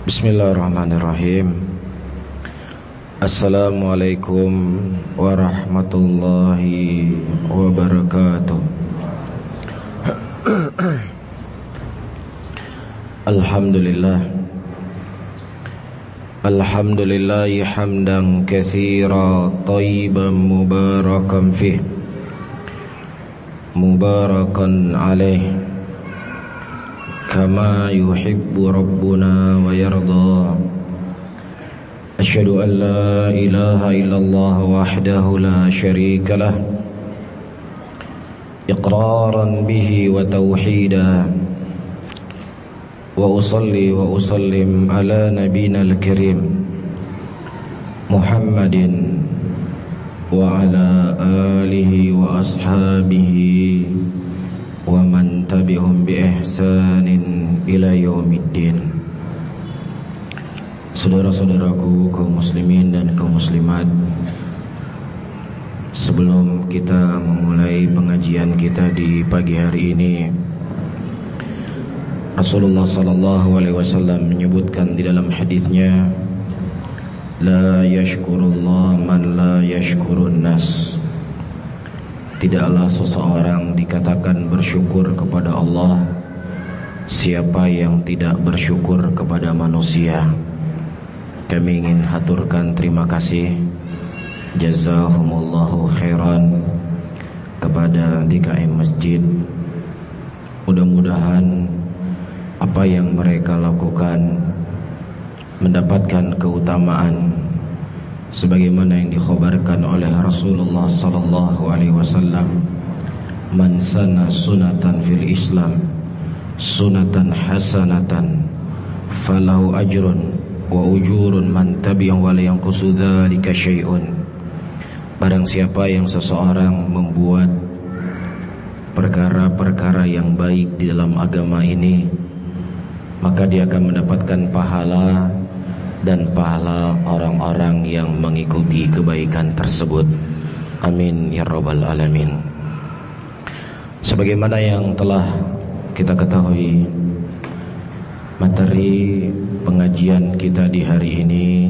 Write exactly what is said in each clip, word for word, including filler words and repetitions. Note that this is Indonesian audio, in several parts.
Bismillahirrahmanirrahim. Assalamualaikum warahmatullahi wabarakatuh. Alhamdulillah Alhamdulillahi hamdan katsira thayyiban mubarakan fih mubarakan alaih kama yuhibbu rabbuna wa yarda. Asyhadu an la ilaha illallah wahdahu la syarika lah iqraran bihi wa tauhida. Wa usalli wa usallim ala nabiyina al-karim Muhammadin wa ala alihi wa ashabihi wa man tabi'hum bi ihsanin ila yaumiddin. Saudara-saudaraku kaum muslimin dan kaum muslimat, sebelum kita memulai pengajian kita di pagi hari ini, Rasulullah sallallahu alaihi wasallam menyebutkan di dalam hadisnya, la yashkurullah man la yashkurun nas. Tidaklah seseorang dikatakan bersyukur kepada Allah siapa yang tidak bersyukur kepada manusia. Kami ingin haturkan terima kasih jazahumullahu khairan kepada D K M Masjid. Mudah-mudahan apa yang mereka lakukan mendapatkan keutamaan sebagaimana yang dikhabarkan oleh Rasulullah sallallahu alaihi wasallam, man sana sunatan fil Islam sunatan hasanatan falahu ajrun wa ujurun man tabi'ahu wa la yanqusu dzalika syai'un. Barang siapa yang seseorang membuat perkara-perkara yang baik di dalam agama ini, maka dia akan mendapatkan pahala dan pahala orang-orang yang mengikuti kebaikan tersebut. Amin ya rabbal alamin. Sebagaimana yang telah kita ketahui, materi pengajian kita di hari ini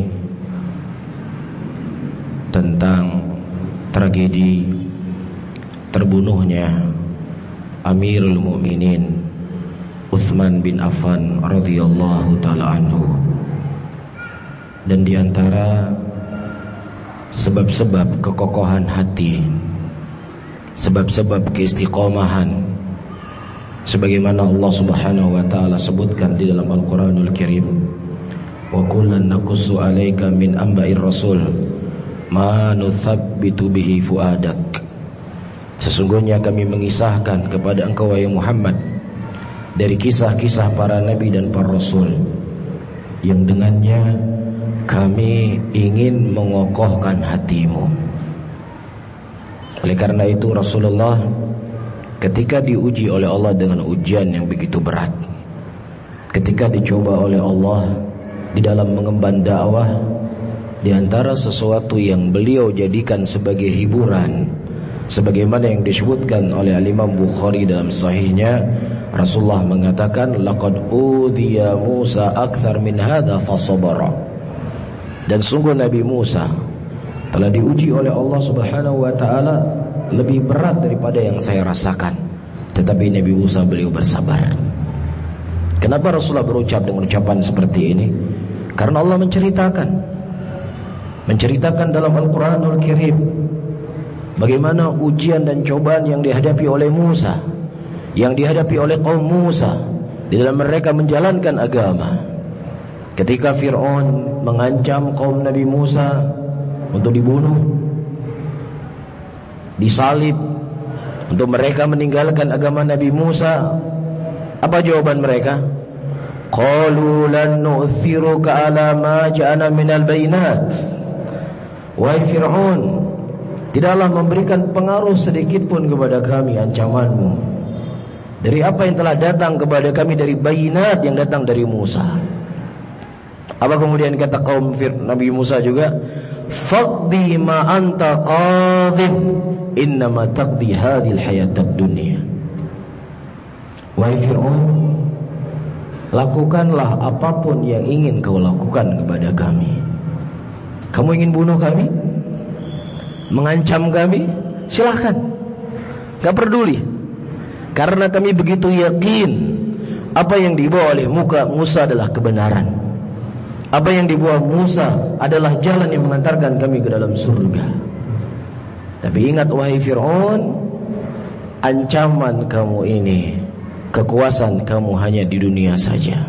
tentang tragedi terbunuhnya Amirul Mukminin Utsman bin Affan radhiyallahu taala anhu. Dan di antara sebab-sebab kekokohan hati, sebab-sebab keistiqomahan, sebagaimana Allah Subhanahu wa taala sebutkan di dalam Al-Qur'anul Karim, wa kullan naqussu 'alaika min amba'ir rasul ma nuthabbitu bihi fuadak. Sesungguhnya kami mengisahkan kepada engkau wahai Muhammad dari kisah-kisah para nabi dan para rasul yang dengannya kami ingin mengokohkan hatimu. Oleh karena itu Rasulullah ketika diuji oleh Allah dengan ujian yang begitu berat, ketika dicoba oleh Allah di dalam mengemban dakwah, di antara sesuatu yang beliau jadikan sebagai hiburan, sebagaimana yang disebutkan oleh Al-Imam Bukhari dalam sahihnya, Rasulullah mengatakan, laqad udhiya Musa akthar min hadza fasabara. Dan sungguh Nabi Musa telah diuji oleh Allah Subhanahu wa taala lebih berat daripada yang saya rasakan, tetapi Nabi Musa beliau bersabar. Kenapa Rasulullah berucap dengan ucapan seperti ini? Karena Allah menceritakan menceritakan dalam Al-Qur'anul Karim bagaimana ujian dan cobaan yang dihadapi oleh Musa, yang dihadapi oleh kaum Musa di dalam mereka menjalankan agama. Ketika Fir'aun mengancam kaum Nabi Musa untuk dibunuh, disalib, untuk mereka meninggalkan agama Nabi Musa, apa jawaban mereka? Qalu lan nu'thiruka ala ma ja'ana minal bayinat. Wahai Fir'aun, tidaklah memberikan pengaruh sedikit pun kepada kami ancamanmu dari apa yang telah datang kepada kami dari bayinat yang datang dari Musa. Apa kemudian kata kaum Nabi Musa juga? Faqdi ma anta qadhib innama taqdi hadhil hayatad dunya. Wahai Fir'aun, lakukanlah apapun yang ingin kau lakukan kepada kami. Kamu ingin bunuh kami? Mengancam kami? Silahkan, gak peduli. Karena kami begitu yakin apa yang dibawa oleh muka Musa adalah kebenaran. Apa yang dibawa Musa adalah jalan yang mengantarkan kami ke dalam surga. Tapi ingat wahai Fir'aun, ancaman kamu ini, kekuasaan kamu hanya di dunia saja.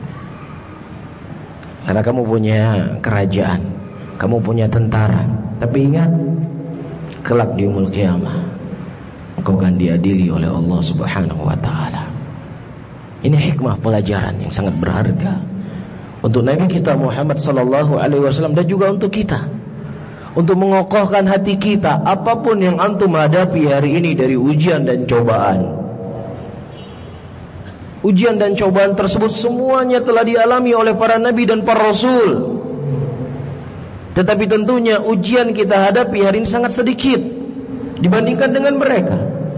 Karena kamu punya kerajaan, kamu punya tentara. Tapi ingat, kelak di yaumul qiyamah engkau akan diadili oleh Allah Subhanahu wa ta'ala. Ini hikmah pelajaran yang sangat berharga untuk Nabi kita Muhammad sallallahu alaihi wasallam dan juga untuk kita, untuk mengokohkan hati kita. Apapun yang antum hadapi hari ini dari ujian dan cobaan, ujian dan cobaan tersebut semuanya telah dialami oleh para nabi dan para rasul. Tetapi tentunya ujian kita hadapi hari ini sangat sedikit dibandingkan dengan mereka.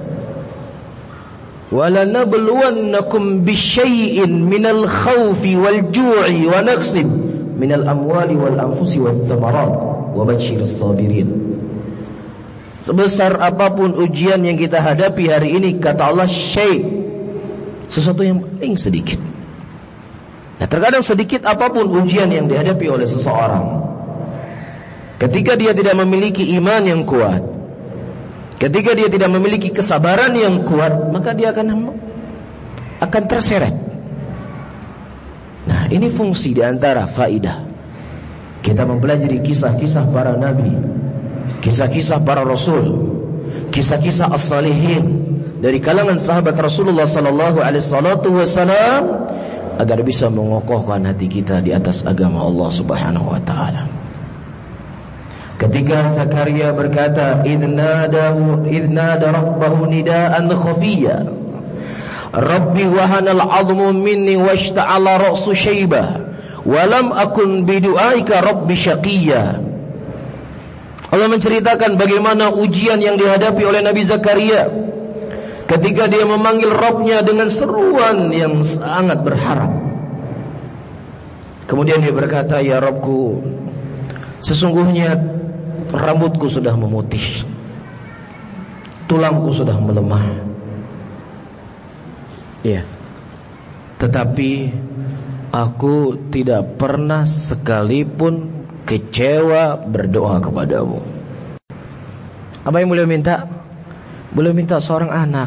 وَلَنَبْلُوَنَّكُمْ بِشَيْءٍ مِنَ الْخَوْفِ وَالْجُوعِ وَنَقْصٍ مِنَ الْأَمْوَالِ وَالْأَنْفُسِ وَالثَّمَرَاتِ وَبَشِّرِ الصَّابِرِينَ. Sebesar apapun ujian yang kita hadapi hari ini, kata Allah, syai', sesuatu yang paling sedikit. Nah, terkadang sedikit apapun ujian yang dihadapi oleh seseorang, ketika dia tidak memiliki iman yang kuat, ketika dia tidak memiliki kesabaran yang kuat, maka dia akan akan terseret. Nah, ini fungsi diantara faidah kita mempelajari kisah-kisah para nabi, kisah-kisah para rasul, kisah-kisah as-salihin dari kalangan sahabat Rasulullah sallallahu alaihi wasallam, agar bisa mengokohkan hati kita di atas agama Allah Subhanahu wa ta'ala. Ketika Zakaria berkata, idnadahu idnada rabbahu nidaan khafiyya, Rabbi wahanal 'azmu minni washta'ala ra'su shaybah wa lam akun bidu'aika rabbi syaqiyya. Allah menceritakan bagaimana ujian yang dihadapi oleh Nabi Zakaria ketika dia memanggil Rabb-nya dengan seruan yang sangat berharap. Kemudian dia berkata, ya Rabbku, sesungguhnya rambutku sudah memutih, tulangku sudah melemah. Ya, tetapi aku tidak pernah sekalipun kecewa berdoa kepadamu. Apa yang beliau minta? Beliau minta seorang anak.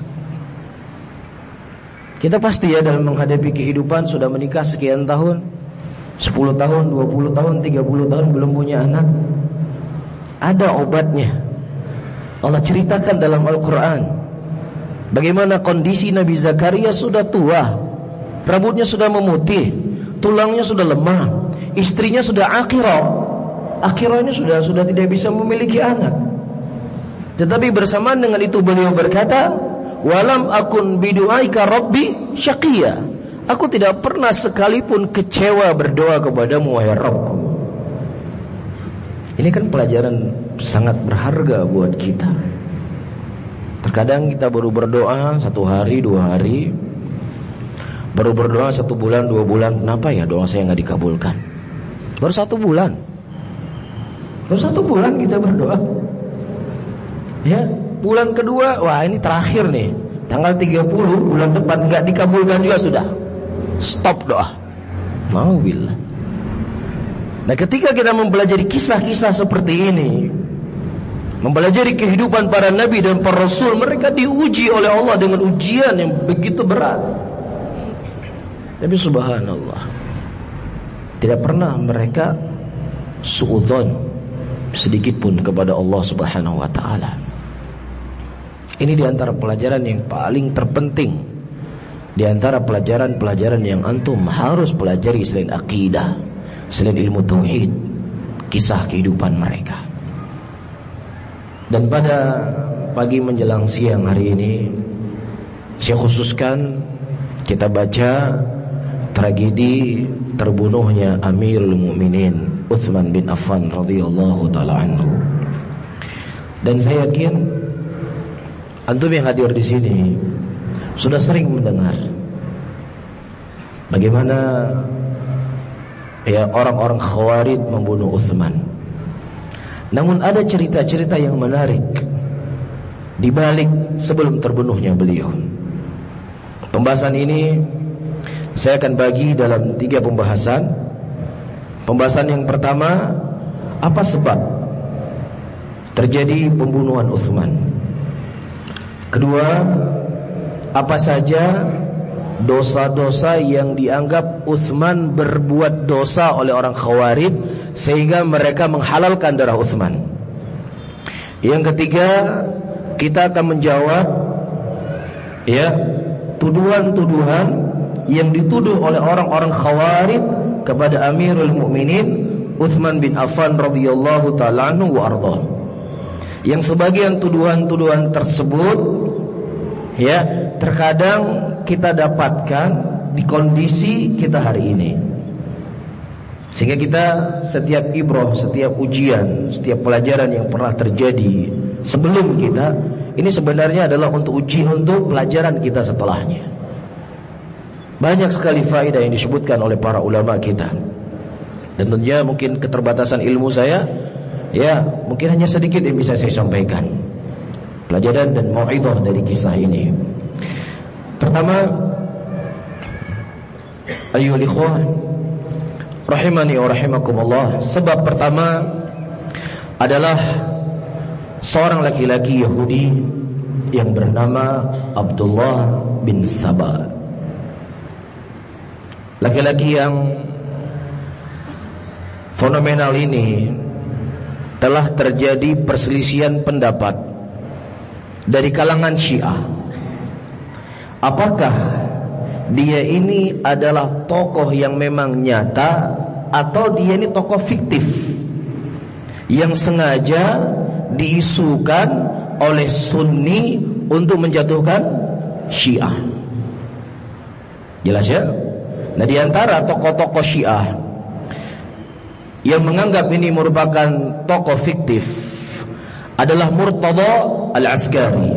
Kita pasti ya dalam menghadapi kehidupan sudah menikah sekian tahun, sepuluh tahun, dua puluh tahun, tiga puluh tahun belum punya anak. Ada obatnya. Allah ceritakan dalam Al-Quran bagaimana kondisi Nabi Zakaria sudah tua, rambutnya sudah memutih, tulangnya sudah lemah, istrinya sudah akhirah. Akhirahnya sudah sudah tidak bisa memiliki anak. Tetapi bersamaan dengan itu beliau berkata, walam akun bidu'aika rabbi syaqiyya. Aku tidak pernah sekalipun kecewa berdoa kepadamu wahai Rabbku. Ini kan pelajaran sangat berharga buat kita. Terkadang kita baru berdoa satu hari, dua hari, baru berdoa satu bulan, dua bulan. Kenapa ya doa saya nggak dikabulkan? Baru satu bulan, baru satu bulan kita berdoa. Ya, bulan kedua, wah ini terakhir nih, tanggal tiga puluh bulan depan nggak dikabulkan juga sudah. Stop doa. Maubillah. Nah, ketika kita mempelajari kisah-kisah seperti ini, mempelajari kehidupan para nabi dan para rasul, mereka diuji oleh Allah dengan ujian yang begitu berat. Tapi subhanallah, tidak pernah mereka suudzon sedikit pun kepada Allah Subhanahu wa ta'ala. Ini diantara pelajaran yang paling terpenting, diantara pelajaran-pelajaran yang antum harus pelajari selain akidah, selain ilmu tauhid, kisah kehidupan mereka. Dan pada pagi menjelang siang hari ini, saya khususkan kita baca tragedi terbunuhnya Amirul Mukminin Utsman bin Affan radhiyallahu taala anhu. Dan saya yakin antum yang hadir di sini sudah sering mendengar bagaimana ya orang-orang Khawarij membunuh Utsman. Namun ada cerita-cerita yang menarik di balik sebelum terbunuhnya beliau. Pembahasan ini saya akan bagi dalam tiga pembahasan. Pembahasan yang pertama, apa sebab terjadi pembunuhan Utsman? Kedua, apa saja dosa-dosa yang dianggap Utsman berbuat dosa oleh orang Khawarij sehingga mereka menghalalkan darah Utsman. Yang ketiga, kita akan menjawab ya tuduhan-tuduhan yang dituduh oleh orang-orang Khawarij kepada Amirul Mukminin Utsman bin Affan radhiyallahu taala anhu wa ardhah. Yang sebagian tuduhan-tuduhan tersebut ya terkadang kita dapatkan di kondisi kita hari ini, sehingga kita setiap ibrah, setiap ujian, setiap pelajaran yang pernah terjadi sebelum kita, ini sebenarnya adalah untuk uji untuk pelajaran kita setelahnya. Banyak sekali faedah yang disebutkan oleh para ulama kita, dan tentunya mungkin keterbatasan ilmu saya, ya mungkin hanya sedikit yang bisa saya sampaikan pelajaran dan mau'izah dari kisah ini. Pertama, ayyuhal ikhwah rahimani wa rahimakumullah, sebab pertama adalah seorang laki-laki Yahudi yang bernama Abdullah bin Saba. Laki-laki yang fenomenal ini telah terjadi perselisihan pendapat dari kalangan Syiah. Apakah dia ini adalah tokoh yang memang nyata atau dia ini tokoh fiktif yang sengaja diisukan oleh Sunni untuk menjatuhkan Syiah? Jelas ya? Nah, di antara tokoh-tokoh Syiah yang menganggap ini merupakan tokoh fiktif adalah Murtada Al-Askari,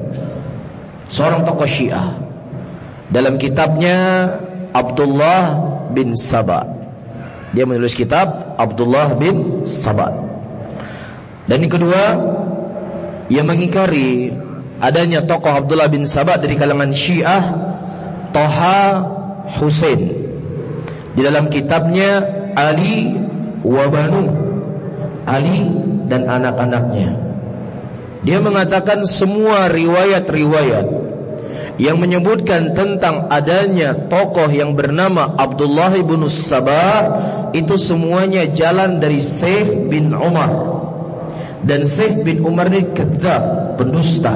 seorang tokoh Syiah. Dalam kitabnya Abdullah bin Saba, dia menulis kitab Abdullah bin Saba. Dan yang kedua, yang mengingkari adanya tokoh Abdullah bin Saba dari kalangan Syiah, Thaha Husain, di dalam kitabnya Ali wa Banu, Ali dan anak-anaknya. Dia mengatakan semua riwayat-riwayat yang menyebutkan tentang adanya tokoh yang bernama Abdullah bin Saba itu semuanya jalan dari Saif bin Umar, dan Saif bin Umar ini kadzab, pendusta,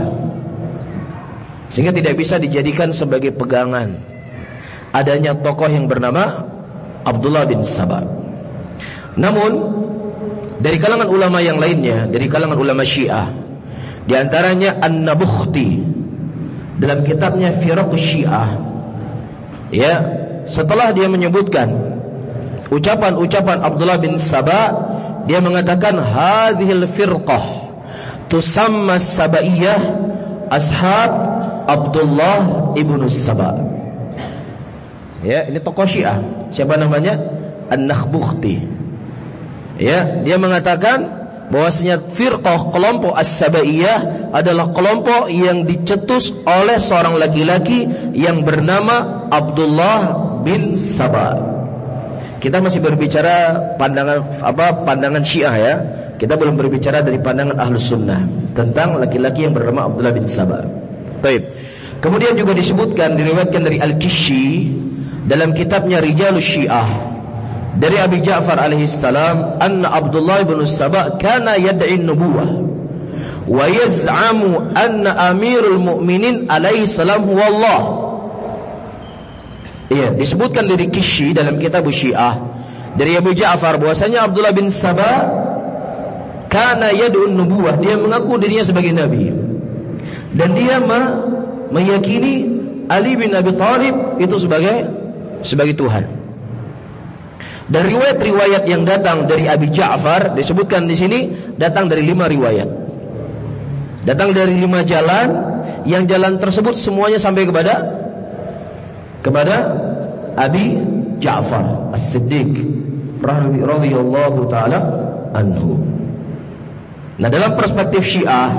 sehingga tidak bisa dijadikan sebagai pegangan adanya tokoh yang bernama Abdullah bin Saba. Namun dari kalangan ulama yang lainnya, dari kalangan ulama Syiah, di antaranya An-Nabukhti dalam kitabnya Firaqus Syiah, ya, setelah dia menyebutkan ucapan-ucapan Abdullah bin Saba, dia mengatakan hadhil firqah tusamma Sabaiyah ashab Abdullah ibnu Saba. Ya, ini tokoh Syiah. Siapa namanya? An-Nakhbukhti. Ya, dia mengatakan bahwasanya firqah kelompok As-Sabaiyah adalah kelompok yang dicetus oleh seorang laki-laki yang bernama Abdullah bin Saba. Kita masih berbicara pandangan apa? Pandangan Syiah ya. Kita belum berbicara dari pandangan Ahlus Sunnah tentang laki-laki yang bernama Abdullah bin Saba. Baik. Kemudian juga disebutkan, diriwayatkan dari Al-Kishi dalam kitabnya Rijalus Syiah dari Abi Ja'far alaihi salam, anna Abdullah bin Saba kana yad'i an-nubuwah wa yaz'amu anna Amirul Mukminin alaihi salam huwa Allah. Iya, disebutkan dari Kishi dalam kitab Syiah dari Abu Ja'far bahwasanya Abdullah bin Saba kana yad'u an-nubuwah, dia mengaku dirinya sebagai nabi, dan dia meyakini Ali bin Abi Thalib itu sebagai sebagai Tuhan. Dan riwayat-riwayat yang datang dari Abi Ja'far disebutkan di sini datang dari lima riwayat, datang dari lima jalan, yang jalan tersebut semuanya sampai kepada kepada Abi Ja'far As-Siddiq radhiyallahu taala anhu. Nah, dalam perspektif Syiah,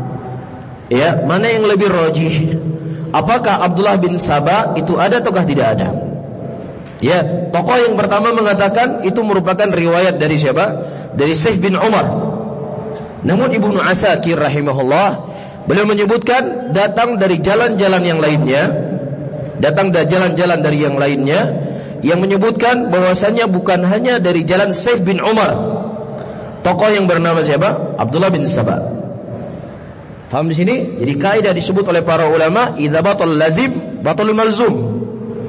ya, mana yang lebih rajih? Apakah Abdullah bin Saba itu ada ataukah tidak ada? Ya, tokoh yang pertama mengatakan itu merupakan riwayat dari siapa? Dari Saif bin Umar. Namun Ibnu Asakir rahimahullah, beliau menyebutkan datang dari jalan-jalan yang lainnya, datang dari jalan-jalan dari yang lainnya yang menyebutkan bahwasannya bukan hanya dari jalan Saif bin Umar. Tokoh yang bernama siapa? Abdullah bin Saba. Faham di sini? Jadi kaidah disebut oleh para ulama, idza batal lazim, batal malzum.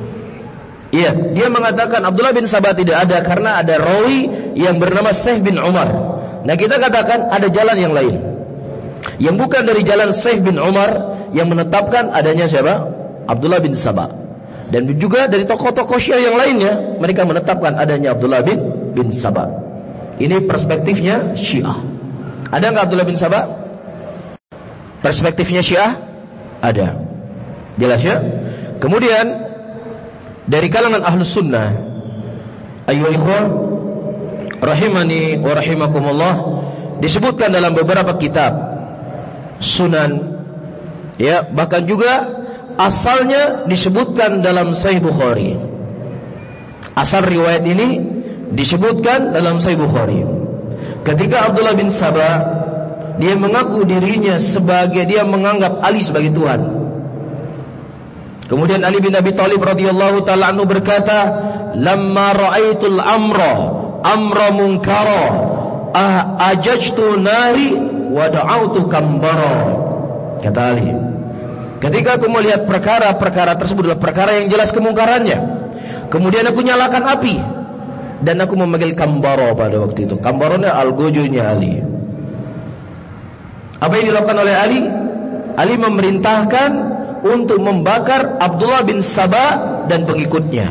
Iya, dia mengatakan Abdullah bin Saba tidak ada karena ada rawi yang bernama Saif bin Umar. Nah, kita katakan ada jalan yang lain yang bukan dari jalan Saif bin Umar yang menetapkan adanya siapa? Abdullah bin Saba. Dan juga dari tokoh-tokoh Syiah yang lainnya, mereka menetapkan adanya Abdullah bin bin Saba. Ini perspektifnya Syiah. Ada enggak Abdullah bin Saba? Perspektifnya Syiah ada. Jelas ya? Kemudian dari kalangan Ahlus Sunnah, ayyuhal ikhwan rahimani wa rahimakumullah, disebutkan dalam beberapa kitab Sunan, ya, bahkan juga asalnya disebutkan dalam Sahih Bukhari. Asal riwayat ini disebutkan dalam Sahih Bukhari. Ketika Abdullah bin Saba dia mengaku dirinya sebagai, dia menganggap Ali sebagai Tuhan. Kemudian Ali bin Abi Thalib radhiyallahu taala anhu berkata, "Lamma ra'aitul amra amra munkara ajajtu nari wa da'autu kambara." Kata Ali, ketika aku melihat perkara-perkara tersebut adalah perkara yang jelas kemungkarannya, kemudian aku nyalakan api dan aku memanggil kambara pada waktu itu. Kambaranya algojonya Ali. Apa yang dilakukan oleh Ali? Ali memerintahkan untuk membakar Abdullah bin Saba dan pengikutnya.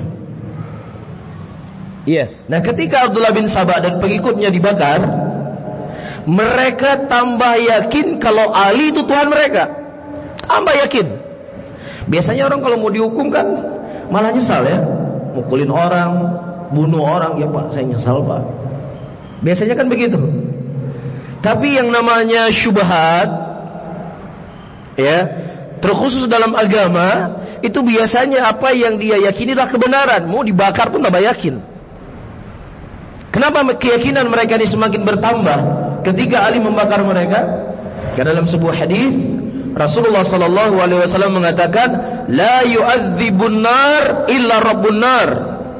Iya. Nah, ketika Abdullah bin Saba dan pengikutnya dibakar, mereka tambah yakin kalau Ali itu Tuhan mereka. Tambah yakin. Biasanya orang kalau mau dihukum kan malah nyesal ya. Mukulin orang, bunuh orang, ya Pak, saya nyesal Pak. Biasanya kan begitu. Tapi yang namanya syubhat, ya, terkhusus dalam agama, itu biasanya apa yang dia yakini adalah kebenaran. Mau dibakar pun tambah yakin. Kenapa keyakinan mereka ini semakin bertambah ketika Ali membakar mereka? Karena dalam sebuah hadis Rasulullah sallallahu alaihi wasallam mengatakan, la yu'adzibun nar illa rabbun nar.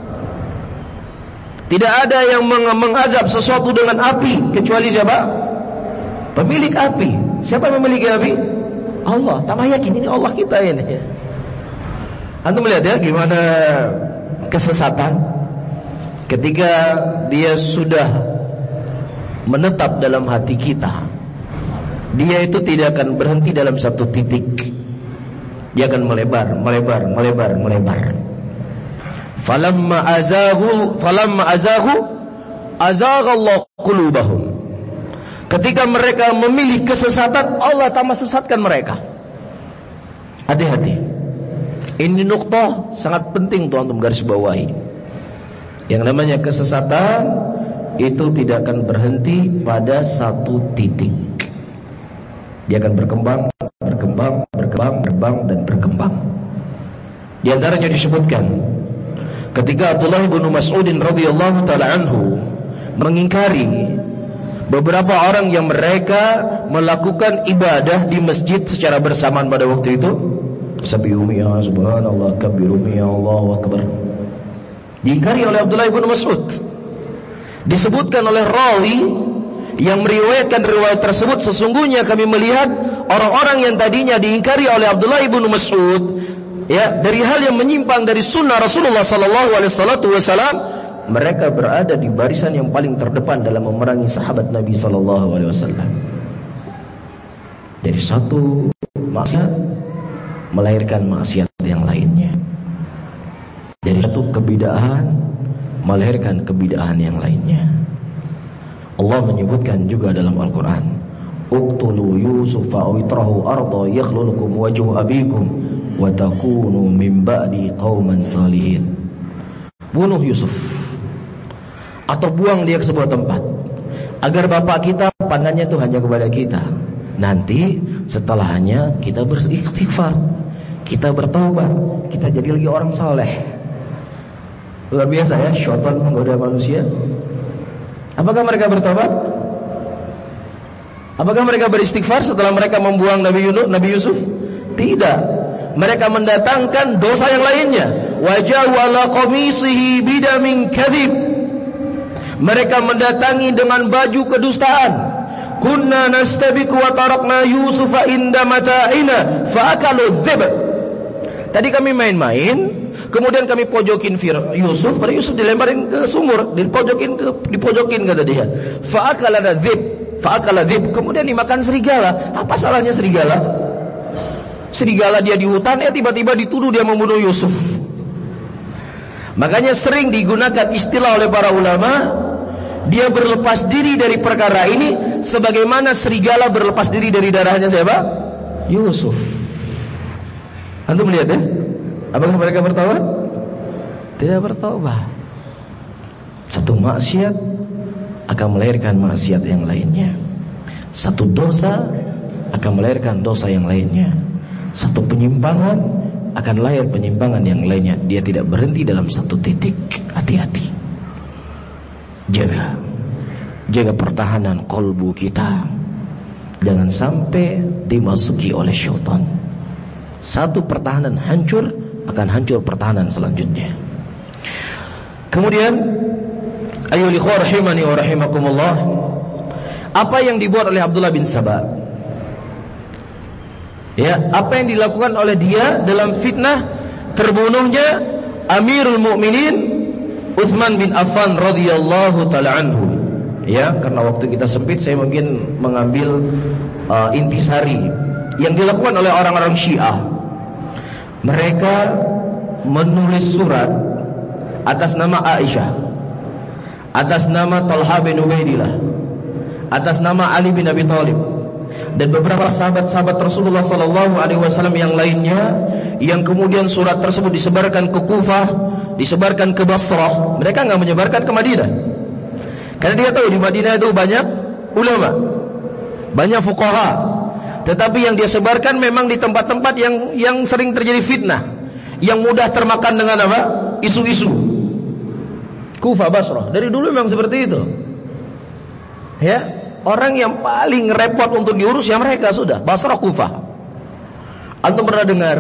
Tidak ada yang mengadab sesuatu dengan api kecuali siapa? Pemilik api. Siapa yang memiliki api? Allah. Tambah yakin ini Allah kita ini. Antum melihat ya gimana kesesatan ketika dia sudah menetap dalam hati kita. Dia itu tidak akan berhenti dalam satu titik. Dia akan melebar, melebar, melebar, melebar. Falamma azaghu, falamma azaghu, azaghallahu qulubahum. Ketika mereka memilih kesesatan, Allah tambah sesatkan mereka. Hati-hati. Ini nuqtah sangat penting tuh antum garis bawahi. Yang namanya kesesatan itu tidak akan berhenti pada satu titik. Dia akan berkembang, berkembang, berkembang, berkembang dan berkembang. Di antaranya disebutkan ketika Abdullah bin Mas'ud radhiyallahu taala anhu mengingkari beberapa orang yang mereka melakukan ibadah di masjid secara bersamaan pada waktu itu. Sabihumi ya subhanallah, kabirumi ya Allahu akbar. Diingkari oleh Abdullah bin Mas'ud. Disebutkan oleh rawi yang meriwayatkan riwayat tersebut, sesungguhnya kami melihat orang-orang yang tadinya diingkari oleh Abdullah bin Mas'ud, ya, dari hal yang menyimpang dari sunnah Rasulullah sallallahu alaihi wasallam, mereka berada di barisan yang paling terdepan dalam memerangi sahabat Nabi sallallahu alaihi wasallam. Dari satu maksiat melahirkan maksiat yang lainnya. Dari satu kebid'ahan melahirkan kebid'ahan yang lainnya. Allah menyebutkan juga dalam Al-Quran, uqtulu yusufa aw itrahu arda yakhlulukum wajhu abikum wa takunu min ba'di qauman salihin. bunuh Yusuf, atau buang dia ke sebuah tempat, agar bapak kita pandangannya itu hanya kepada kita. Nanti setelahnya kita beristighfar, kita bertaubat, kita jadi lagi orang saleh. Luar biasa ya, syaitan menggoda manusia. Apakah mereka bertobat? Apakah mereka beristighfar setelah mereka membuang Nabi Yunus, Nabi Yusuf? Tidak. Mereka mendatangkan dosa yang lainnya. Wajawala qamisihi bidamin kadhib. Mereka mendatangi dengan baju kedustaan. Kunna nastabiqu wa tarakna Yusufa inda mata'ina fa akalu dhib. Tadi kami main-main, kemudian kami pojokin Fir Yusuf, pada Yusuf dilemparin ke sumur, dipojokin ke dipojokin kata dia. Fa akala dhib, fa akala dhib. Kemudian dimakan serigala. Apa salahnya serigala? Serigala dia di hutan, eh tiba-tiba dituduh dia membunuh Yusuf. Makanya sering digunakan istilah oleh para ulama, dia berlepas diri dari perkara ini sebagaimana serigala berlepas diri dari darahnya siapa? Yusuf. Antum melihat ya? Apakah mereka bertaubat? Tidak bertaubat. Satu maksiat akan melahirkan maksiat yang lainnya. Satu dosa akan melahirkan dosa yang lainnya. Satu penyimpangan akan lahir penyimpangan yang lainnya. Dia tidak berhenti dalam satu titik. Hati-hati. Jaga Jaga pertahanan kolbu kita, jangan sampai dimasuki oleh syaitan. Satu pertahanan hancur, akan hancur pertahanan selanjutnya. Kemudian ayyuhal ikhwah rahimani wa rahimakumullah, apa yang dibuat oleh Abdullah bin Saba, ya, apa yang dilakukan oleh dia dalam fitnah terbunuhnya Amirul Mukminin Utsman bin Affan radhiyallahu taala anhu. Ya, karena waktu kita sempit, saya mungkin mengambil uh, intisari yang dilakukan oleh orang-orang Syiah. Mereka menulis surat atas nama Aisyah, atas nama Talha bin Ubaidillah, atas nama Ali bin Abi Thalib, dan beberapa sahabat-sahabat Rasulullah sallallahu alaihi wasallam yang lainnya, yang kemudian surat tersebut disebarkan ke Kufah, disebarkan ke Basrah. Mereka enggak menyebarkan ke Madinah, karena dia tahu di Madinah itu banyak ulama, banyak fuqaha. Tetapi yang dia sebarkan memang di tempat-tempat yang yang sering terjadi fitnah, yang mudah termakan dengan apa? Isu-isu. Kufah, Basrah, dari dulu memang seperti itu. Ya, orang yang paling repot untuk diurus ya mereka sudah. Basrah, Kufah. Antum pernah dengar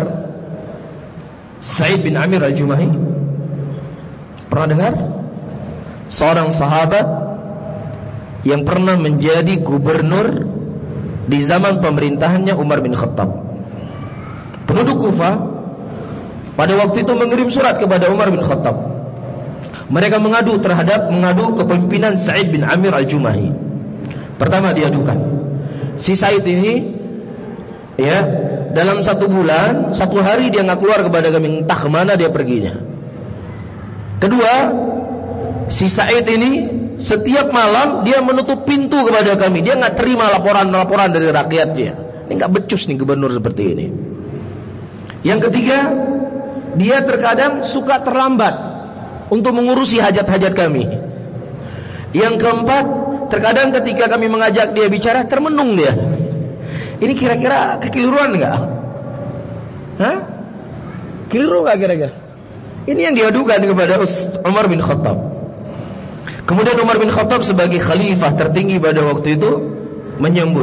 Sa'id bin Amir al-Jumahi? Pernah dengar? Seorang sahabat yang pernah menjadi gubernur di zaman pemerintahannya Umar bin Khattab. Penduduk Kufah pada waktu itu mengirim surat kepada Umar bin Khattab. Mereka mengadu terhadap mengadu kepemimpinan Sa'id bin Amir al-Jumahi. Pertama diadukan, si Sa'id ini, ya, dalam satu bulan, satu hari dia nggak keluar kepada kami, entah kemana dia perginya. Kedua, si Sa'id ini setiap malam dia menutup pintu kepada kami. Dia nggak terima laporan-laporan dari rakyatnya. Ini nggak becus nih gubernur seperti ini. Yang ketiga, dia terkadang suka terlambat untuk mengurusi hajat-hajat kami. Yang keempat, terkadang ketika kami mengajak dia bicara, termenung dia. Ini kira-kira kekeliruan nggak? Hah? Keliru nggak kira-kira? Ini yang diadukan kepada Umar bin Khattab. Kemudian Umar bin Khattab sebagai khalifah tertinggi pada waktu itu menyambut,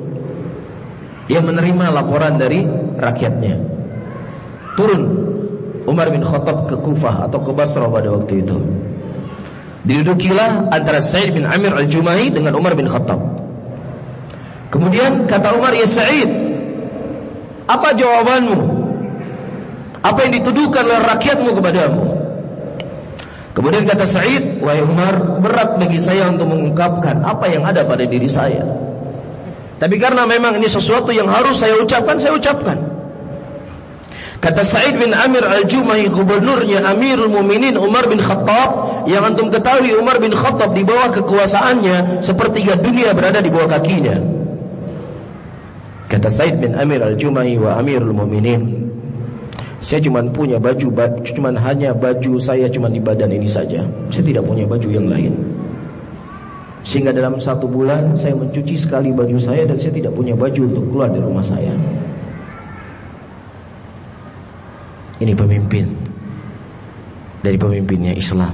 ia menerima laporan dari rakyatnya. Turun Umar bin Khattab ke Kufah atau ke Basrah pada waktu itu. Didudukilah antara Sa'id bin Amir al-Jumahi dengan Umar bin Khattab. Kemudian kata Umar, "Ya Sa'id, apa jawabanmu? Apa yang dituduhkan oleh rakyatmu kepadamu?" Kemudian kata Sa'id, "Wahai Umar, berat bagi saya untuk mengungkapkan apa yang ada pada diri saya. Tapi karena memang ini sesuatu yang harus saya ucapkan, saya ucapkan." Kata Sa'id bin Amir al-Jumahi, gubernurnya Amirul Mukminin Umar bin Khattab, yang antum ketahui Umar bin Khattab di bawah kekuasaannya sepertiga dunia berada di bawah kakinya. Kata Sa'id bin Amir al-Jumahi, "Wa Amirul Mukminin, Saya cuma punya baju, baju cuma hanya baju saya cuma di badan ini saja. Saya tidak punya baju yang lain. Sehingga dalam satu bulan saya mencuci sekali baju saya dan saya tidak punya baju untuk keluar dari rumah saya. Ini pemimpin dari pemimpinnya Islam.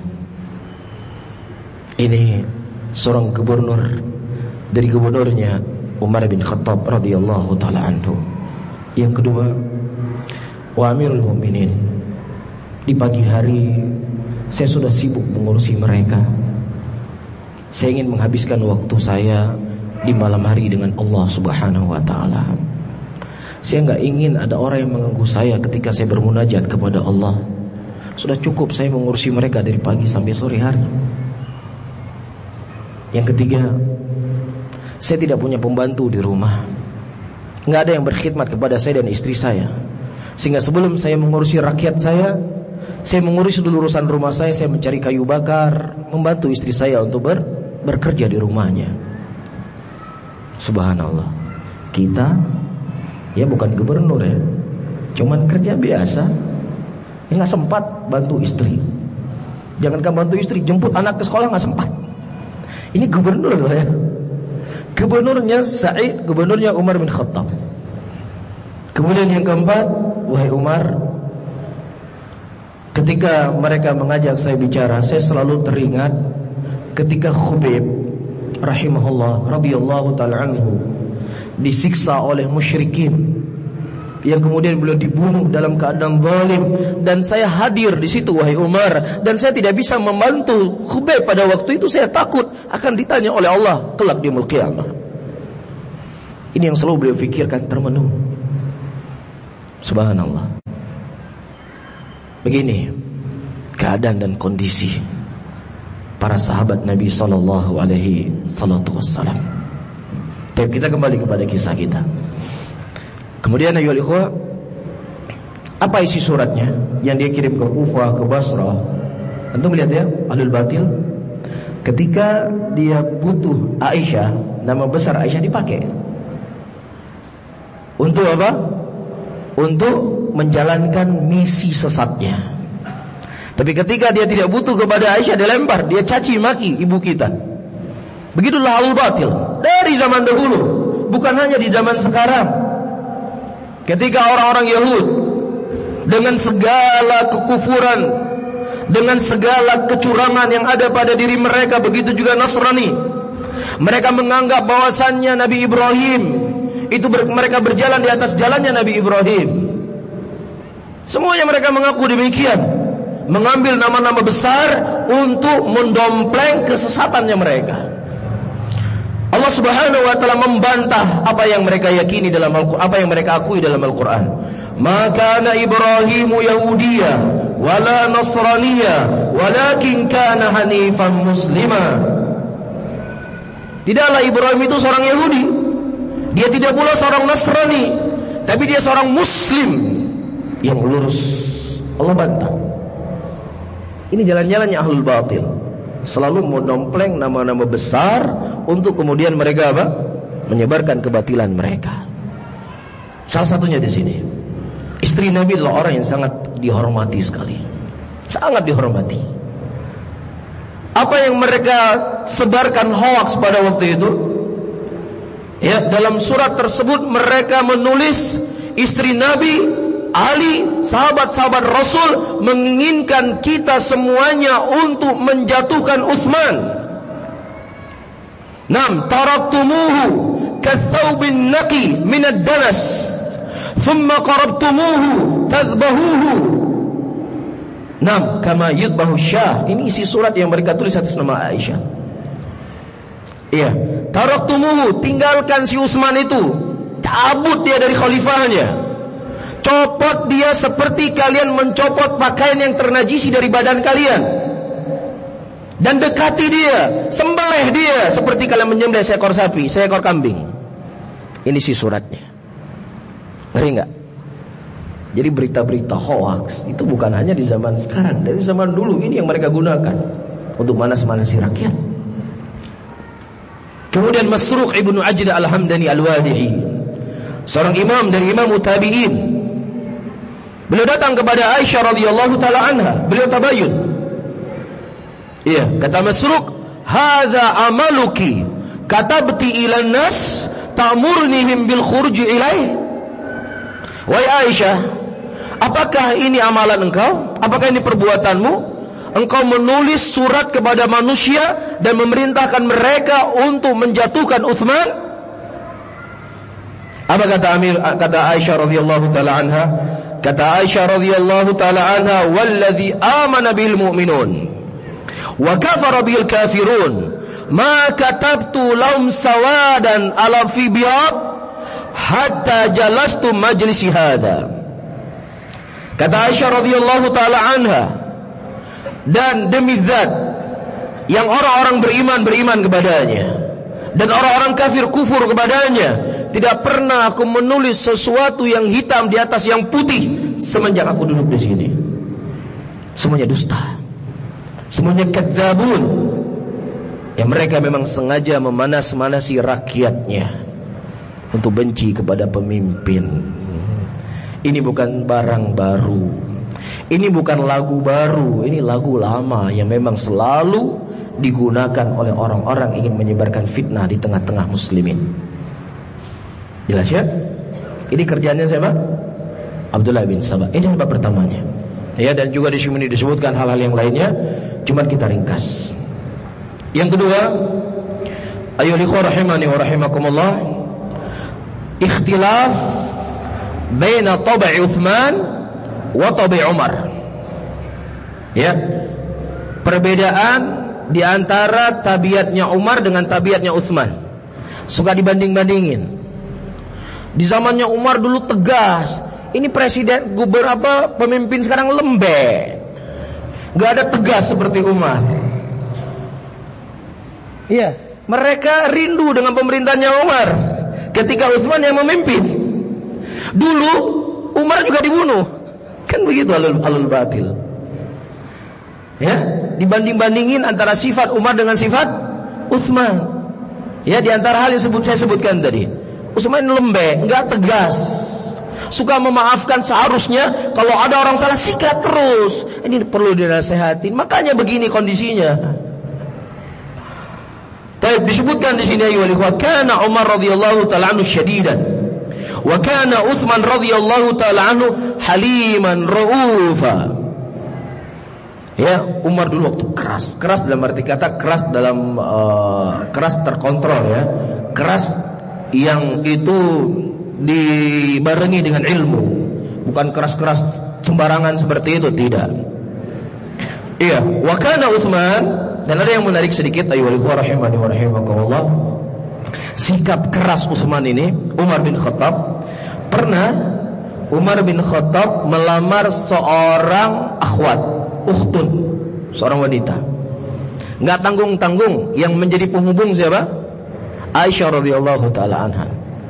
Ini seorang gubernur dari gubernurnya Umar bin Khattab radhiyallahu taala anhu. Yang kedua, wa Amirul Mukminin. Di pagi hari saya sudah sibuk mengurusi mereka. Saya ingin menghabiskan waktu saya di malam hari dengan Allah Subhanahu wa taala. Saya enggak ingin ada orang yang mengganggu saya ketika saya bermunajat kepada Allah. Sudah cukup saya mengurusi mereka dari pagi sampai sore hari. Yang ketiga, saya tidak punya pembantu di rumah. Enggak ada yang berkhidmat kepada saya dan istri saya. Sehingga sebelum saya mengurusi rakyat saya, saya mengurus dulu urusan rumah saya. Saya mencari kayu bakar, membantu istri saya untuk ber, bekerja di rumahnya. Subhanallah. Kita ya bukan gubernur ya, cuman kerja biasa. Ya gak sempat bantu istri. Jangankan bantu istri, jemput anak ke sekolah gak sempat. Ini gubernur loh ya. Gubernurnya Sa'id, gubernurnya Umar bin Khattab. Kemudian yang keempat, wahai Umar, ketika mereka mengajak saya bicara, saya selalu teringat ketika Khubayb rahimahullah radhiyallahu ta'ala anhu disiksa oleh musyrikin, yang kemudian beliau dibunuh dalam keadaan zalim, dan saya hadir di situ wahai Umar, dan saya tidak bisa membantu Khubayb pada waktu itu. Saya takut akan ditanya oleh Allah kelak di yaumul qiyamah. Ini yang selalu beliau fikirkan termenung. Subhanallah. Begini keadaan dan kondisi para sahabat Nabi sallallahu alaihi wasallam. Tapi kita kembali kepada kisah kita. Kemudian ayyuhal ikhwah, apa isi suratnya yang dia kirim ke Kufah, ke Basrah? Antum lihat ya, ahlul batil ketika dia butuh Aisyah, nama besar Aisyah dipakai. Untuk apa? Untuk menjalankan misi sesatnya. Tapi ketika dia tidak butuh kepada Aisyah, dia lempar, dia caci maki ibu kita. Begitulah ahlul batil dari zaman dahulu, bukan hanya di zaman sekarang. Ketika orang-orang Yahud dengan segala kekufuran, dengan segala kecurangan yang ada pada diri mereka, begitu juga Nasrani, mereka menganggap bahwasannya Nabi Ibrahim itu ber, mereka berjalan di atas jalannya Nabi Ibrahim. Semuanya mereka mengaku demikian, mengambil nama-nama besar untuk mendompleng kesesatannya mereka. Allah Subhanahu wa taala membantah apa yang mereka yakini dalam Al-Qur'an, apa yang mereka akui dalam Al-Qur'an. Maka kana Ibrahimu Yahudiyya wala Nasraniyya walakin kana hanifan muslima. Tidaklah Ibrahim itu seorang Yahudi, dia tidak pula seorang Nasrani, tapi dia seorang Muslim yang lurus. Allah bantah. Ini jalan-jalannya ahlul batil, selalu mendompleng nama-nama besar untuk kemudian mereka apa? Menyebarkan kebatilan mereka. Salah satunya di sini, istri Nabi adalah orang yang sangat dihormati sekali, sangat dihormati. Apa yang mereka sebarkan hoax pada waktu itu? Ya, dalam surat tersebut mereka menulis istri Nabi, Ali, sahabat-sahabat Rasul menginginkan kita semuanya untuk menjatuhkan Utsman. Nam taraktumuhu kathawbin naqi min ad-danas thumma qarabtumuhu tadhbahuhu. Nam kama yudbahu syah. Ini isi surat yang mereka tulis atas nama Aisyah. Iya, taraktumuhu, tinggalkan si Utsman itu, cabut dia dari khalifahnya. Copot dia seperti kalian mencopot pakaian yang ternajisi dari badan kalian. Dan dekati dia, sembelih dia seperti kalian menyembelih seekor sapi, seekor kambing. Ini si suratnya. Ngeri enggak? Jadi berita-berita hoax itu bukan hanya di zaman sekarang, dari zaman dulu ini yang mereka gunakan untuk manas-manasi rakyat. Kemudian Masruq ibnu Ajda al-Hamdani al-Wadi'i, seorang imam dari imam tabi'in, Beliau datang kepada Aisyah radhiyallahu taala anha, beliau tabayyun. Iya, kata Masruq, "Hadza amaluki, katabti ila nas ta'murnihim bil khuruj ilaih." Wahai Aisyah, apakah ini amalan engkau? Apakah ini perbuatanmu? Engkau menulis surat kepada manusia dan memerintahkan mereka untuk menjatuhkan Utsman? Apa kata Amir, kata Aisyah radhiyallahu taala anha? Kata Aisyah radhiyallahu taala anha, "Wallazi amana bil mu'minun wa kafara bil kafirun, ma katabtu lahum sawadan ala fi biyad hatta jalastu majlisi hadha." Kata Aisyah radhiyallahu taala anha, dan demi zat yang orang-orang beriman beriman kepadanya dan orang-orang kafir kufur kepadanya, tidak pernah aku menulis sesuatu yang hitam di atas yang putih semenjak aku duduk di sini. Semuanya dusta, semuanya kadzabun. Ya, mereka memang sengaja memanas-manasi rakyatnya untuk benci kepada pemimpin. Ini bukan barang baru, ini bukan lagu baru, ini lagu lama yang memang selalu digunakan oleh orang-orang ingin menyebarkan fitnah di tengah-tengah muslimin. Jelas ya? Ini kerjanya siapa? Abdullah bin Sabah. Ini sebab pertamanya. Ya, dan juga di sini disebutkan hal-hal yang lainnya, cuma kita ringkas. Yang kedua, ayyuhal ikhwah rahimani wa rahimakumullah, ikhtilaf baina tabai Utsman wa tabai Umar. Ya, perbedaan di antara tabiatnya Umar dengan tabiatnya Utsman. Suka dibanding-bandingin. Di zamannya Umar dulu tegas, ini presiden, gubernur apa, pemimpin sekarang lembek, gak ada tegas seperti Umar. Iya, mereka rindu dengan pemerintahannya Umar ketika Utsman yang memimpin. Dulu Umar juga dibunuh, kan begitu alul, alul batil. Ya, dibanding-bandingin antara sifat Umar dengan sifat Utsman. Ya, di antara hal yang sebut saya sebutkan tadi, Utsman lembek, enggak tegas, suka memaafkan seharusnya. Kalau ada orang salah sikat terus. Ini perlu dinasehatin. Makanya begini kondisinya. Tapi disebutkan di sini, ayyuhal ikhwah, kana Umar radhiyallahu ta'ala anhu syadidan wa kana Utsman radhiyallahu ta'ala anhu haliman ra'ufa. Ya, Umar dulu waktu keras, keras dalam arti kata keras dalam uh, keras terkontrol ya, keras yang itu dibarengi dengan ilmu, bukan keras-keras sembarangan seperti itu, tidak. Iya, wa kana Utsman, dan ada yang menarik sedikit, ayyuhal ikhwah rahimani wa rahimakumullah, sikap keras Utsman ini, Umar bin Khattab pernah Umar bin Khattab melamar seorang akhwat, ukhtun, seorang wanita. Enggak tanggung-tanggung, yang menjadi penghubung siapa? Aisyah radhiyallahu taala anha.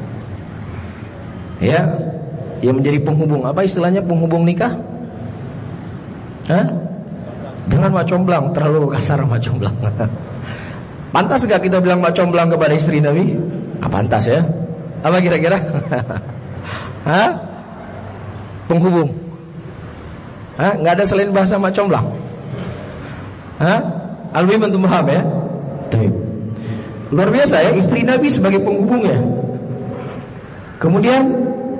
Ya, yang menjadi penghubung. Apa istilahnya penghubung nikah? Hah? Jangan macomblang, terlalu kasar macomblang. Pantas gak kita bilang macomblang kepada istri Nabi? Ah, pantas ya. Apa kira-kira? Hah? Penghubung. Hah? Gak ada selain bahasa macomblang? Hah? Al-Muhim antum paham ya? Tapi luar biasa ya, istri Nabi sebagai penghubungnya. Kemudian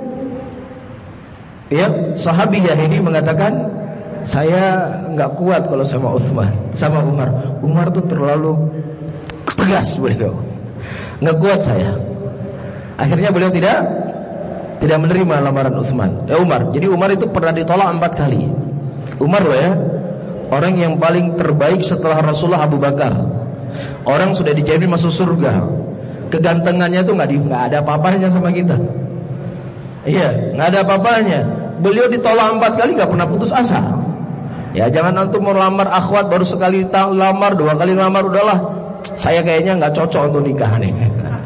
ya, sahabi Yahudi mengatakan, saya enggak kuat kalau sama Utsman, sama Umar. Umar tuh terlalu tegas beliau. Enggak kuat saya. Akhirnya beliau tidak tidak menerima lamaran Utsman. Ya Umar. Jadi Umar itu pernah ditolak empat kali. Umar loh ya, orang yang paling terbaik setelah Rasulullah Abu Bakar. Orang sudah dijamin masuk surga. Kegantengannya tuh nggak nggak ada apa-apanya sama kita. Iya, nggak ada apa-apanya. Beliau ditolak empat kali nggak pernah putus asa. Ya jangan antum mau lamar akhwat baru sekali lamar, dua kali lamar udahlah. Saya kayaknya nggak cocok untuk nikah nih.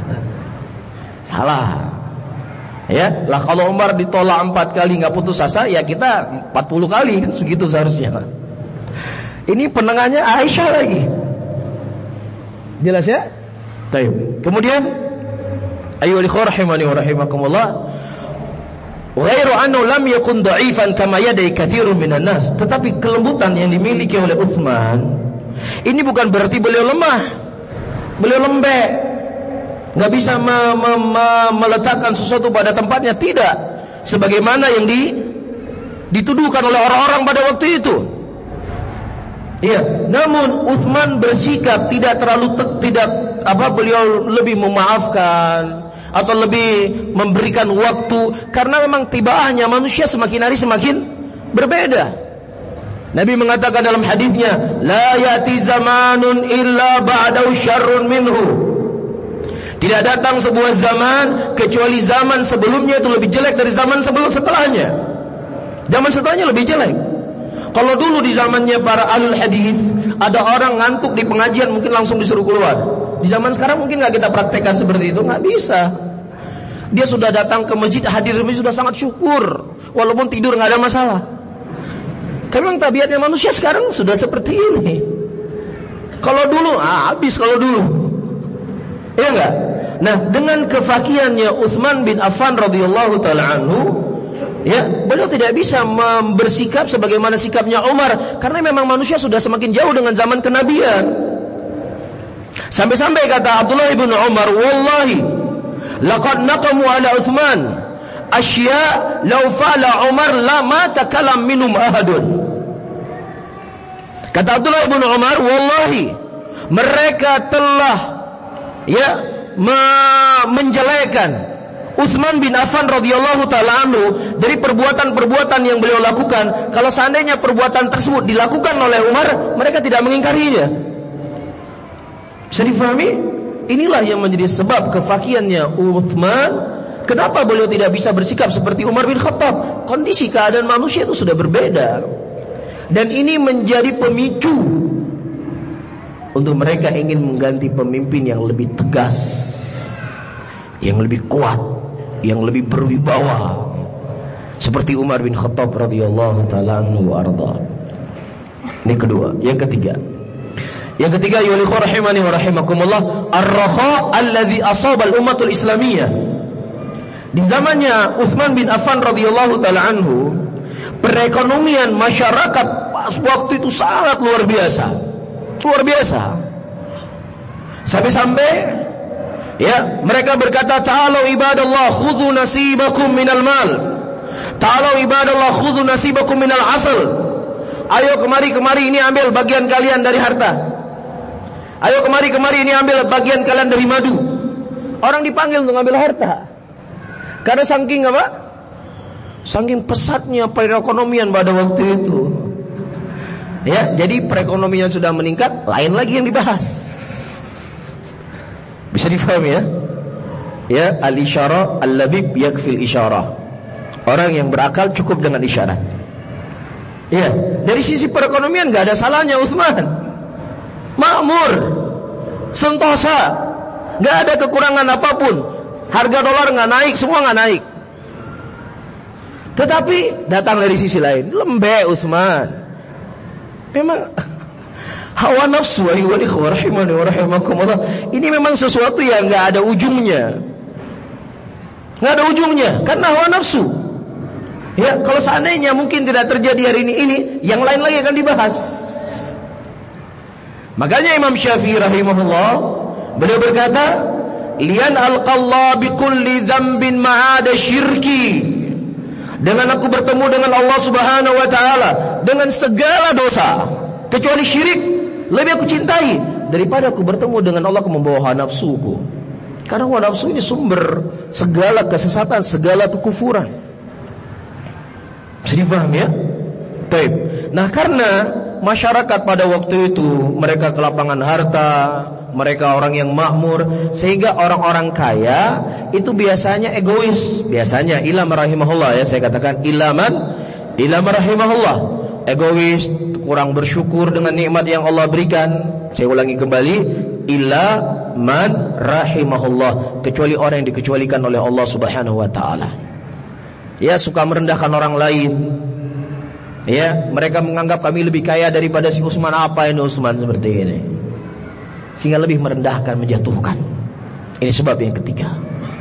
Salah. Ya, lah kalau Umar ditolak empat kali nggak putus asa, ya kita empat puluh kali kan segitu seharusnya. Ini penengahnya Aisyah lagi. Jelas ya? Baik. Kemudian ayyuhal ikhwah rahimani wa rahimakumullah, Ghairu annahu lam yakun dha'ifan kama yadai katsirun minan nas. Tetapi kelembutan yang dimiliki oleh Utsman ini bukan berarti beliau lemah. Beliau lembek. Enggak bisa me- me- me- meletakkan sesuatu pada tempatnya, tidak. Sebagaimana yang di, dituduhkan oleh orang-orang pada waktu itu. Iya, namun Utsman bersikap tidak terlalu te- tidak apa beliau lebih memaafkan atau lebih memberikan waktu, karena memang tibaannya manusia semakin hari semakin berbeda. Nabi mengatakan dalam hadisnya, la yati zamanun illa ba'dahu syarrun minhu. Tidak datang sebuah zaman kecuali zaman sebelumnya itu lebih jelek dari zaman sebelum setelahnya. Zaman setelahnya lebih jelek. Kalau dulu di zamannya para ahlul hadis, ada orang ngantuk di pengajian mungkin langsung disuruh keluar. Di zaman sekarang mungkin nggak kita praktekkan seperti itu, nggak bisa. Dia sudah datang ke masjid, hadir di masjid sudah sangat syukur, walaupun tidur nggak ada masalah. Karena memang tabiatnya manusia sekarang sudah seperti ini. Kalau dulu, ah, habis kalau dulu, ya enggak. Nah, dengan kefakihannya Utsman bin Affan radhiyallahu taala anhu, ya, beliau tidak bisa bersikap sebagaimana sikapnya Umar, karena memang manusia sudah semakin jauh dengan zaman kenabian. Sampai-sampai kata Abdullah bin Umar, wallahi laqad naqamu ala Utsman asya law fa'ala Umar lama takalam minum ahadun. Kata Abdullah bin Umar, wallahi mereka telah ya me- menjelekan Utsman bin Affan radhiyallahu taala anhu dari perbuatan-perbuatan yang beliau lakukan. Kalau seandainya perbuatan tersebut dilakukan oleh Umar, mereka tidak mengingkarinya. Bisa difahami? Inilah yang menjadi sebab kefakihannya Utsman. Kenapa beliau tidak bisa bersikap seperti Umar bin Khattab? Kondisi keadaan manusia itu sudah berbeda. Dan ini menjadi pemicu untuk mereka ingin mengganti pemimpin yang lebih tegas, yang lebih kuat, yang lebih berwibawa, seperti Umar bin Khattab radhiyallahu taala anhu wa arda. Ini kedua. Yang ketiga, yang ketiga, ya ikhwan rahimani wa rahimakumullah, ar-raha alladhi asaba al-ummatul islamiyah. Di zamannya Utsman bin Affan radhiyallahu taala anhu, perekonomian masyarakat pas waktu itu sangat luar biasa. Luar biasa. Sampai-sampai ya, mereka berkata, ta'alu ibadallah khudhu nasibakum minal mal. Ta'alu ibadallah khudhu nasibakum minal asal. Ayo kemari-kemari ini ambil bagian kalian dari harta. Ayo kemari-kemari ini ambil bagian kalian dari madu. Orang dipanggil untuk ambil harta. Karena saking apa? Saking pesatnya perekonomian pada waktu itu. Ya, jadi perekonomian sudah meningkat, lain lagi yang dibahas. Bisa difahami ya? Ya, al-isyarah al-labib yakfil isyarah. Orang yang berakal cukup dengan isyarat. Ya, dari sisi perekonomian enggak ada salahnya Utsman. Makmur, sentosa, enggak ada kekurangan apapun. Harga dolar enggak naik, semua enggak naik. Tetapi datang dari sisi lain, lembek Utsman. Memang hawa nafsu ayyuhal ikhwah rahimani wa rahimakumullah, ini memang sesuatu yang enggak ada ujungnya. Enggak ada ujungnya karena hawa nafsu. Ya, kalau seandainya mungkin tidak terjadi hari ini ini, yang lain lagi akan dibahas. Makanya Imam Syafi'i rahimahullah beliau berkata, lian alqallah bikulli dzambin ma'ada syirki. Dengan aku bertemu dengan Allah Subhanahu wa taala dengan segala dosa kecuali syirik, lebih aku cintai daripada aku bertemu dengan Allah aku membawa hawa nafsuku. Karena hawa nafsu ini sumber segala kesesatan, segala kekufuran. Bisa difaham ya? Baik. Nah, karena masyarakat pada waktu itu mereka kelapangan harta, mereka orang yang makmur, sehingga orang-orang kaya itu biasanya egois. Biasanya ila marahimahullah, ya saya katakan ilaman ila marahimahullah, egois, kurang bersyukur dengan nikmat yang Allah berikan. Saya ulangi kembali, ila man rahimahullah, kecuali orang yang dikecualikan oleh Allah Subhanahu wa taala. Ya, suka merendahkan orang lain. Ya, mereka menganggap kami lebih kaya daripada si Utsman. Apa ini Utsman seperti ini? Sehingga lebih merendahkan, menjatuhkan. Ini sebab yang ketiga.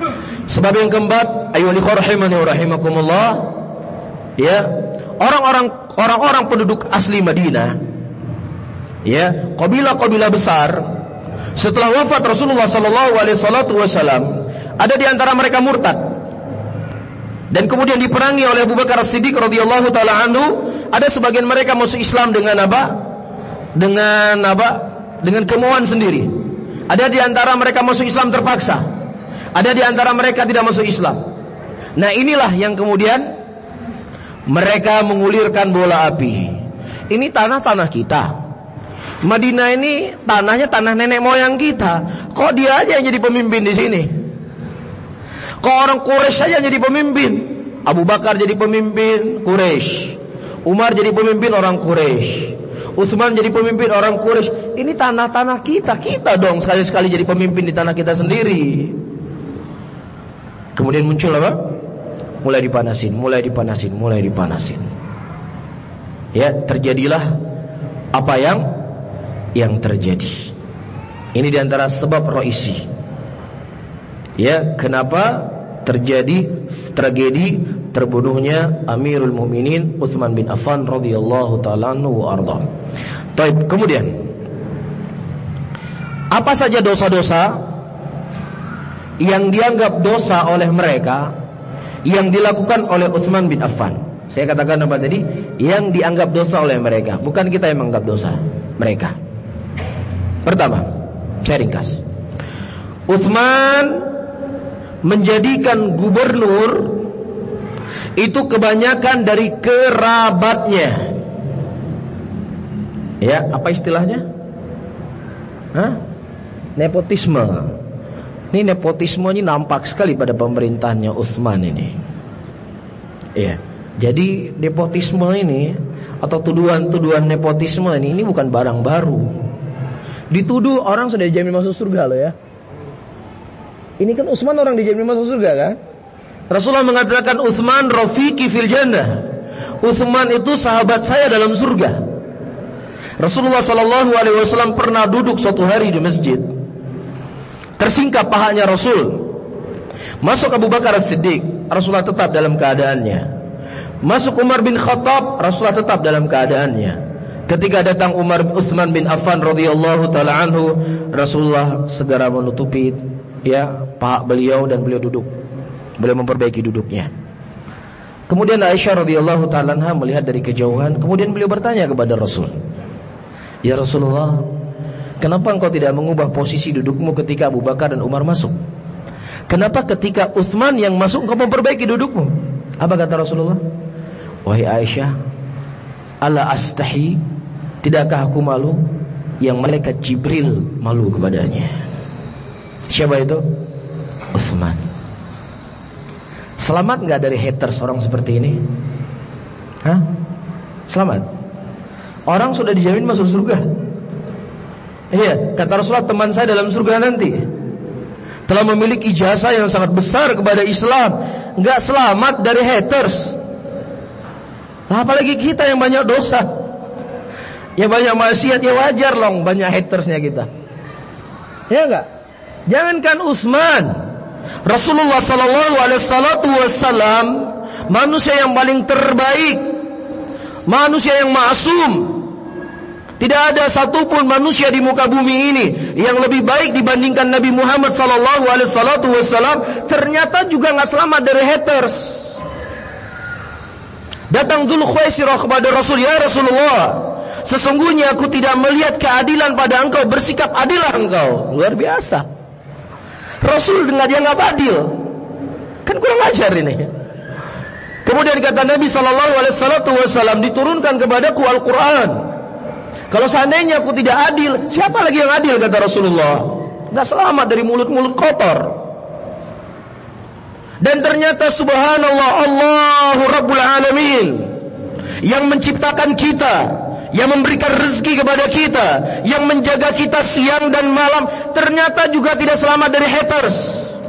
Sebab yang keempat, ayyuhal ikhwah rahimani wa rahimakumullah, ya, orang-orang orang-orang penduduk asli Madinah, ya, kabilah-kabilah besar, setelah wafat Rasulullah sallallahu alaihi wasallam, ada di antara mereka murtad. Dan kemudian diperangi oleh Abu Bakar As-Siddiq radhiyallahu taala anhu. Ada sebagian mereka masuk Islam dengan apa? Dengan apa? Dengan kemauan sendiri. Ada di antara mereka masuk Islam terpaksa. Ada di antara mereka tidak masuk Islam. Nah, inilah yang kemudian mereka mengulirkan bola api. Ini tanah-tanah kita. Madinah ini tanahnya tanah nenek moyang kita. Kok dia aja yang jadi pemimpin di sini? Kok orang Quraisy saja jadi pemimpin? Abu Bakar jadi pemimpin Quraisy, Umar jadi pemimpin orang Quraisy, Utsman jadi pemimpin orang Quraisy. Ini tanah-tanah kita, kita dong sekali-sekali jadi pemimpin di tanah kita sendiri. Kemudian muncul apa? Mulai dipanasin, mulai dipanasin, mulai dipanasin. Ya, terjadilah apa yang yang terjadi. Ini diantara sebab roisi. Ya, kenapa terjadi tragedi terbunuhnya Amirul Mukminin Utsman bin Affan radhiyallahu taala anhu wa arda. Baik, kemudian apa saja dosa-dosa yang dianggap dosa oleh mereka yang dilakukan oleh Utsman bin Affan? Saya katakan apa tadi? Yang dianggap dosa oleh mereka, bukan kita yang menganggap dosa, mereka. Pertama, saya ringkas. Utsman menjadikan gubernur itu kebanyakan dari kerabatnya. Ya, apa istilahnya? Hah? Nepotisme. Ini nepotisme ini nampak sekali pada pemerintahannya Utsman ini. Ya, jadi nepotisme ini atau tuduhan-tuduhan nepotisme ini ini bukan barang baru. Dituduh orang sudah dijamin masuk surga loh ya. Ini kan Utsman orang dijamin masuk surga kan? Rasulullah mengatakan Utsman rafiqi fil jannah. Utsman itu sahabat saya dalam surga. Rasulullah sallallahu alaihi wasallam pernah duduk suatu hari di masjid. Tersingkap pahanya Rasul. Masuk Abu Bakar As-Siddiq, Rasulullah tetap dalam keadaannya. Masuk Umar bin Khattab, Rasulullah tetap dalam keadaannya. Ketika datang Umar Utsman bin Affan radhiyallahu taala anhu, Rasulullah segera menutupi ya paha beliau dan beliau duduk. Beliau memperbaiki duduknya. Kemudian Aisyah radhiyallahu taala anha melihat dari kejauhan, kemudian beliau bertanya kepada Rasul, "Ya Rasulullah, kenapa engkau tidak mengubah posisi dudukmu ketika Abu Bakar dan Umar masuk? Kenapa ketika Utsman yang masuk engkau memperbaiki dudukmu?" Apa kata Rasulullah? "Wahai Aisyah, ala astahi, tidakkah aku malu yang malaikat Jibril malu kepadanya?" Siapa itu? Utsman. Selamat enggak dari haters orang seperti ini? Hah? Selamat. Orang sudah dijamin masuk surga. Iya, kata Rasulullah, teman saya dalam surga nanti telah memiliki ijazah yang sangat besar kepada Islam. Enggak selamat dari haters. Nah, apalagi kita yang banyak dosa, ya banyak maksiat, ya wajar loh banyak hatersnya kita. Ya enggak? Jangankan Utsman, Rasulullah sallallahu alaihi wasallam manusia yang paling terbaik, manusia yang maksum. Tidak ada satupun manusia di muka bumi ini yang lebih baik dibandingkan Nabi Muhammad sallallahu alaihi wasallam. Ternyata juga enggak selamat dari haters. Datang Dzul Khuwaisirah kepada Rasul, "Ya Rasulullah, sesungguhnya aku tidak melihat keadilan pada engkau, bersikap adillah engkau." Luar biasa. Rasul dengar dia nggak adil, kan kurang ajar ini. Kemudian kata Nabi Sallallahu Alaihi Wasallam, diturunkan kepadaku Al-Quran. Kalau seandainya aku tidak adil, siapa lagi yang adil? Kata Rasulullah. Nggak selamat dari mulut-mulut kotor. Dan ternyata subhanallah, Allahu Rabbul Alamin yang menciptakan kita, yang memberikan rezeki kepada kita, yang menjaga kita siang dan malam, ternyata juga tidak selamat dari haters.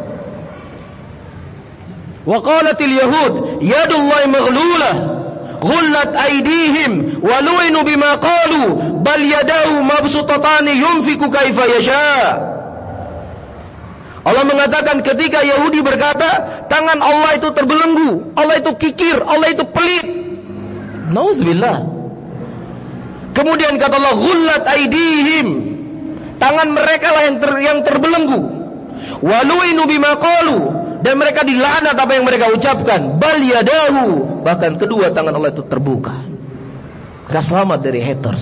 Wa qalatil yahud yadullahi maghlulah ghullat aydihim wa lu'inu bima qalu bal yadahu mabsutatani yunfiku kaifa yasha. Allah mengatakan ketika Yahudi berkata, tangan Allah itu terbelenggu, Allah itu kikir, Allah itu pelit. Nauzubillah. Kemudian kata Allah, ghullat aydihim, tangan mereka lah yang, ter, yang terbelenggu. Waluinu bima qalu, dan mereka dilaknat apa yang mereka ucapkan. Bal yadahu, bahkan kedua tangan Allah itu terbuka. Gak selamat dari haters,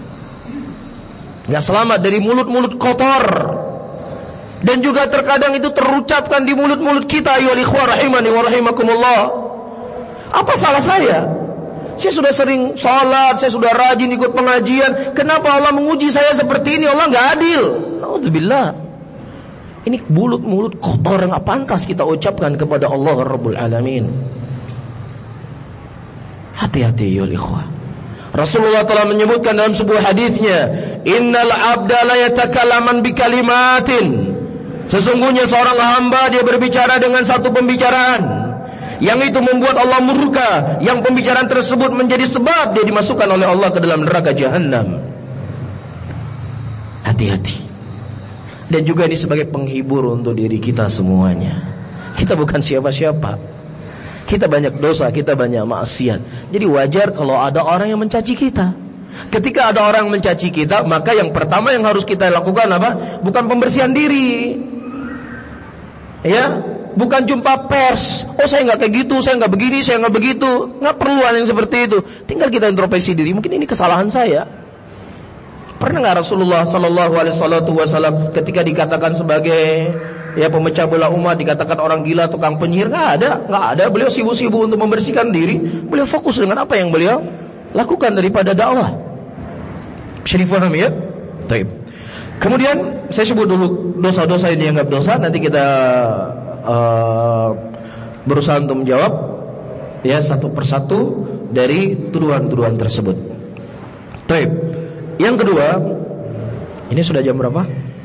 gak selamat dari mulut-mulut kotor. Dan juga terkadang itu terucapkan di mulut-mulut kita. Ayyuhal ikhwah rahimani wa rahimakumullah. Apa salah saya? Saya sudah sering salat, saya sudah rajin ikut pengajian. Kenapa Allah menguji saya seperti ini? Allah gak adil. Naudzubillah. Ini mulut-mulut kotor yang pantas kita ucapkan kepada Allah Rabbul Alamin. Hati-hati ya ikhwah. Rasulullah telah menyebutkan dalam sebuah hadisnya, innal abda la yatakallaman bi kalimatin. Sesungguhnya seorang hamba dia berbicara dengan satu pembicaraan yang itu membuat Allah murka, yang pembicaraan tersebut menjadi sebab dia dimasukkan oleh Allah ke dalam neraka jahanam. Hati-hati. Dan juga ini sebagai penghibur untuk diri kita semuanya. Kita bukan siapa-siapa. Kita banyak dosa, kita banyak maksiat. Jadi wajar kalau ada orang yang mencaci kita. Ketika ada orang yang mencaci kita, maka yang pertama yang harus kita lakukan apa? Bukan pembersihan diri. Ya, bukan jumpa pers. Oh saya nggak kayak gitu, saya nggak begini, saya nggak begitu. Nggak perlu yang seperti itu. Tinggal kita introspeksi diri. Mungkin ini kesalahan saya. Pernah nggak Rasulullah Sallallahu Alaihi Wasallam ketika dikatakan sebagai ya pemecah belah umat, dikatakan orang gila, tukang penyihir? Nggak ada, nggak ada. Beliau sibuk-sibuk untuk membersihkan diri. Beliau fokus dengan apa yang beliau lakukan daripada dakwah. Bisa difaham ya? Baik. Kemudian saya sebut dulu dosa-dosa yang dianggap dosa. Nanti kita uh, berusaha untuk menjawab ya satu persatu dari tuduhan-tuduhan tersebut. Baik. Yang kedua, ini sudah jam berapa?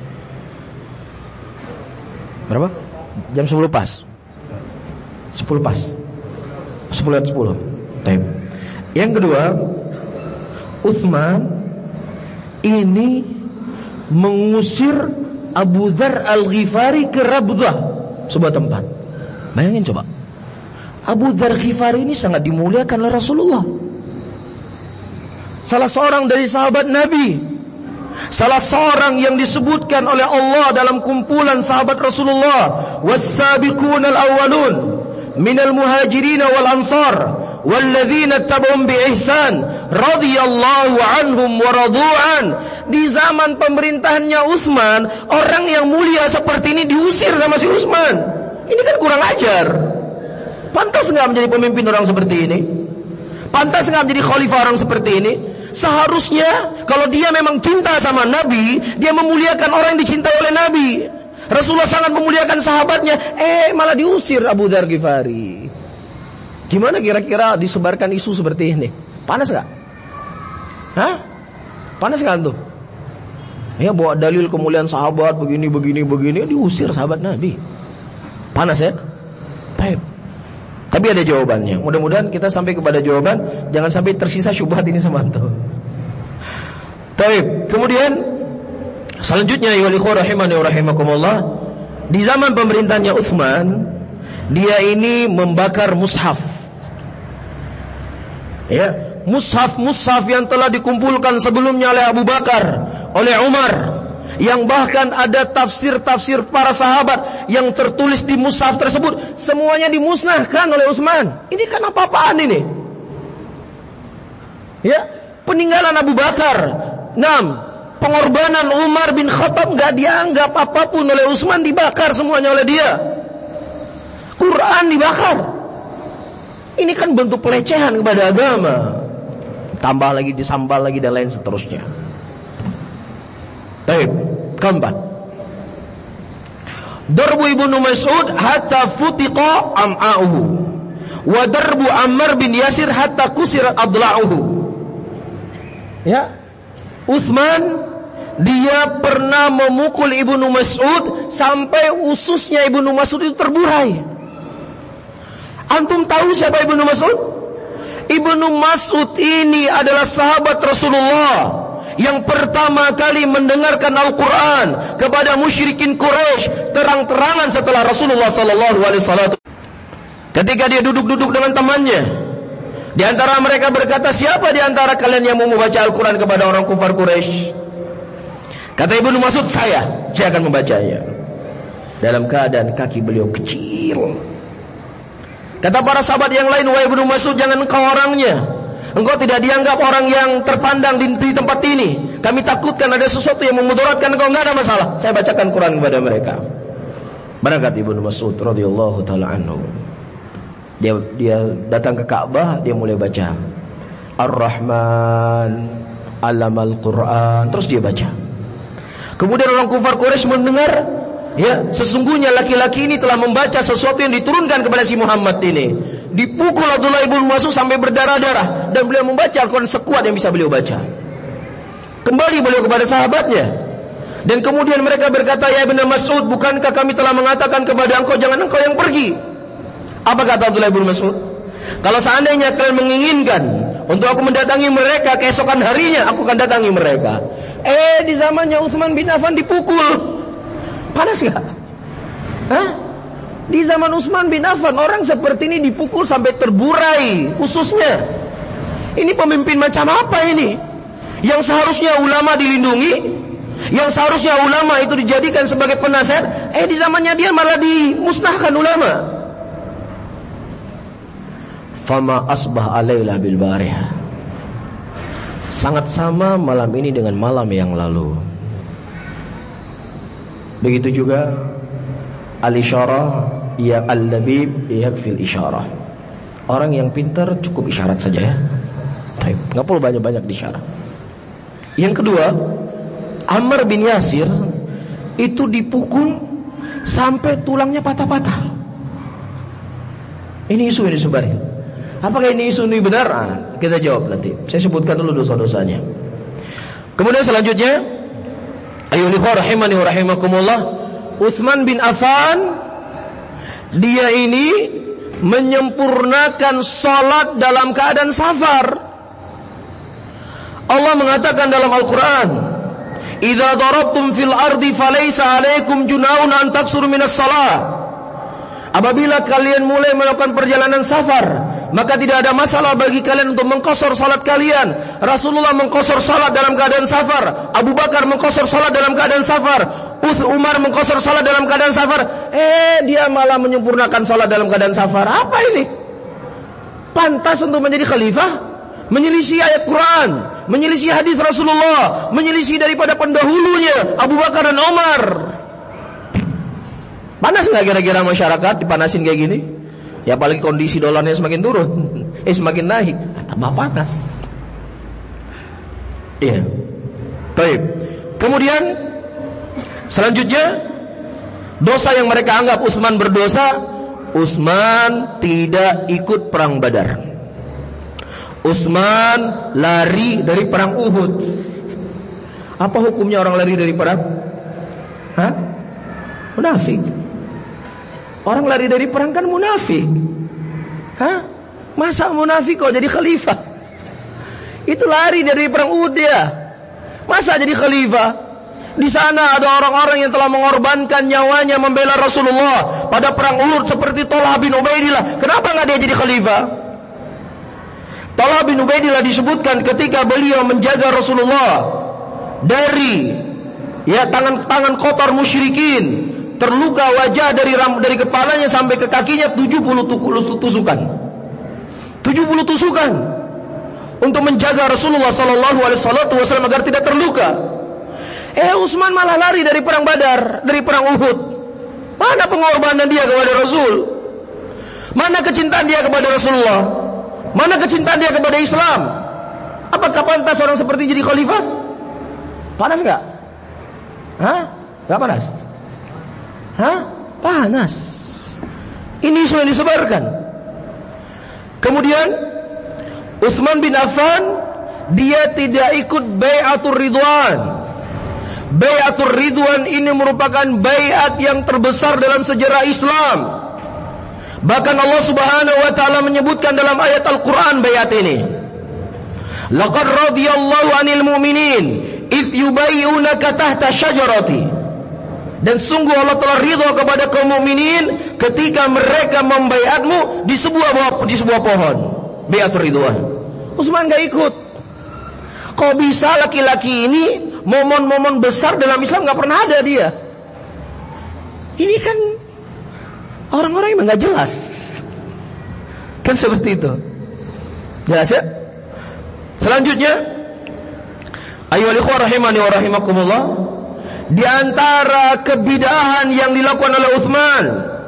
Berapa? Jam sepuluh pas. sepuluh pas. sepuluh lewat sepuluh. Baik. Yang kedua, Utsman ini mengusir Abu Dzar Al-Ghifari ke Rabdah, sebuah tempat. Bayangin coba, Abu Dzar Ghifari ini sangat dimuliakan oleh Rasulullah, salah seorang dari sahabat Nabi, salah seorang yang disebutkan oleh Allah dalam kumpulan sahabat Rasulullah, was-sabiqunal awwalun minal muhajirin wal ansar walladzina tabauhum bi ihsan radhiyallahu anhum wa radu'an. Di zaman pemerintahannya Utsman, orang yang mulia seperti ini diusir sama si Utsman. Ini kan kurang ajar. Pantas enggak menjadi pemimpin orang seperti ini? Pantas enggak menjadi khalifah orang seperti ini? Seharusnya kalau dia memang cinta sama Nabi, dia memuliakan orang yang dicintai oleh Nabi. Rasulullah sangat memuliakan sahabatnya, eh malah diusir Abu Dzar Ghifari. Gimana kira-kira disebarkan isu seperti ini? Panas gak? Hah? Panas gak tuh? Ya bawa dalil kemuliaan sahabat begini, begini, begini, diusir sahabat Nabi. Panas ya? Baik. Tapi ada jawabannya. Mudah-mudahan kita sampai kepada jawaban. Jangan sampai tersisa syubhat ini sama antum. Baik. Kemudian selanjutnya ya ikhwah rahimani wa rahimakumullah, di zaman pemerintahannya Utsman, dia ini membakar mushaf. Ya, mushaf-mushaf yang telah dikumpulkan sebelumnya oleh Abu Bakar, oleh Umar, yang bahkan ada tafsir-tafsir para sahabat yang tertulis di mushaf tersebut, semuanya dimusnahkan oleh Utsman. Ini kan apa-apaan ini? Ya, peninggalan Abu Bakar. Enam, pengorbanan Umar bin Khattab gak dianggap apapun oleh Utsman, dibakar semuanya oleh dia. Quran dibakar. Ini kan bentuk pelecehan kepada agama. Tambah lagi, disambal lagi, dan lain seterusnya. Baik, keempat, darbu Ibnu Mas'ud hatta futiqa am'a'uhu, wa darbu Ammar bin Yasir hatta kusirat adla'uhu. Ya, Utsman dia pernah memukul Ibnu Mas'ud sampai ususnya Ibnu Mas'ud itu terburai. Antum tahu siapa Ibnu Mas'ud? Ibnu Mas'ud ini adalah sahabat Rasulullah yang pertama kali mendengarkan Al-Quran kepada musyrikin Quraisy terang-terangan setelah Rasulullah sallallahu alaihi wasallam. Ketika dia duduk-duduk dengan temannya, di antara mereka berkata, siapa di antara kalian yang mau membaca Al-Quran kepada orang kufar Quraisy? Kata Ibnu Mas'ud, saya, saya akan membacanya. Dalam keadaan kaki beliau kecil. Kata para sahabat yang lain, wahai Ibnu Mas'ud, jangan engkau orangnya. Engkau tidak dianggap orang yang terpandang di, di tempat ini. Kami takutkan ada sesuatu yang memudaratkan engkau. Enggak ada masalah, saya bacakan Quran kepada mereka. Berangkat Ibnu Mas'ud radhiyallahu taala anhu. Dia dia datang ke Ka'bah, dia mulai baca Ar-Rahman 'allamal Qur'an, terus dia baca. Kemudian orang kufar Quraisy mendengar, ya, sesungguhnya laki-laki ini telah membaca sesuatu yang diturunkan kepada si Muhammad ini. Dipukul Abdullah ibn Mas'ud sampai berdarah-darah, dan beliau membaca Al-Quran sekuat yang bisa beliau baca. Kembali beliau kepada sahabatnya, dan kemudian mereka berkata, ya Ibn Mas'ud, bukankah kami telah mengatakan kepada engkau jangan engkau yang pergi? Apa kata Abdullah ibn Mas'ud? Kalau seandainya kalian menginginkan untuk aku mendatangi mereka keesokan harinya, aku akan datangi mereka. Eh, di zamannya Utsman bin Affan dipukul. Panas gak? Hah? Di zaman Utsman bin Affan orang seperti ini dipukul sampai terburai ususnya. Ini pemimpin macam apa ini? Yang seharusnya ulama dilindungi, yang seharusnya ulama itu dijadikan sebagai penasehat, eh di zamannya dia malah dimusnahkan ulama. Fama asbah alayla bil barihah. Sangat sama malam ini dengan malam yang lalu. Begitu juga al-isyarah ya al-labib yakfil isyarah. Orang yang pintar cukup isyarat saja ya. Baik, enggak perlu banyak-banyak disyarat. Yang kedua, Ammar bin Yasir itu dipukul sampai tulangnya patah-patah. Ini isu yang disebarin. Apakah ini isu ini benar? Nah, kita jawab nanti. Saya sebutkan dulu dosa-dosanya. Kemudian selanjutnya, ayyuhal ikhwah rahimani wa rahimakumullah, Utsman bin Affan dia ini menyempurnakan salat dalam keadaan safar. Allah mengatakan dalam Al-Qur'an, "Idza darabtum fil ardi falaysa 'alaikum junahun an taksuru minas shalah." Apabila kalian mulai melakukan perjalanan safar, maka tidak ada masalah bagi kalian untuk mengqasar salat kalian. Rasulullah mengqasar salat dalam keadaan safar, Abu Bakar mengqasar salat dalam keadaan safar, Umar mengqasar salat dalam keadaan safar. Eh, dia malah menyempurnakan salat dalam keadaan safar. Apa ini? Pantas untuk menjadi khalifah? Menyelisih ayat Quran, menyelisih hadis Rasulullah, menyelisih daripada pendahulunya Abu Bakar dan Umar. Panas nggak kira-kira masyarakat dipanasin kayak gini? Ya apalagi kondisi dolarnya semakin turun, eh semakin naik, tambah panas. Iya. Baik. Kemudian selanjutnya dosa yang mereka anggap Utsman berdosa, Utsman tidak ikut perang Badar. Utsman lari dari perang Uhud. Apa hukumnya orang lari dari perang? Hah? Munafik. Orang lari dari perang kan munafik. Hah? Masa munafik kok jadi khalifah? Itu lari dari perang Uhud dia. Masa jadi khalifah? Di sana ada orang-orang yang telah mengorbankan nyawanya membela Rasulullah pada perang Uhud seperti Thalhah bin Ubaidillah. Kenapa enggak dia jadi khalifah? Thalhah bin Ubaidillah disebutkan ketika beliau menjaga Rasulullah dari ya tangan-tangan kotor musyrikin, terluka wajah dari dari kepalanya sampai ke kakinya tujuh puluh tusukan. tujuh puluh tusukan untuk menjaga Rasulullah sallallahu alaihi wasallam agar tidak terluka. Eh Utsman malah lari dari perang Badar, dari perang Uhud. Mana pengorbanan dia kepada Rasul? Mana kecintaan dia kepada Rasulullah? Mana kecintaan dia kepada Islam? Apakah pantas orang seperti jadi khalifah? Panas enggak? Hah? Enggak panas? Hah? Panas. Ini isu yang disebarkan. Kemudian Utsman bin Affan dia tidak ikut bai'atur ridwan. Bai'atur ridwan ini merupakan bai'at yang terbesar dalam sejarah Islam. Bahkan Allah Subhanahu wa taala menyebutkan dalam ayat Al-Qur'an bai'at ini. Laqad radiyallahu 'anil mu'minin id yubayyi'unaka tahta syajarati. Dan sungguh Allah telah ridha kepada kaum mukminin ketika mereka membaiatmu di sebuah di sebuah pohon. Baiatur ridwan. Utsman enggak ikut. Kok bisa laki-laki ini momen-momen besar dalam Islam enggak pernah ada dia? Ini kan orang-orang yang enggak jelas. Kan seperti itu. Jelas ya? Selanjutnya, ayyuhal ikhwah rahimani wa rahimakumullah, di antara kebidahan yang dilakukan oleh Utsman,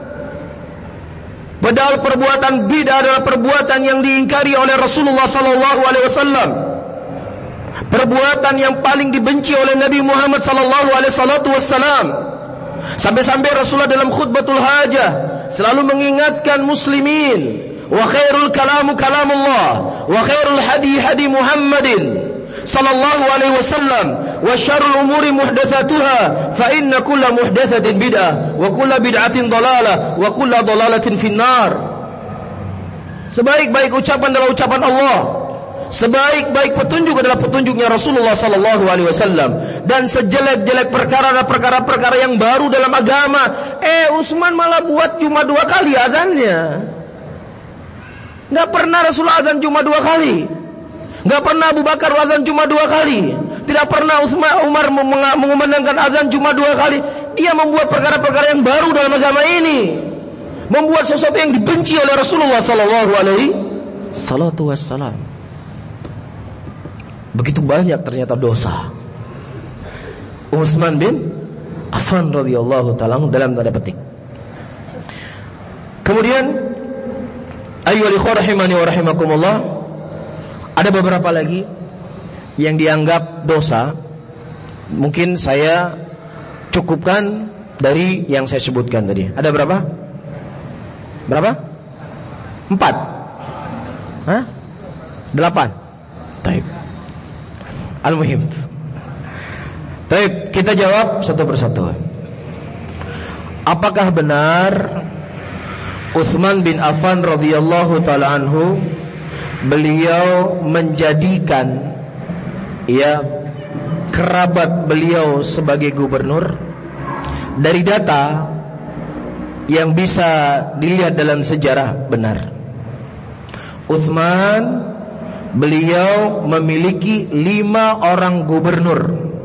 padahal perbuatan bid'ah adalah perbuatan yang diingkari oleh Rasulullah sallallahu alaihi wasallam, perbuatan yang paling dibenci oleh Nabi Muhammad sallallahu alaihi wasallam. Sampai-sampai Rasulullah dalam khutbatul hajah selalu mengingatkan muslimin, wa khairul kalamu kalamullah wa khairul hadi hadi Muhammadin sallallahu alaihi wasallam wa syarrul umuri muhdatsatuha fa inna kulla muhdatsatin bid'ah wa kulla bid'atin dhalalah wa kulla dhalalatin finnar. Sebaik-baik ucapan adalah ucapan Allah, sebaik-baik petunjuk adalah petunjuknya Rasulullah sallallahu alaihi wasallam, dan sejelek-jelek perkara adalah perkara-perkara yang baru dalam agama. Eh, Utsman malah buat cuma dua kali azannya. Enggak pernah Rasulullah azan cuma dua kali. Enggak pernah Abu Bakar azan cuma dua kali. Tidak pernah Utsman Umar mengumandangkan azan cuma dua kali. Dia membuat perkara-perkara yang baru dalam agama ini, membuat sesuatu yang dibenci oleh Rasulullah sallallahu alaihi wasallam. Begitu banyak ternyata dosa Utsman bin Affan radhiyallahu ta'ala dalam tanda petik. Kemudian ayyuhal ikhwah rahimani wa rahimakumullah, ada beberapa lagi yang dianggap dosa. Mungkin saya cukupkan dari yang saya sebutkan tadi. Ada berapa? Berapa? Empat? Hah? Delapan? Taib. Al-muhim. Taib, kita jawab satu persatu. Apakah benar Utsman bin Affan radhiyallahu ta'ala anhu, beliau menjadikan ya kerabat beliau sebagai gubernur? Dari data yang bisa dilihat dalam sejarah, benar. Utsman, beliau memiliki lima orang gubernur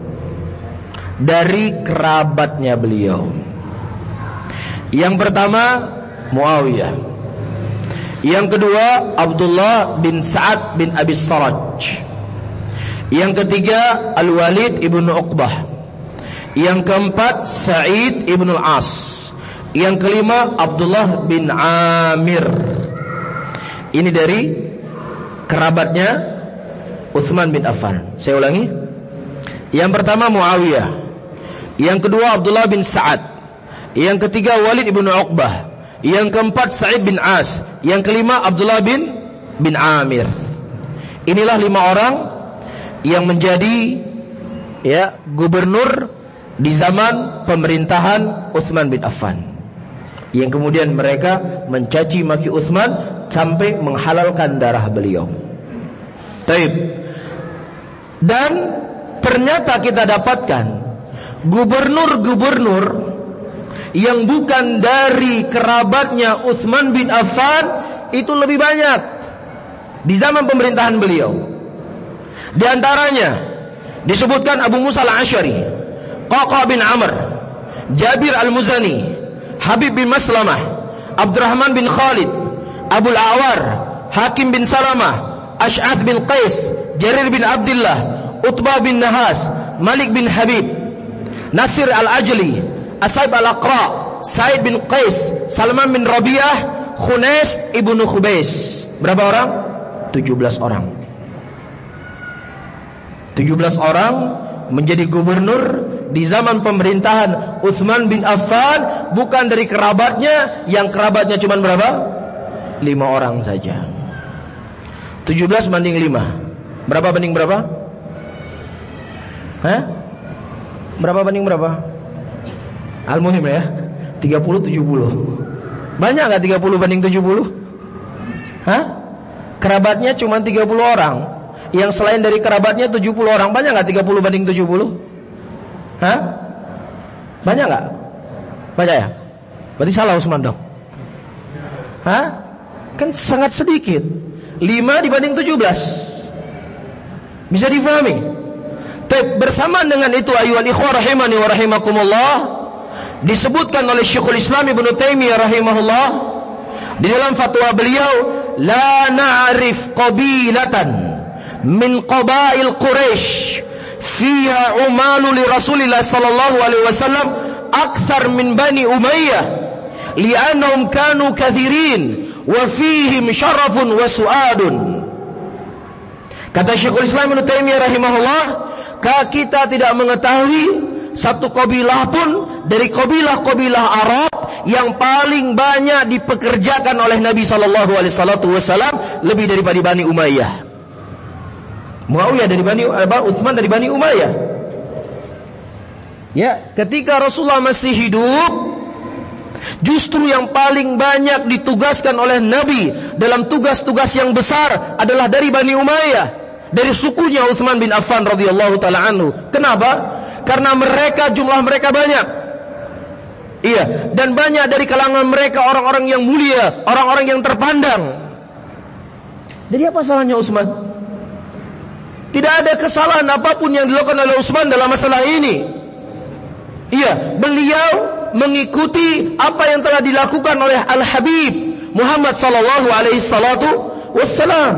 dari kerabatnya beliau. Yang pertama Muawiyah, yang kedua Abdullah bin Sa'ad bin Abi Saraj, yang ketiga Al-Walid ibnu Uqbah, yang keempat Sa'id ibnu Al-As, yang kelima Abdullah bin Amir. Ini dari kerabatnya Utsman bin Affan. Saya ulangi. Yang pertama Muawiyah, yang kedua Abdullah bin Sa'ad, yang ketiga Walid ibnu Uqbah, yang keempat Sa'id bin As, yang kelima Abdullah bin bin Amir. Inilah lima orang yang menjadi ya gubernur di zaman pemerintahan Utsman bin Affan, yang kemudian mereka mencaci maki Utsman sampai menghalalkan darah beliau. Taib. Dan ternyata kita dapatkan gubernur-gubernur yang bukan dari kerabatnya Utsman bin Affan itu lebih banyak di zaman pemerintahan beliau. Di antaranya disebutkan Abu Musa al-Asy'ari, Qaqa bin Amr, Jabir al-Muzani, Habib bin Maslamah, Abdurrahman bin Khalid, Abul Awar, Hakim bin Salamah, Ash'ath bin Qais, Jarir bin Abdullah, Utbah bin Nahas, Malik bin Habib, Nasir al-Ajli, Asaib al-Aqra, Said bin Qais, Salman bin Rabi'ah, Khunais ibnu Khubais. Berapa orang? tujuh belas orang. tujuh belas orang menjadi gubernur di zaman pemerintahan Utsman bin Affan, bukan dari kerabatnya, yang kerabatnya cuma berapa? lima orang saja. tujuh belas banding lima. Berapa banding berapa? Hah? Berapa banding berapa? Al-muhim ya, tiga puluh tujuh puluh. Banyak gak tiga puluh banding tujuh puluh? Hah? Kerabatnya cuma tiga puluh orang, yang selain dari kerabatnya tujuh puluh orang. Banyak nggak tiga puluh banding tujuh puluh? Hah? Banyak nggak? Banyak ya? Berarti salah Utsman dong. Hah? Kan sangat sedikit. lima dibanding tujuh belas. Bisa difahami? Tapi bersamaan dengan itu ayyuhal ikhwah rahimani wa rahimakumullah, disebutkan oleh Syekhul Islam Ibnu Taimiyah rahimahullah di dalam fatwa beliau, la na'rif qabilatan min qabail Quraisy fiha umalu li Rasulillah sallallahu alaihi wasallam akthar min Bani Umayyah li'annahum kanu kathirin wa fihim syarafun wa su'adun. Kata Syekhul Islam Ibnu Taimiyah rahimahullah, kita tidak mengetahui satu kabilah pun dari kabilah-kabilah Arab yang paling banyak dipekerjakan oleh Nabi sallallahu alaihi wasallam lebih daripada Bani Umayyah. Muawiyah dari Bani Utsman dari Bani Umayyah. Ya, ketika Rasulullah masih hidup, justru yang paling banyak ditugaskan oleh Nabi dalam tugas-tugas yang besar adalah dari Bani Umayyah, dari sukunya Utsman bin Affan radhiyallahu taala anhu. Kenapa? Karena mereka, jumlah mereka banyak. Iya, dan banyak dari kalangan mereka orang-orang yang mulia, orang-orang yang terpandang. Jadi apa salahnya Utsman? Tidak ada kesalahan apapun yang dilakukan oleh Utsman dalam masalah ini. Iya, beliau mengikuti apa yang telah dilakukan oleh Al-Habib Muhammad sallallahu alaihi wasallam.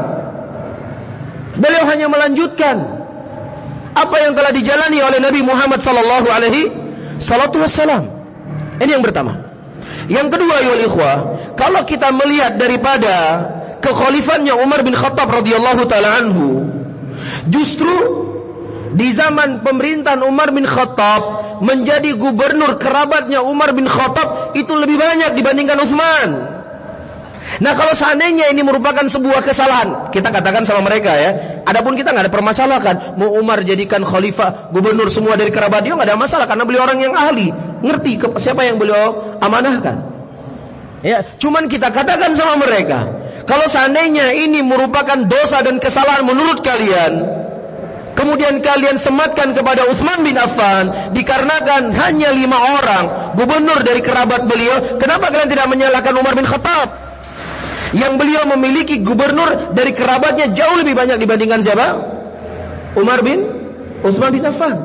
Beliau hanya melanjutkan apa yang telah dijalani oleh Nabi Muhammad sallallahu alaihi wasallam. Ini yang pertama. Yang kedua, ya ikhwah, kalau kita melihat daripada kekhalifannya Umar bin Khattab radhiyallahu taala anhu, justru di zaman pemerintahan Umar bin Khattab menjadi gubernur kerabatnya Umar bin Khattab itu lebih banyak dibandingkan Utsman. Nah, kalau seandainya ini merupakan sebuah kesalahan, kita katakan sama mereka ya, adapun kita nggak ada permasalahan. Mau Umar jadikan khalifah, gubernur semua dari kerabat dia nggak ada masalah, karena beliau orang yang ahli, ngerti ke, siapa yang beliau amanahkan. Ya, cuman kita katakan sama mereka, kalau seandainya ini merupakan dosa dan kesalahan menurut kalian, kemudian kalian sematkan kepada Utsman bin Affan, dikarenakan hanya lima orang gubernur dari kerabat beliau, kenapa kalian tidak menyalahkan Umar bin Khattab? Yang beliau memiliki gubernur dari kerabatnya jauh lebih banyak dibandingkan siapa? Umar bin Utsman bin Affan.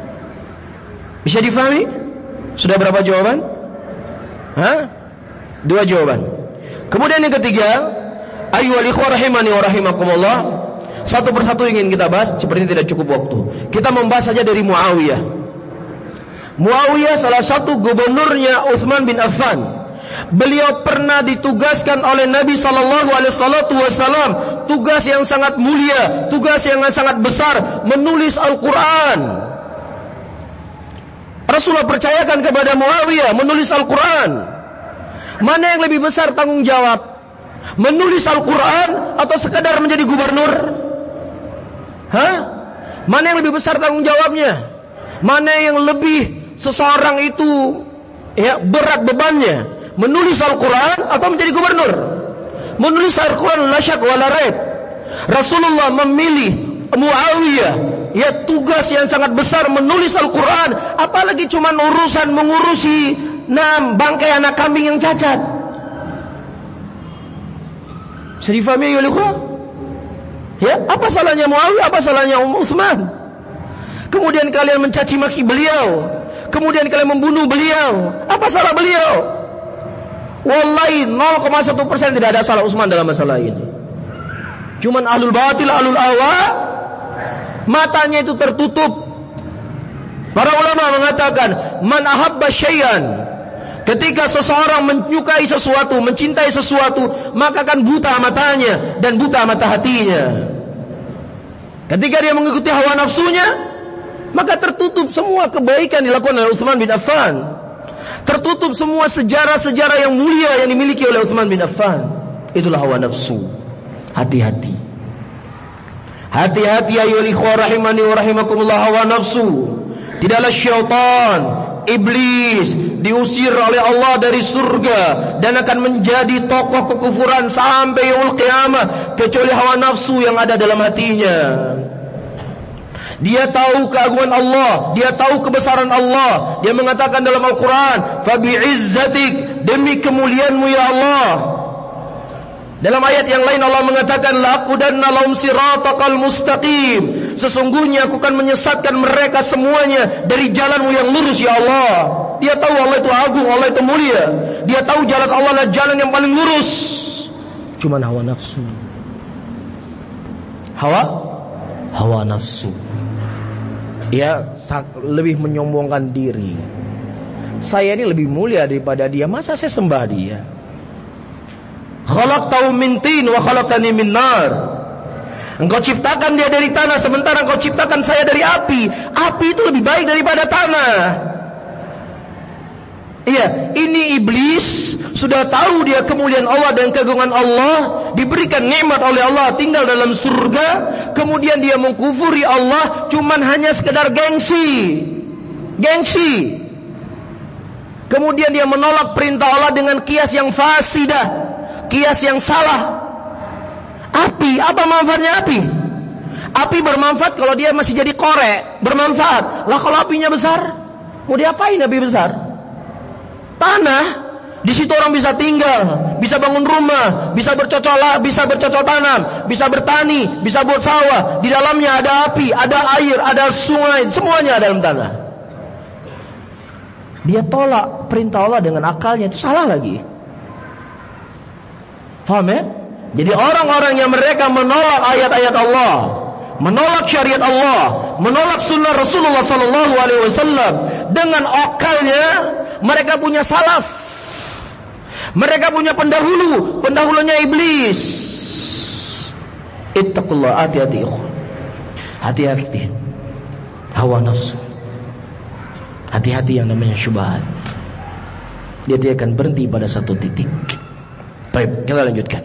Bisa difahami? Sudah berapa jawaban? Hah? Dua jawaban. Kemudian yang ketiga, ayyuhal ikhwah rahimani wa rahimakumullah, satu persatu ingin kita bahas, sepertinya tidak cukup waktu. Kita membahas saja dari Muawiyah. Muawiyah salah satu gubernurnya Utsman bin Affan. Beliau pernah ditugaskan oleh Nabi sallallahu alaihi wasallam tugas yang sangat mulia, tugas yang sangat besar, menulis Al-Quran. Rasulullah percayakan kepada Muawiyah menulis Al-Quran. Mana yang lebih besar tanggung jawab? Menulis Al-Quran atau sekadar menjadi gubernur? Hah? Mana yang lebih besar tanggung jawabnya? Mana yang lebih seseorang itu ya berat bebannya? Menulis Al-Quran atau menjadi gubernur? Menulis Al-Quran la syak wa la raib. Rasulullah memilih Muawiyah, ya tugas yang sangat besar menulis Al-Quran, apalagi cuma urusan mengurusi enam bangkai anak kambing yang cacat. Bisa difahami ya ikhwah? Ya, apa salahnya Muawiyah, apa salahnya Utsman? Kemudian kalian mencaci maki beliau, kemudian kalian membunuh beliau, apa salah beliau? Wallahi nol koma satu persen tidak ada salah Utsman dalam masalah ini. Cuman ahlul batil, ahlul ahwa, matanya itu tertutup. Para ulama mengatakan, man ahabba syai'an, ketika seseorang menyukai sesuatu, mencintai sesuatu, maka akan buta matanya dan buta mata hatinya. Ketika dia mengikuti hawa nafsunya, maka tertutup semua kebaikan dilakukan oleh Utsman bin Affan. Tertutup semua sejarah-sejarah yang mulia yang dimiliki oleh Utsman bin Affan. Itulah hawa nafsu. Hati-hati. Hati-hati ayyuhal ikhwah rahimani wa rahimakumullah, hawa nafsu. Tidaklah syaitan Iblis diusir oleh Allah dari surga dan akan menjadi tokoh kekufuran sampai yaumul qiyamah, kecuali hawa nafsu yang ada dalam hatinya. Dia tahu keagungan Allah, dia tahu kebesaran Allah. Dia mengatakan dalam Al-Quran, "Fabi'izzatik," demi kemuliaanmu ya Allah. Dalam ayat yang lain Allah mengatakan, "La'aqudanna lahum siratakal mustaqim." Sesungguhnya aku akan menyesatkan mereka semuanya dari jalanmu yang lurus ya Allah. Dia tahu Allah itu agung, Allah itu mulia. Dia tahu jalan Allah adalah jalan yang paling lurus. Cuman hawa nafsu. Hawa hawa nafsu. Dia lebih menyombongkan diri. Saya ini lebih mulia daripada dia, masa saya sembah dia? Khalaqtahu min tin wa khalaqtani min nar. Engkau ciptakan dia dari tanah, sementara engkau ciptakan saya dari api. Api itu lebih baik daripada tanah. Iya, ini iblis sudah tahu dia kemuliaan Allah dan keagungan Allah, diberikan nikmat oleh Allah, tinggal dalam surga, kemudian dia mengkufuri Allah cuman hanya sekedar gengsi. Gengsi. Kemudian dia menolak perintah Allah dengan kias yang fasidah, kias yang salah. Api, apa manfaatnya api? Api bermanfaat kalau dia masih jadi korek, bermanfaat. Lah kalau apinya besar, mau diapain api besar? Tanah, di situ orang bisa tinggal, bisa bangun rumah, bisa bercocok, bisa bercocok tanam, bisa bertani, bisa buat sawah. Di dalamnya ada api, ada air, ada sungai, semuanya ada dalam tanah. Dia tolak perintah Allah dengan akalnya, itu salah lagi. Faham ya? Jadi orang-orang yang mereka menolak ayat-ayat Allah, menolak syariat Allah, menolak sunnah Rasulullah sallallahu alaihi wasallam, dengan akalnya mereka punya salaf. Mereka punya pendahulu, pendahulunya iblis. Ittaqullah, hati-hati ikhwan. Hati-hati hawa nafsu. Hati-hati yang namanya syubhat. Dia tidak akan berhenti pada satu titik. Baik, kita lanjutkan.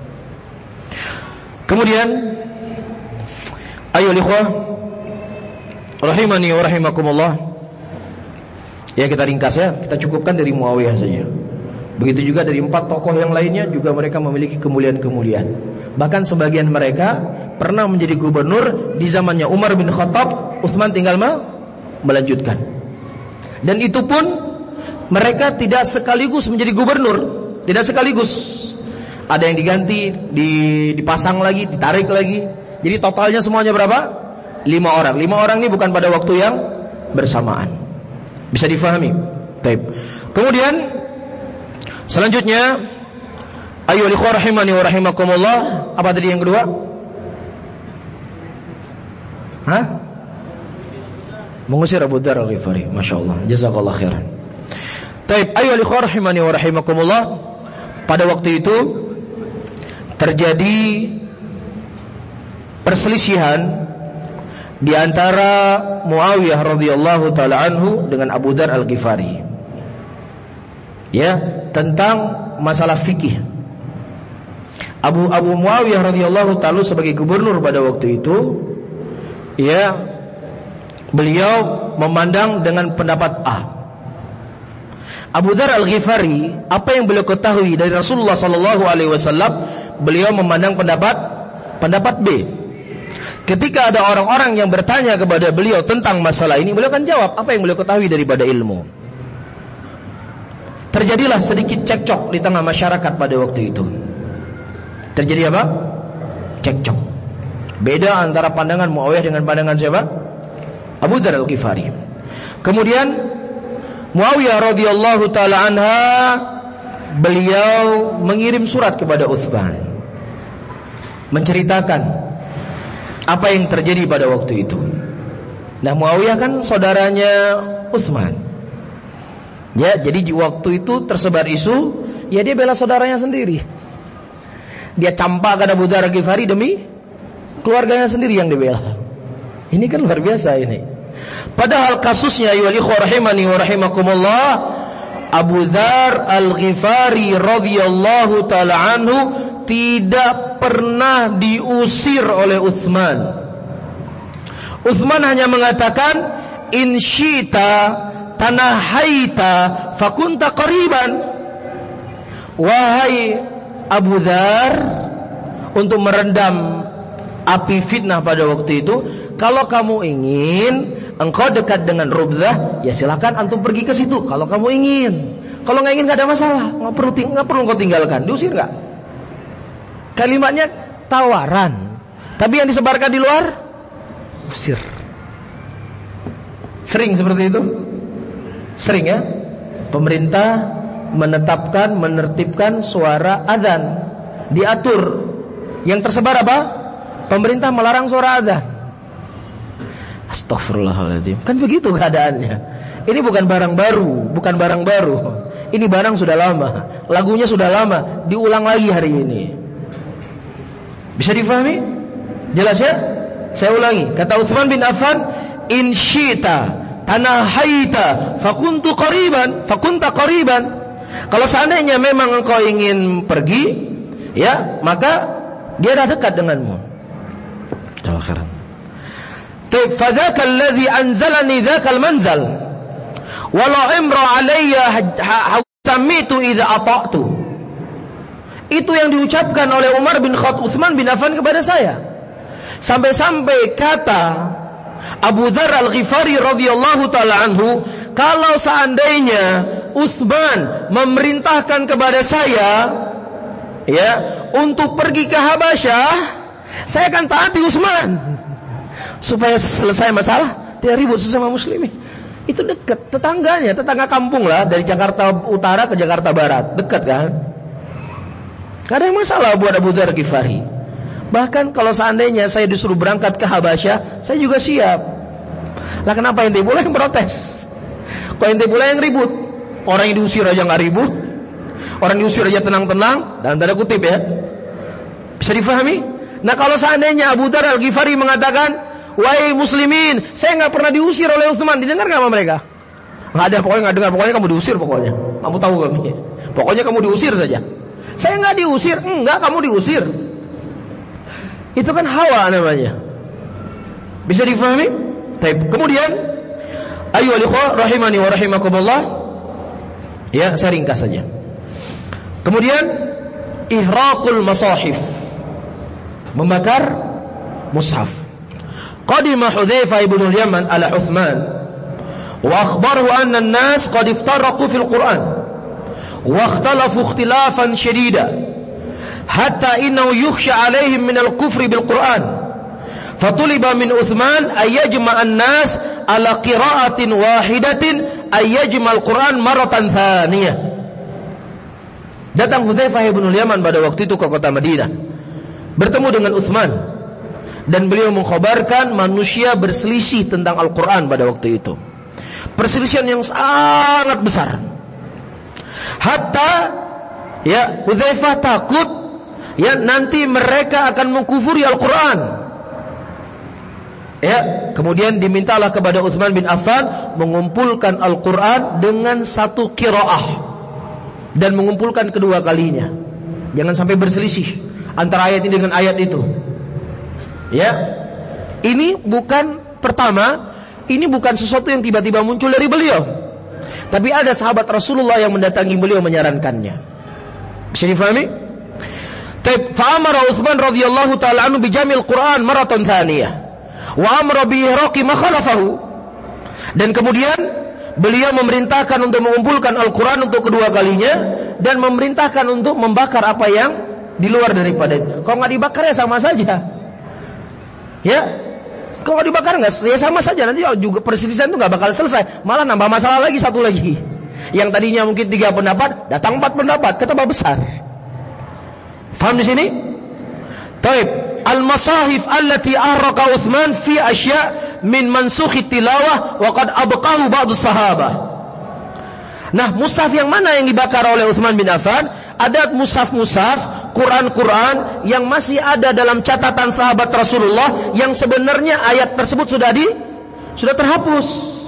Kemudian ayo ikhwah rahimani wa rahimakumullah. Ya kita ringkas ya, kita cukupkan dari Muawiyah saja. Begitu juga dari empat tokoh yang lainnya juga mereka memiliki kemuliaan-kemuliaan. Bahkan sebagian mereka pernah menjadi gubernur di zamannya Umar bin Khattab, Utsman tinggal melanjutkan. Dan itu pun mereka tidak sekaligus menjadi gubernur, tidak sekaligus. Ada yang diganti, dipasang lagi, ditarik lagi. Jadi totalnya semuanya berapa? Lima orang. Lima orang ini bukan pada waktu yang bersamaan. Bisa difahami? Baik. Kemudian selanjutnya, ayo ikhwah rahimani wa rahimakumullah. Apa tadi yang kedua? Hah? Mengusir Abu Dzar Al-Ghifari. Masya Allah. Jazakallah khairan. Baik, ayo ikhwah rahimani wa rahimakumullah. Pada waktu itu terjadi perselisihan di antara Muawiyah radhiyallahu taala anhu dengan Abu Dzar Al-Ghifari. Ya, tentang masalah fikih. Abu Abu Muawiyah radhiyallahu taala sebagai gubernur pada waktu itu, ya, beliau memandang dengan pendapat A. Abu Dzar Al-Ghifari, apa yang beliau ketahui dari Rasulullah sallallahu alaihi wasallam, beliau memandang pendapat pendapat B. Ketika ada orang-orang yang bertanya kepada beliau tentang masalah ini, beliau akan jawab apa yang beliau ketahui daripada ilmu. Terjadilah sedikit cekcok di tengah masyarakat pada waktu itu. Terjadi apa? Cekcok. Beda antara pandangan Muawiyah dengan pandangan siapa? Abu Dzar Al-Ghifari. Kemudian Muawiyah radhiyallahu taala anha, beliau mengirim surat kepada Utsman menceritakan apa yang terjadi pada waktu itu. Nah, Muawiyah kan saudaranya Utsman. Ya, jadi di waktu itu tersebar isu, ya dia bela saudaranya sendiri. Dia campakkan Abu Dzar Al-Ghifari demi keluarganya sendiri yang dibela. Ini kan luar biasa ini. Padahal kasusnya ya ikhwah rahimani wa rahimakumullah, Abu Dzar Al-Ghifari radhiyallahu taala anhu tidak pernah diusir oleh Utsman. Utsman hanya mengatakan, "In syi'ta tanahaita fakunta qariban. Wahai Abu Dzar, untuk meredam api fitnah pada waktu itu, kalau kamu ingin engkau dekat dengan Rubdah, ya silakan antum pergi ke situ. Kalau kamu ingin, kalau nggak ingin nggak ada masalah, nggak perlu nggak perlu engkau tinggalkan. Diusir nggak? Kalimatnya tawaran, tapi yang disebarkan di luar usir. Sering seperti itu, sering ya. Pemerintah menetapkan, menertibkan suara adzan, diatur. Yang tersebar apa? Pemerintah melarang suara adzan. Astaghfirullahaladzim. Kan begitu keadaannya. Ini bukan barang baru, bukan barang baru. Ini barang sudah lama, lagunya sudah lama, diulang lagi hari ini. Bisa difahami? Jelas ya? Saya ulangi. Kata Utsman bin Affan, in syi'ta tanahaita fakuntu qariban, fakunta qariban. Kalau seandainya memang engkau ingin pergi, ya, maka dia dah dekat denganmu. Jazakallahu khairan. Taib fadzaka alladhi anzalani dzakal manzal wala imra alayya samitu idza ata'tu. Itu yang diucapkan oleh Umar bin Khattab, Utsman bin Affan kepada saya. Sampai-sampai kata Abu Dzar Al-Ghifari radhiyallahu taala anhu, kalau seandainya Utsman memerintahkan kepada saya ya untuk pergi ke Habasyah, saya akan taati Utsman supaya selesai masalah, tidak ribut sesama muslimin. Itu dekat, tetangganya, tetangga kampung lah, dari Jakarta Utara ke Jakarta Barat, dekat kan? Gak ada masalah buat Abu Dzar Ghifari. Bahkan kalau seandainya saya disuruh berangkat ke Habasyah, saya juga siap. Lah kenapa ente pula yang protes? Kok ente pula yang ribut? Orang yang diusir aja gak ribut, orang diusir aja tenang-tenang, dalam tanda kutip ya. Bisa difahami? Nah kalau seandainya Abu Dzar Al-Ghifari mengatakan, wahai muslimin, saya gak pernah diusir oleh Utsman, didengar gak sama mereka? Gak ada, pokoknya gak dengar, pokoknya kamu diusir pokoknya. Kamu tahu kami, pokoknya kamu diusir saja. Saya gak diusir, enggak, kamu diusir. Itu kan hawa namanya. Bisa difahami? Baik. Kemudian, ayyuhal ikhwah rahimani wa rahimakumullah. Ya, saya ringkas saja. Kemudian, ihraqul masahif, membakar mushaf. Qadima Hudzaifah ibn al-Yaman ala Utsman wa akhbarahu anna an-nas qad iftaraqu fil Qur'an wa ikhtalafu ikhtilafan shadida hatta innahu yukhsha 'alaihim min al-kufri bil Qur'an. Fatuliba min Utsman ay yajma'a an-nas ala qira'atin wahidatin ay yajma' al-Qur'an maratan thaniyah. Datang Hudzaifah ibn al-Yaman pada waktu itu ke kota Madinah, bertemu dengan Utsman, dan beliau mengkhabarkan manusia berselisih tentang Al-Quran pada waktu itu. Perselisihan yang sangat besar. Hatta ya Hudzaifah takut ya nanti mereka akan mengkufuri Al-Quran. Ya, kemudian dimintalah kepada Utsman bin Affan mengumpulkan Al-Quran dengan satu qiraah dan mengumpulkan kedua kalinya. Jangan sampai berselisih antara ayat ini dengan ayat itu. Ya, ini bukan pertama, ini bukan sesuatu yang tiba-tiba muncul dari beliau, tapi ada sahabat Rasulullah yang mendatangi beliau menyarankannya. Bisa difahami? Fa'amara Utsman radhiyallahu ta'ala anhu bijamil Quran maratan thaniyah wa amara bi ihraqi ma khalafahu. Dan kemudian beliau memerintahkan untuk mengumpulkan Al-Quran untuk kedua kalinya, dan memerintahkan untuk membakar apa yang di luar daripada itu. Kalau nggak dibakar ya sama saja. Ya, kalau dibakar nggak, ya sama saja, nanti juga perselisihan itu nggak bakal selesai, malah nambah masalah lagi satu lagi. Yang tadinya mungkin tiga pendapat, datang empat pendapat, ketambah besar. Faham di sini? Taib. Al-masahif allati ahraqa Utsman fi asya' min mansukhi tilawah wa qad abqahu ba'd sahabah. Nah, mushaf yang mana yang dibakar oleh Utsman bin Affan? Ada mushaf-mushaf, Quran-Quran yang masih ada dalam catatan sahabat Rasulullah, yang sebenarnya ayat tersebut sudah di sudah terhapus.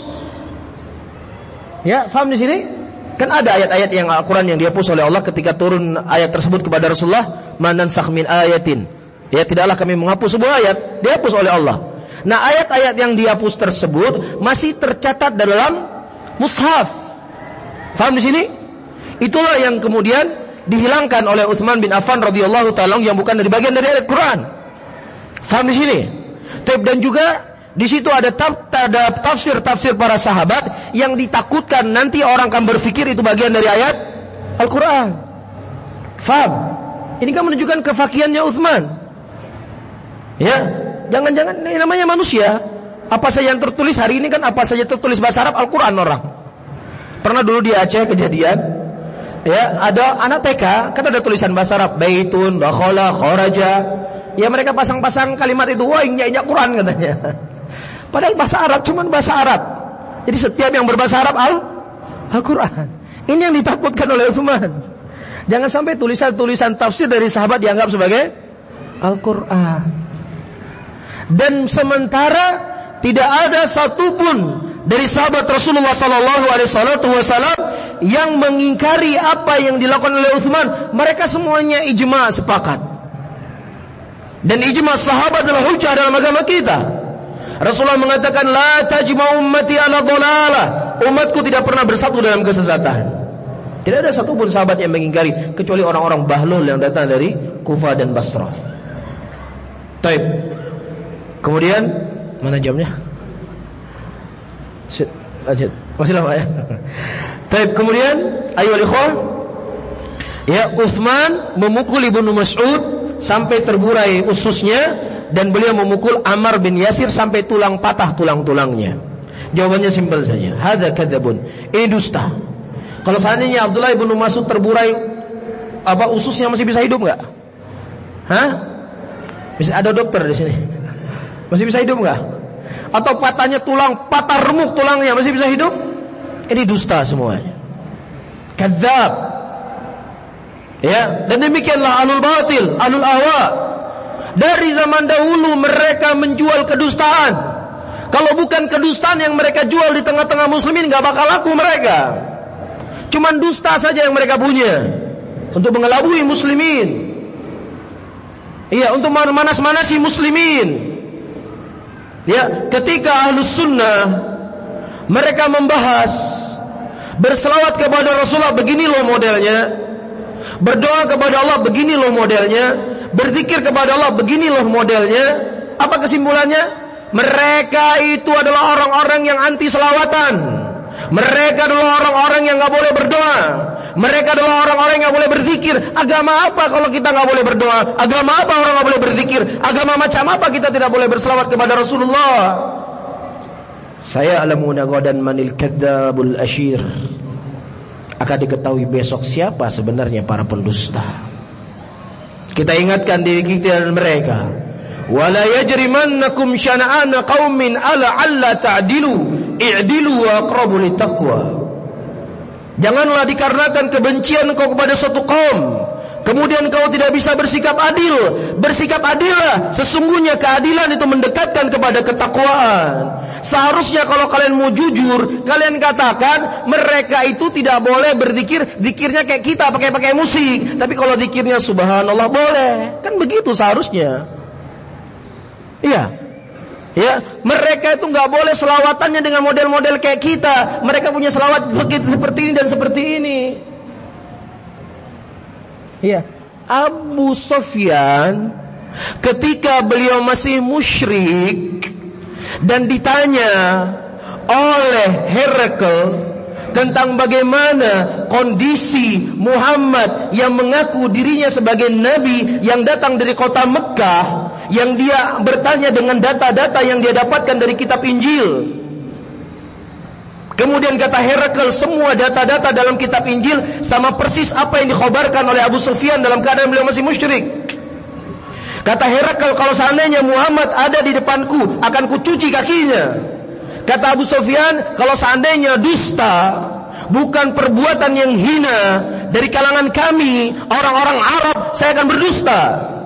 Ya, paham di sini? Kan ada ayat-ayat yang Al-Quran yang dihapus oleh Allah ketika turun ayat tersebut kepada Rasulullah, "Man nansakh min ayatin." Ya, tidaklah kami menghapus sebuah ayat, dihapus oleh Allah. Nah, ayat-ayat yang dihapus tersebut masih tercatat dalam mushaf. Faham di sini? Itulah yang kemudian dihilangkan oleh Utsman bin Affan radhiyallahu ta'ala yang bukan dari bagian dari Al-Quran. Faham di sini? Dan juga di situ ada tafsir-tafsir para sahabat yang ditakutkan nanti orang akan berpikir itu bagian dari ayat Al-Quran. Faham? Ini kan menunjukkan kefakihannya Utsman. Ya, jangan-jangan ini namanya manusia. Apa saja yang tertulis hari ini kan apa saja tertulis bahasa Arab Al-Quran orang. Pernah dulu di Aceh kejadian, ya ada anak T K, kan ada tulisan bahasa Arab, baitun, dakhala, kharaja. Ya mereka pasang-pasang kalimat itu, wah injak-injak Quran katanya. Padahal bahasa Arab cuman bahasa Arab. Jadi setiap yang berbahasa Arab Al Al-Quran. Ini yang ditakutkan oleh Utsman. Jangan sampai tulisan-tulisan tafsir dari sahabat dianggap sebagai Al-Quran. Dan sementara tidak ada satupun dari sahabat Rasulullah sallallahu alaihi wasallam yang mengingkari apa yang dilakukan oleh Utsman. Mereka semuanya ijma, sepakat. Dan ijma sahabat adalah hujjah dalam agama kita. Rasulullah mengatakan la tajma ummati ala dhalalah. Umatku tidak pernah bersatu dalam kesesatan. Tidak ada satupun sahabat yang mengingkari kecuali orang-orang bahlul yang datang dari Kufah dan Basrah. Taib. Kemudian mana jamnya? Masih lama ya. Taib. Kemudian ayyuhal ikhwah, ya Utsman memukul Ibnu Mas'ud sampai terburai ususnya dan beliau memukul Ammar bin Yasir sampai tulang patah tulang-tulangnya. Jawabannya simpel saja. Hadza kadzabun. Ini dusta. Kalau seandainya Abdullah bin Mas'ud terburai apa ususnya masih bisa hidup enggak? Hah? Bisa ada dokter di sini. Masih bisa hidup enggak? Atau patahnya tulang, patah remuk tulangnya masih bisa hidup? Ini dusta semuanya. Kadzab. Ya, dan demikianlah ahlul batil, ahlul ahwa. Dari zaman dahulu mereka menjual kedustaan. Kalau bukan kedustaan yang mereka jual di tengah-tengah muslimin, enggak bakal laku mereka. Cuman dusta saja yang mereka punya untuk mengelabui muslimin. Iya, untuk manas-manasi muslimin. Ya, ketika Ahlus Sunnah mereka membahas berselawat kepada Rasulullah, begini loh modelnya. Berdoa kepada Allah, begini loh modelnya. Berzikir kepada Allah, begini loh modelnya. Apa kesimpulannya? Mereka itu adalah orang-orang yang anti selawatan. Mereka adalah orang-orang yang gak boleh berdoa. Mereka adalah orang-orang yang gak boleh berzikir. Agama apa kalau kita gak boleh berdoa? Agama apa orang gak boleh berzikir? Agama macam apa kita tidak boleh berselawat kepada Rasulullah? Saya alamuna ghadan manil kadzabul asyir. Akan diketahui besok siapa sebenarnya para pendusta. Kita ingatkan diri kita dan mereka. Wala yajrimannakum syana'ana qaumin ala alla ta'dilu i'dilu wa aqrabu littaqwa. Janganlah dikarenakan kebencian kau kepada suatu kaum kemudian kau tidak bisa bersikap adil. Bersikap adillah, sesungguhnya keadilan itu mendekatkan kepada ketakwaan. Seharusnya kalau kalian mau jujur, kalian katakan mereka itu tidak boleh berzikir, zikirnya kayak kita pakai-pakai musik. Tapi kalau zikirnya subhanallah boleh. Kan begitu seharusnya. Iya, ya, mereka itu nggak boleh selawatannya dengan model-model kayak kita. Mereka punya selawat begitu seperti ini dan seperti ini. Iya, Abu Sufyan ketika beliau masih musyrik dan ditanya oleh Herakl tentang bagaimana kondisi Muhammad yang mengaku dirinya sebagai nabi yang datang dari kota Mekah, yang dia bertanya dengan data-data yang dia dapatkan dari kitab Injil. Kemudian kata Herakl, semua data-data dalam kitab Injil sama persis apa yang dikhabarkan oleh Abu Sufyan dalam keadaan beliau masih musyrik. Kata Herakl, kalau seandainya Muhammad ada di depanku, akan kucuci kakinya. Kata Abu Sufyan, kalau seandainya dusta bukan perbuatan yang hina dari kalangan kami, orang-orang Arab, saya akan berdusta.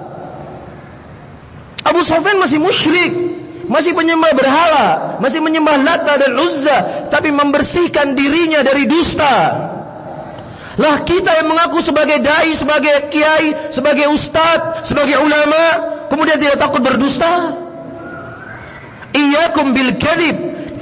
Abu Sufyan masih musyrik, masih penyembah berhala, masih menyembah Lata dan Uzza, tapi membersihkan dirinya dari dusta. Lah kita yang mengaku sebagai dai, sebagai kiai, sebagai ustadz, sebagai ulama, kemudian tidak takut berdusta. Iyyakum bil kadzib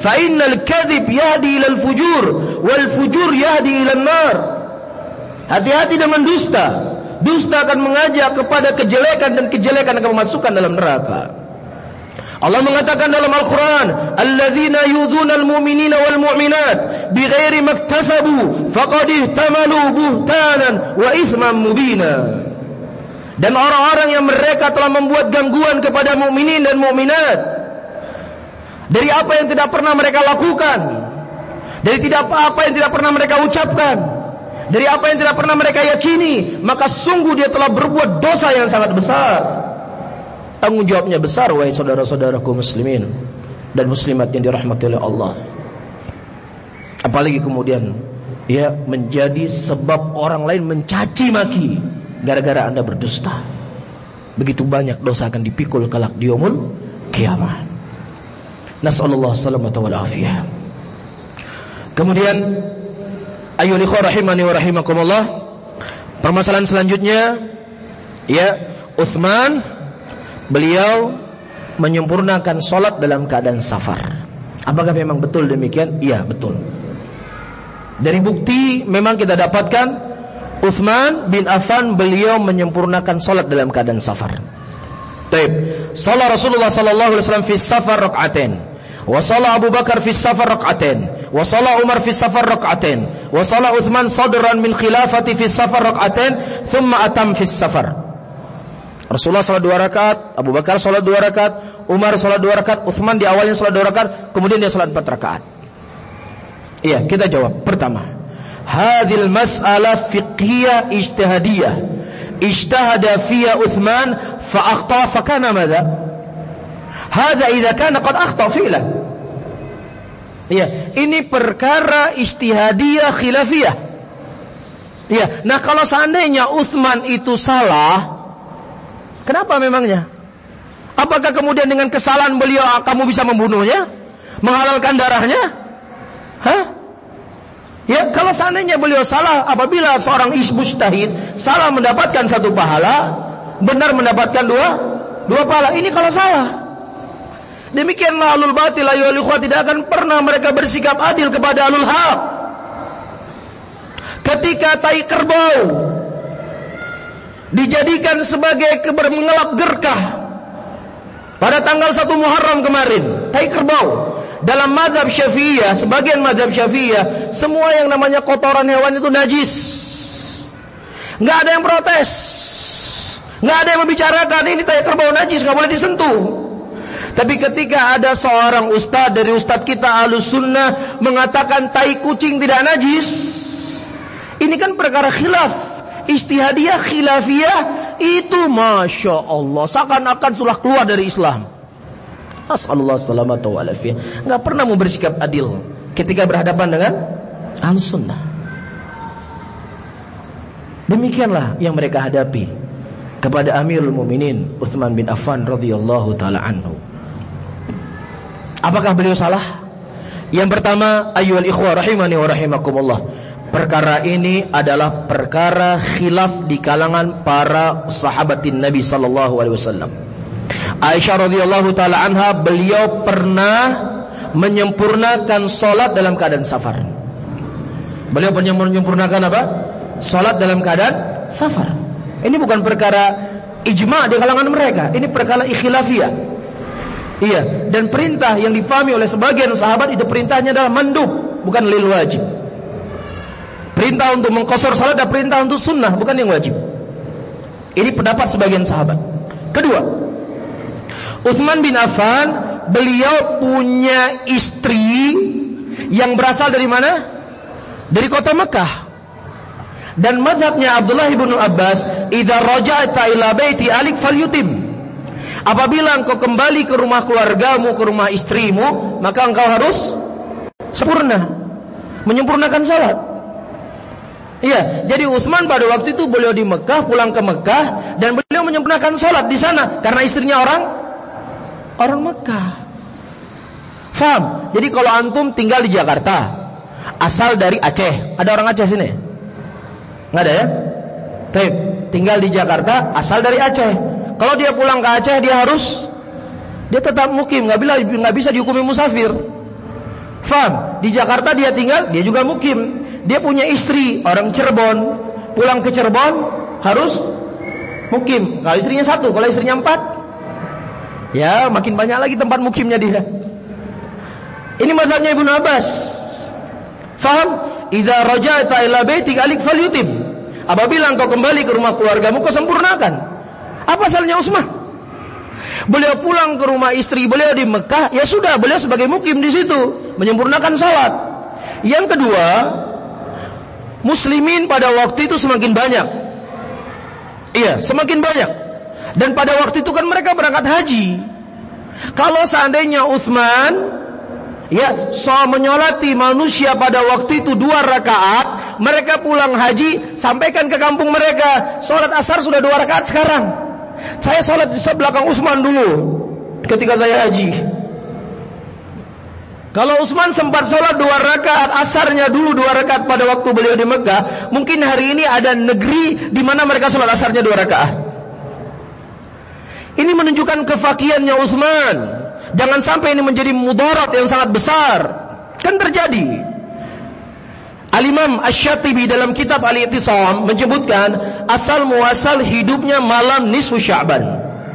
fa innal kadhib yahdi ilal fujur wal fujur yahdi ilal nar. Hati-hati dengan dusta. Dusta akan mengajak kepada kejelekan dan kejelekan akan memasukkan dalam neraka. Allah mengatakan dalam Al-Quran, alladzina yudhunal mu'minina wal mu'minat bighairi maktasabu faqad ihtamalu buhtanan wa ithman mubina. Dan orang-orang yang mereka telah membuat gangguan kepada mukminin dan mukminat dari apa yang tidak pernah mereka lakukan, dari tidak apa-apa yang tidak pernah mereka ucapkan, dari apa yang tidak pernah mereka yakini, maka sungguh dia telah berbuat dosa yang sangat besar. Tanggung jawabnya besar, wahai saudara-saudaraku muslimin dan muslimat yang dirahmati oleh Allah. Apalagi kemudian ya menjadi sebab orang lain mencaci maki gara-gara Anda berdusta. Begitu banyak dosa akan dipikul kelak di yaumul kiamat. Nas'alullah salamata wal afiyah. Kemudian ayyuhal ikhwah rahimani wa rahimakumullah, permasalahan selanjutnya ya, Utsman beliau menyempurnakan solat dalam keadaan safar. Apakah memang betul demikian? Iya, betul. Dari bukti memang kita dapatkan Utsman bin Affan beliau menyempurnakan solat dalam keadaan safar. Taib. Salat Rasulullah sallallahu alaihi wasallam fi safar rak'atain. Wa salat Abu Bakar fi safar rak'atain. Wa salat Umar fi safar rak'atain. Wa salat Utsman sadran min khilafati fi safar rak'atain, thumma atam fi safar. Rasulullah salat dua rakaat, Abu Bakar salat dua rakaat, Umar salat dua rakaat, Utsman di awalnya salat dua rakaat, kemudian dia salat empat rakaat. Iya, kita jawab. Pertama, hadhil mas'alah fiqhiyah ijtihadiyah. Ijtahada fiha Utsman fa akhta fa kana madza? Hadza idza kana qad akhta fi'lan. Iya, ini perkara ijtihadiyah khilafiyah. Iya, nah kalau seandainya Utsman itu salah, kenapa memangnya? Apakah kemudian dengan kesalahan beliau kamu bisa membunuhnya? Menghalalkan darahnya? Hah? Ya, kalau seandainya beliau salah, apabila seorang mujtahid salah mendapatkan satu pahala, benar mendapatkan dua dua pahala. Ini kalau salah. Demikianlah ahlul batil ayyuhal ikhwah, tidak akan pernah mereka bersikap adil kepada ahlul haq. Ketika tai kerbau dijadikan sebagai mengelap gerkah pada tanggal satu Muharram kemarin, tai kerbau. Dalam mazhab Syafi'iyah, sebagian mazhab Syafi'iyah, semua yang namanya kotoran hewan itu najis. Enggak ada yang protes, enggak ada yang membicarakan ini tai kerbau najis, enggak boleh disentuh. Tapi ketika ada seorang ustaz dari ustaz kita Ahlus Sunnah mengatakan tai kucing tidak najis, ini kan perkara khilaf. Ijtihadiyah khilafiyah itu Masya Allah seakan-akan sudah keluar dari Islam. As'alullah salamata wa alafiyah. Gak pernah mau bersikap adil ketika berhadapan dengan Ahlus Sunnah. Demikianlah yang mereka hadapi kepada Amirul Mukminin Utsman bin Affan radhiyallahu taala anhu. Apakah beliau salah? Yang pertama, ayyuhal ikhwah rahimani wa rahimakumullah, perkara ini adalah perkara khilaf di kalangan para sahabatin Nabi sallallahu alaihi wasallam. Aisyah radhiyallahu taala anha, beliau pernah menyempurnakan salat dalam keadaan safar. Beliau pernah menyempurnakan apa? Salat dalam keadaan safar. Ini bukan perkara ijma' di kalangan mereka, ini perkara khilafiyah. Iya, dan perintah yang dipahami oleh sebagian sahabat itu perintahnya adalah mandub, bukan lil wajib. Perintah untuk mengqasar salat dan perintah untuk sunnah, bukan yang wajib. Ini pendapat sebagian sahabat. Kedua, Utsman bin Affan, beliau punya istri yang berasal dari mana? Dari kota Mekah. Dan mazhabnya Abdullah bin Abbas, idza raja'ta ila baiti alik falyutim. Apabila engkau kembali ke rumah keluargamu, ke rumah istrimu, maka engkau harus sempurna, menyempurnakan salat. Iya, jadi Utsman pada waktu itu beliau di Mekah, pulang ke Mekah, dan beliau menyempurnakan salat di sana karena istrinya orang orang Mekah. Faham? Jadi kalau antum tinggal di Jakarta, asal dari Aceh, ada orang Aceh sini? Nggak ada ya? Taib, tinggal di Jakarta, asal dari Aceh. Kalau dia pulang ke Aceh, dia harus dia tetap mukim, nggak bisa nggak bisa dihukumi musafir. Faham? Di Jakarta dia tinggal, dia juga mukim. Dia punya istri orang Cirebon, pulang ke Cirebon harus mukim. Kalau istrinya satu, kalau istrinya empat, ya makin banyak lagi tempat mukimnya dia. Ini mazhabnya Ibnu Abbas. Faham? Idza raja'ta ila baitik alik falyutim. Apabila engkau kembali ke rumah keluargamu, kau sempurnakan. Apa salahnya Utsman? Beliau pulang ke rumah istri beliau di Mekah, ya sudah, beliau sebagai mukim di situ, menyempurnakan salat. Yang kedua, muslimin pada waktu itu semakin banyak. Iya, semakin banyak. Dan pada waktu itu kan mereka berangkat haji. Kalau seandainya Utsman ya so menyolati manusia pada waktu itu dua rakaat, mereka pulang haji, sampaikan ke kampung mereka, sholat asar sudah dua rakaat sekarang. Saya sholat di belakang Utsman dulu ketika saya haji. Kalau Utsman sempat sholat dua rakaat asarnya dulu dua rakaat pada waktu beliau di Mekah, mungkin hari ini ada negeri di mana mereka sholat asarnya dua rakaat. Ini menunjukkan kefakihannya Utsman. Jangan sampai ini menjadi mudarat yang sangat besar. Kan terjadi. Al-Imam Asy-Syatibi dalam kitab Al-I'tisam menyebutkan asal muasal hidupnya malam nisfu Sya'ban.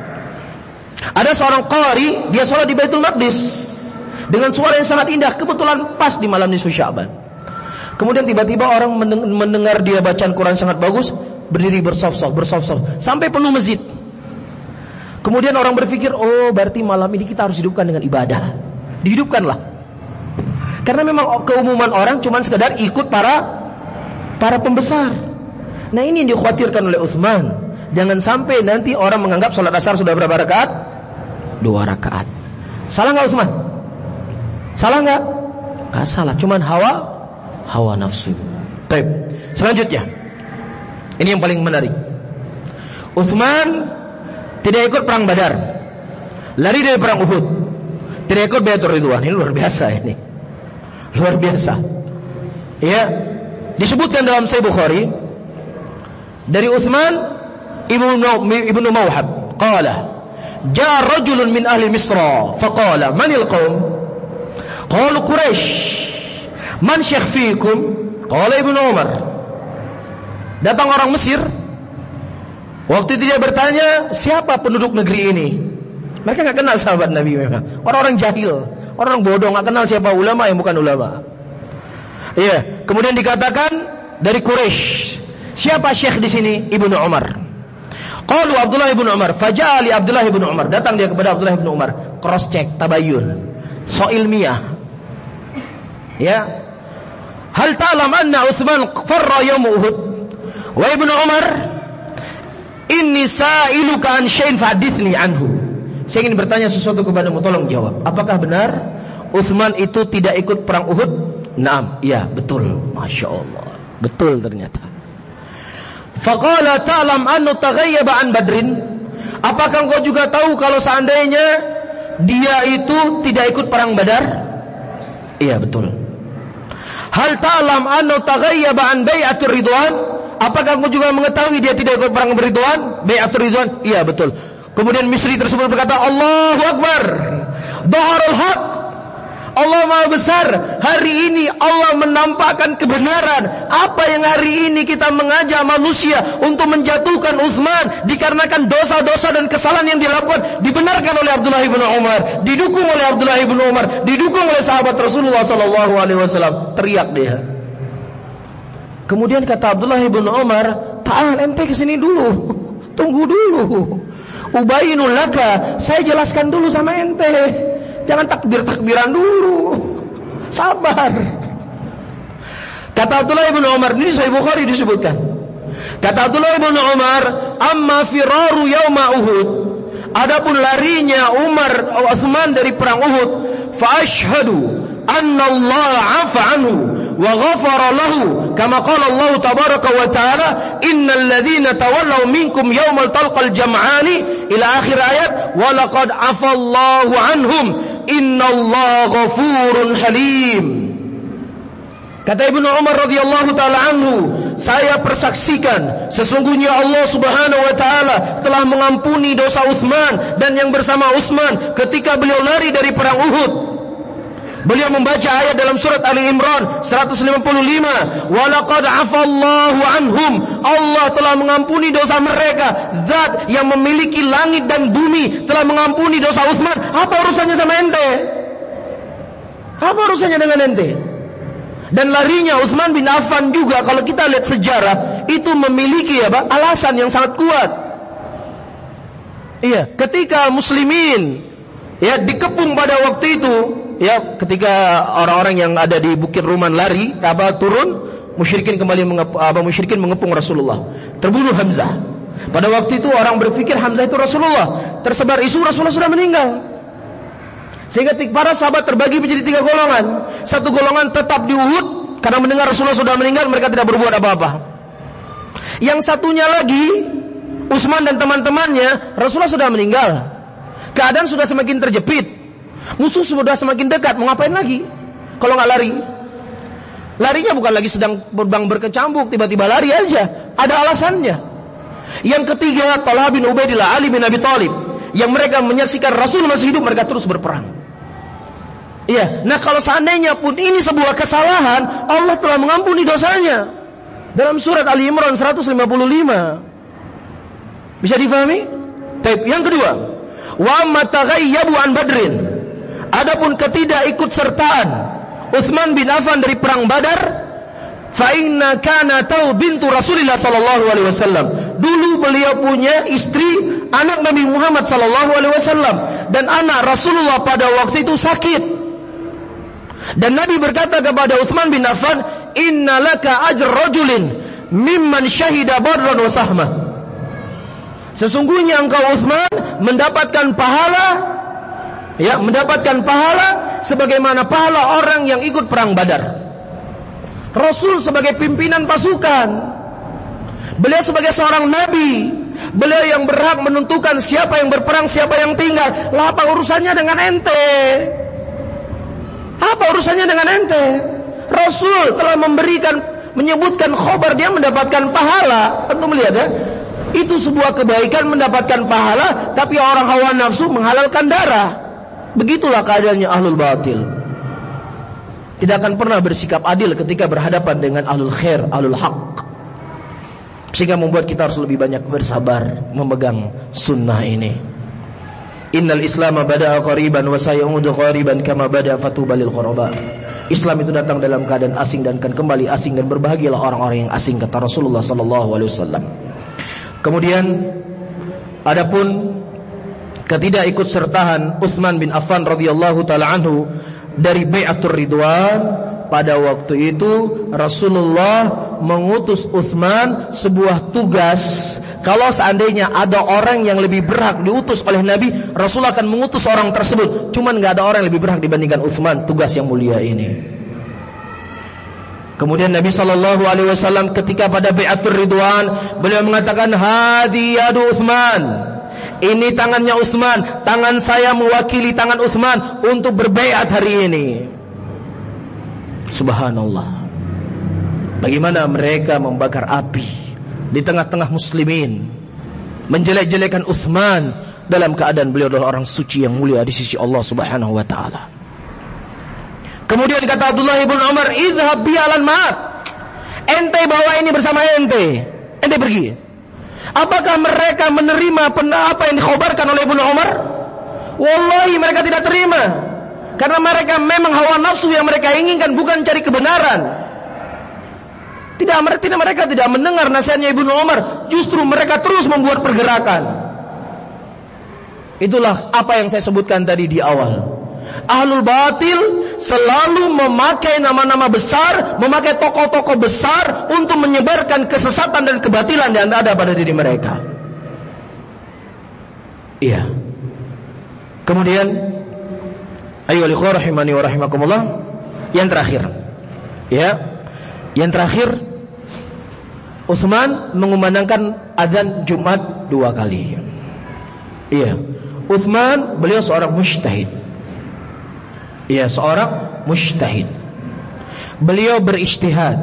Ada seorang qari, dia sholat di Baitul Maqdis dengan suara yang sangat indah, kebetulan pas di malam nisfu Sya'ban. Kemudian tiba-tiba orang mendengar dia bacaan Quran sangat bagus, berdiri bersaf-saf, bersaf-saf sampai penuh masjid. Kemudian orang berpikir, oh berarti malam ini kita harus hidupkan dengan ibadah. Dihidupkanlah. Karena memang keumuman orang cuma sekedar ikut para para pembesar. Nah ini yang dikhawatirkan oleh Utsman. Jangan sampai nanti orang menganggap sholat asar sudah berapa rakaat? Dua rakaat. Salah nggak Utsman? Salah nggak? Nggak salah. Cuman hawa hawa nafsu. Baik. Selanjutnya, ini yang paling menarik. Utsman tidak ikut perang Badar, lari dari perang Uhud, tidak ikut Bai'atur Ridwan. Ini luar biasa ini, luar biasa. Ya, disebutkan dalam Sahih Bukhari dari Utsman ibnu ibnu Mawhab, qala jaa rajulun min ahli Misra, faqala manil qaum? Qalu Quraisy. Man syekh fiikum? Qala Ibnu Umar. Datang orang Mesir. Waktu itu dia bertanya, siapa penduduk negeri ini? Mereka nggak kenal sahabat Nabi memang. Orang-orang jahil, orang bodoh, nggak kenal siapa ulama yang bukan ulama. Iya. Kemudian dikatakan dari Quraisy. Siapa syekh di sini? Ibnu Umar. Qalu Abdullah ibnu Umar. Faja'ali Abdullah ibnu Umar. Datang dia kepada Abdullah ibnu Umar. Cross check, tabayun, so ilmiah. Ya. Hal ta'lam anna Utsman farra yaum Uhud? Wa Ibnu Umar, inni sa'iluka an syai'in fahadithni anhu. Saya ingin bertanya sesuatu kepadamu, tolong jawab. Apakah benar Utsman itu tidak ikut perang Uhud? Naam, iya, betul. Masya Allah, betul ternyata. Faqala ta'lam annu taghayyaba an Badrin? Apakah engkau juga tahu kalau seandainya dia itu tidak ikut perang Badar? Iya, betul. Hal ta'lam annu taghayyaba an Bai'atur Ridwan? Apakah engkau juga mengetahui dia tidak ikut perang Ridwan? Bai'atur Ridwan? Iya, betul. Kemudian Misri tersebut berkata, Allahu Akbar, Dhaharul Haq, Allah Maha Besar. Hari ini Allah menampakkan kebenaran. Apa yang hari ini kita mengajak manusia untuk menjatuhkan Utsman dikarenakan dosa-dosa dan kesalahan yang dilakukan, dibenarkan oleh Abdullah bin Umar, didukung oleh Abdullah bin Umar, didukung oleh sahabat Rasulullah sallallahu alaihi wasallam. Teriak dia. Kemudian kata Abdullah bin Umar, "Ta'al, ente kesini dulu. Tunggu dulu. Ubayyinul laka, saya jelaskan dulu sama ente. Jangan takbir-takbiran dulu. Sabar." Kata Abdullah bin Umar, ini Sahih Bukhari disebutkan. Kata Abdullah bin Umar, "Amma firaru yauma Uhud." Adapun larinya Umar Utsman dari perang Uhud, fa asyhadu anna Allah 'afa anhu wa ghafara lahu kama qala Allah tabaraka wa ta'ala innal ladzina tawallaw minkum yawmal talqal jam'ani ila akhir ayat wa laqad 'afa Allahu anhum innallaha ghafurun halim. Kata Ibnu Umar radhiyallahu taala anhu, saya persaksikan sesungguhnya Allah Subhanahu wa taala telah mengampuni dosa Utsman dan yang bersama Utsman ketika beliau lari dari perang Uhud. Beliau membaca ayat dalam surat Ali Imran seratus lima puluh lima, "Walaqad 'afallahu anhum." Allah telah mengampuni dosa mereka. Zat yang memiliki langit dan bumi telah mengampuni dosa Utsman. Apa urusannya sama ente? Apa urusannya dengan ente? Dan larinya Utsman bin Affan juga, kalau kita lihat sejarah, itu memiliki apa? Alasan yang sangat kuat. Iya, ketika muslimin ya dikepung pada waktu itu, ya ketika orang-orang yang ada di Bukit Ruman lari, apa turun, musyrikin kembali mengepung, apa musyrikin mengepung Rasulullah. Terbunuh Hamzah. Pada waktu itu orang berpikir Hamzah itu Rasulullah. Tersebar isu Rasulullah sudah meninggal. Sehingga para sahabat terbagi menjadi tiga golongan. Satu golongan tetap di Uhud karena mendengar Rasulullah sudah meninggal, mereka tidak berbuat apa-apa. Yang satunya lagi, Utsman dan teman-temannya, Rasulullah sudah meninggal, keadaan sudah semakin terjepit, musuh sudah semakin dekat, mau ngapain lagi kalau nggak lari? Larinya bukan lagi sedang berbang berkecambuk, tiba-tiba lari aja, ada alasannya. Yang ketiga, Talha bin Ubaidillah, Ali bin Abi Thalib, yang mereka menyaksikan Rasul masih hidup, mereka terus berperang. Iya, nah kalau seandainya pun ini sebuah kesalahan, Allah telah mengampuni dosanya dalam surat Ali Imran seratus lima puluh lima. Bisa difahami? Taib. Yang kedua, wa amma taghayyabu an Badrin. Adapun ketidakikutsertaan Utsman bin Affan dari perang Badar, fa inna kana tau bintu Rasulillah sallallahu alaihi wasallam. Dulu beliau punya istri, anak Nabi Muhammad sallallahu alaihi wasallam, dan anak Rasulullah pada waktu itu sakit. Dan Nabi berkata kepada Utsman bin Affan, "Inna laka ajr rajulin mimman syahida badran wa sahmah." Sesungguhnya engkau Utsman mendapatkan pahala, ya, mendapatkan pahala sebagaimana pahala orang yang ikut perang Badar. Rasul sebagai pimpinan pasukan, beliau sebagai seorang nabi, beliau yang berhak menentukan siapa yang berperang, siapa yang tinggal. Lah apa urusannya dengan ente? Apa urusannya dengan ente? Rasul telah memberikan, menyebutkan khobar, dia mendapatkan pahala. Antum melihat ya, itu sebuah kebaikan mendapatkan pahala, tapi orang hawa nafsu menghalalkan darah. Begitulah keadaannya ahlul batil. Tidak akan pernah bersikap adil ketika berhadapan dengan ahlul khair, ahlul haq. Sehingga membuat kita harus lebih banyak bersabar memegang sunnah ini. Innal Islam bada'a qariban wa sayaudu qariban kama bada'a fatuba lil ghuraba. Islam itu datang dalam keadaan asing dan akan kembali asing, dan berbahagialah orang-orang yang asing, kata Rasulullah sallallahu alaihi wasallam. Kemudian adapun ketidakikutsertaan Utsman bin Affan radhiyallahu taala anhu dari Bai'atur Ridwan, pada waktu itu Rasulullah mengutus Utsman sebuah tugas. Kalau seandainya ada orang yang lebih berhak diutus oleh Nabi, Rasul akan mengutus orang tersebut. Cuman gak ada orang yang lebih berhak dibandingkan Utsman, tugas yang mulia ini. Kemudian Nabi sallallahu alaihi wasallam ketika pada Bai'atur Ridwan, beliau mengatakan, "Hadi yadu Utsman." Ini tangannya Utsman, tangan saya mewakili tangan Utsman untuk berbaiat hari ini. Subhanallah. Bagaimana mereka membakar api di tengah-tengah muslimin, menjelek-jelekan Utsman dalam keadaan beliau adalah orang suci yang mulia di sisi Allah Subhanahu wa taala. Kemudian kata Abdullah ibn Umar, "Izhab bi alan ma'ak." Ente bawa ini bersama ente. Ente pergi. Apakah mereka menerima apa yang dikhabarkan oleh Ibnu Umar? Wallahi mereka tidak terima. Karena mereka memang hawa nafsu yang mereka inginkan, bukan cari kebenaran. Tidak, tidak mereka tidak mendengar nasihatnya Ibnu Umar, justru mereka terus membuat pergerakan. Itulah apa yang saya sebutkan tadi di awal. Ahlul batil selalu memakai nama-nama besar, memakai tokoh-tokoh besar untuk menyebarkan kesesatan dan kebatilan yang ada pada diri mereka. Iya. Kemudian, ayyuhal ikhwah rahimani wa rahimakumullah, yang terakhir. Ya. Yang terakhir, Utsman mengumandangkan azan Jumat dua kali. Iya. Utsman beliau seorang mujtahid. Iya, seorang mujtahid. Beliau berijtihad.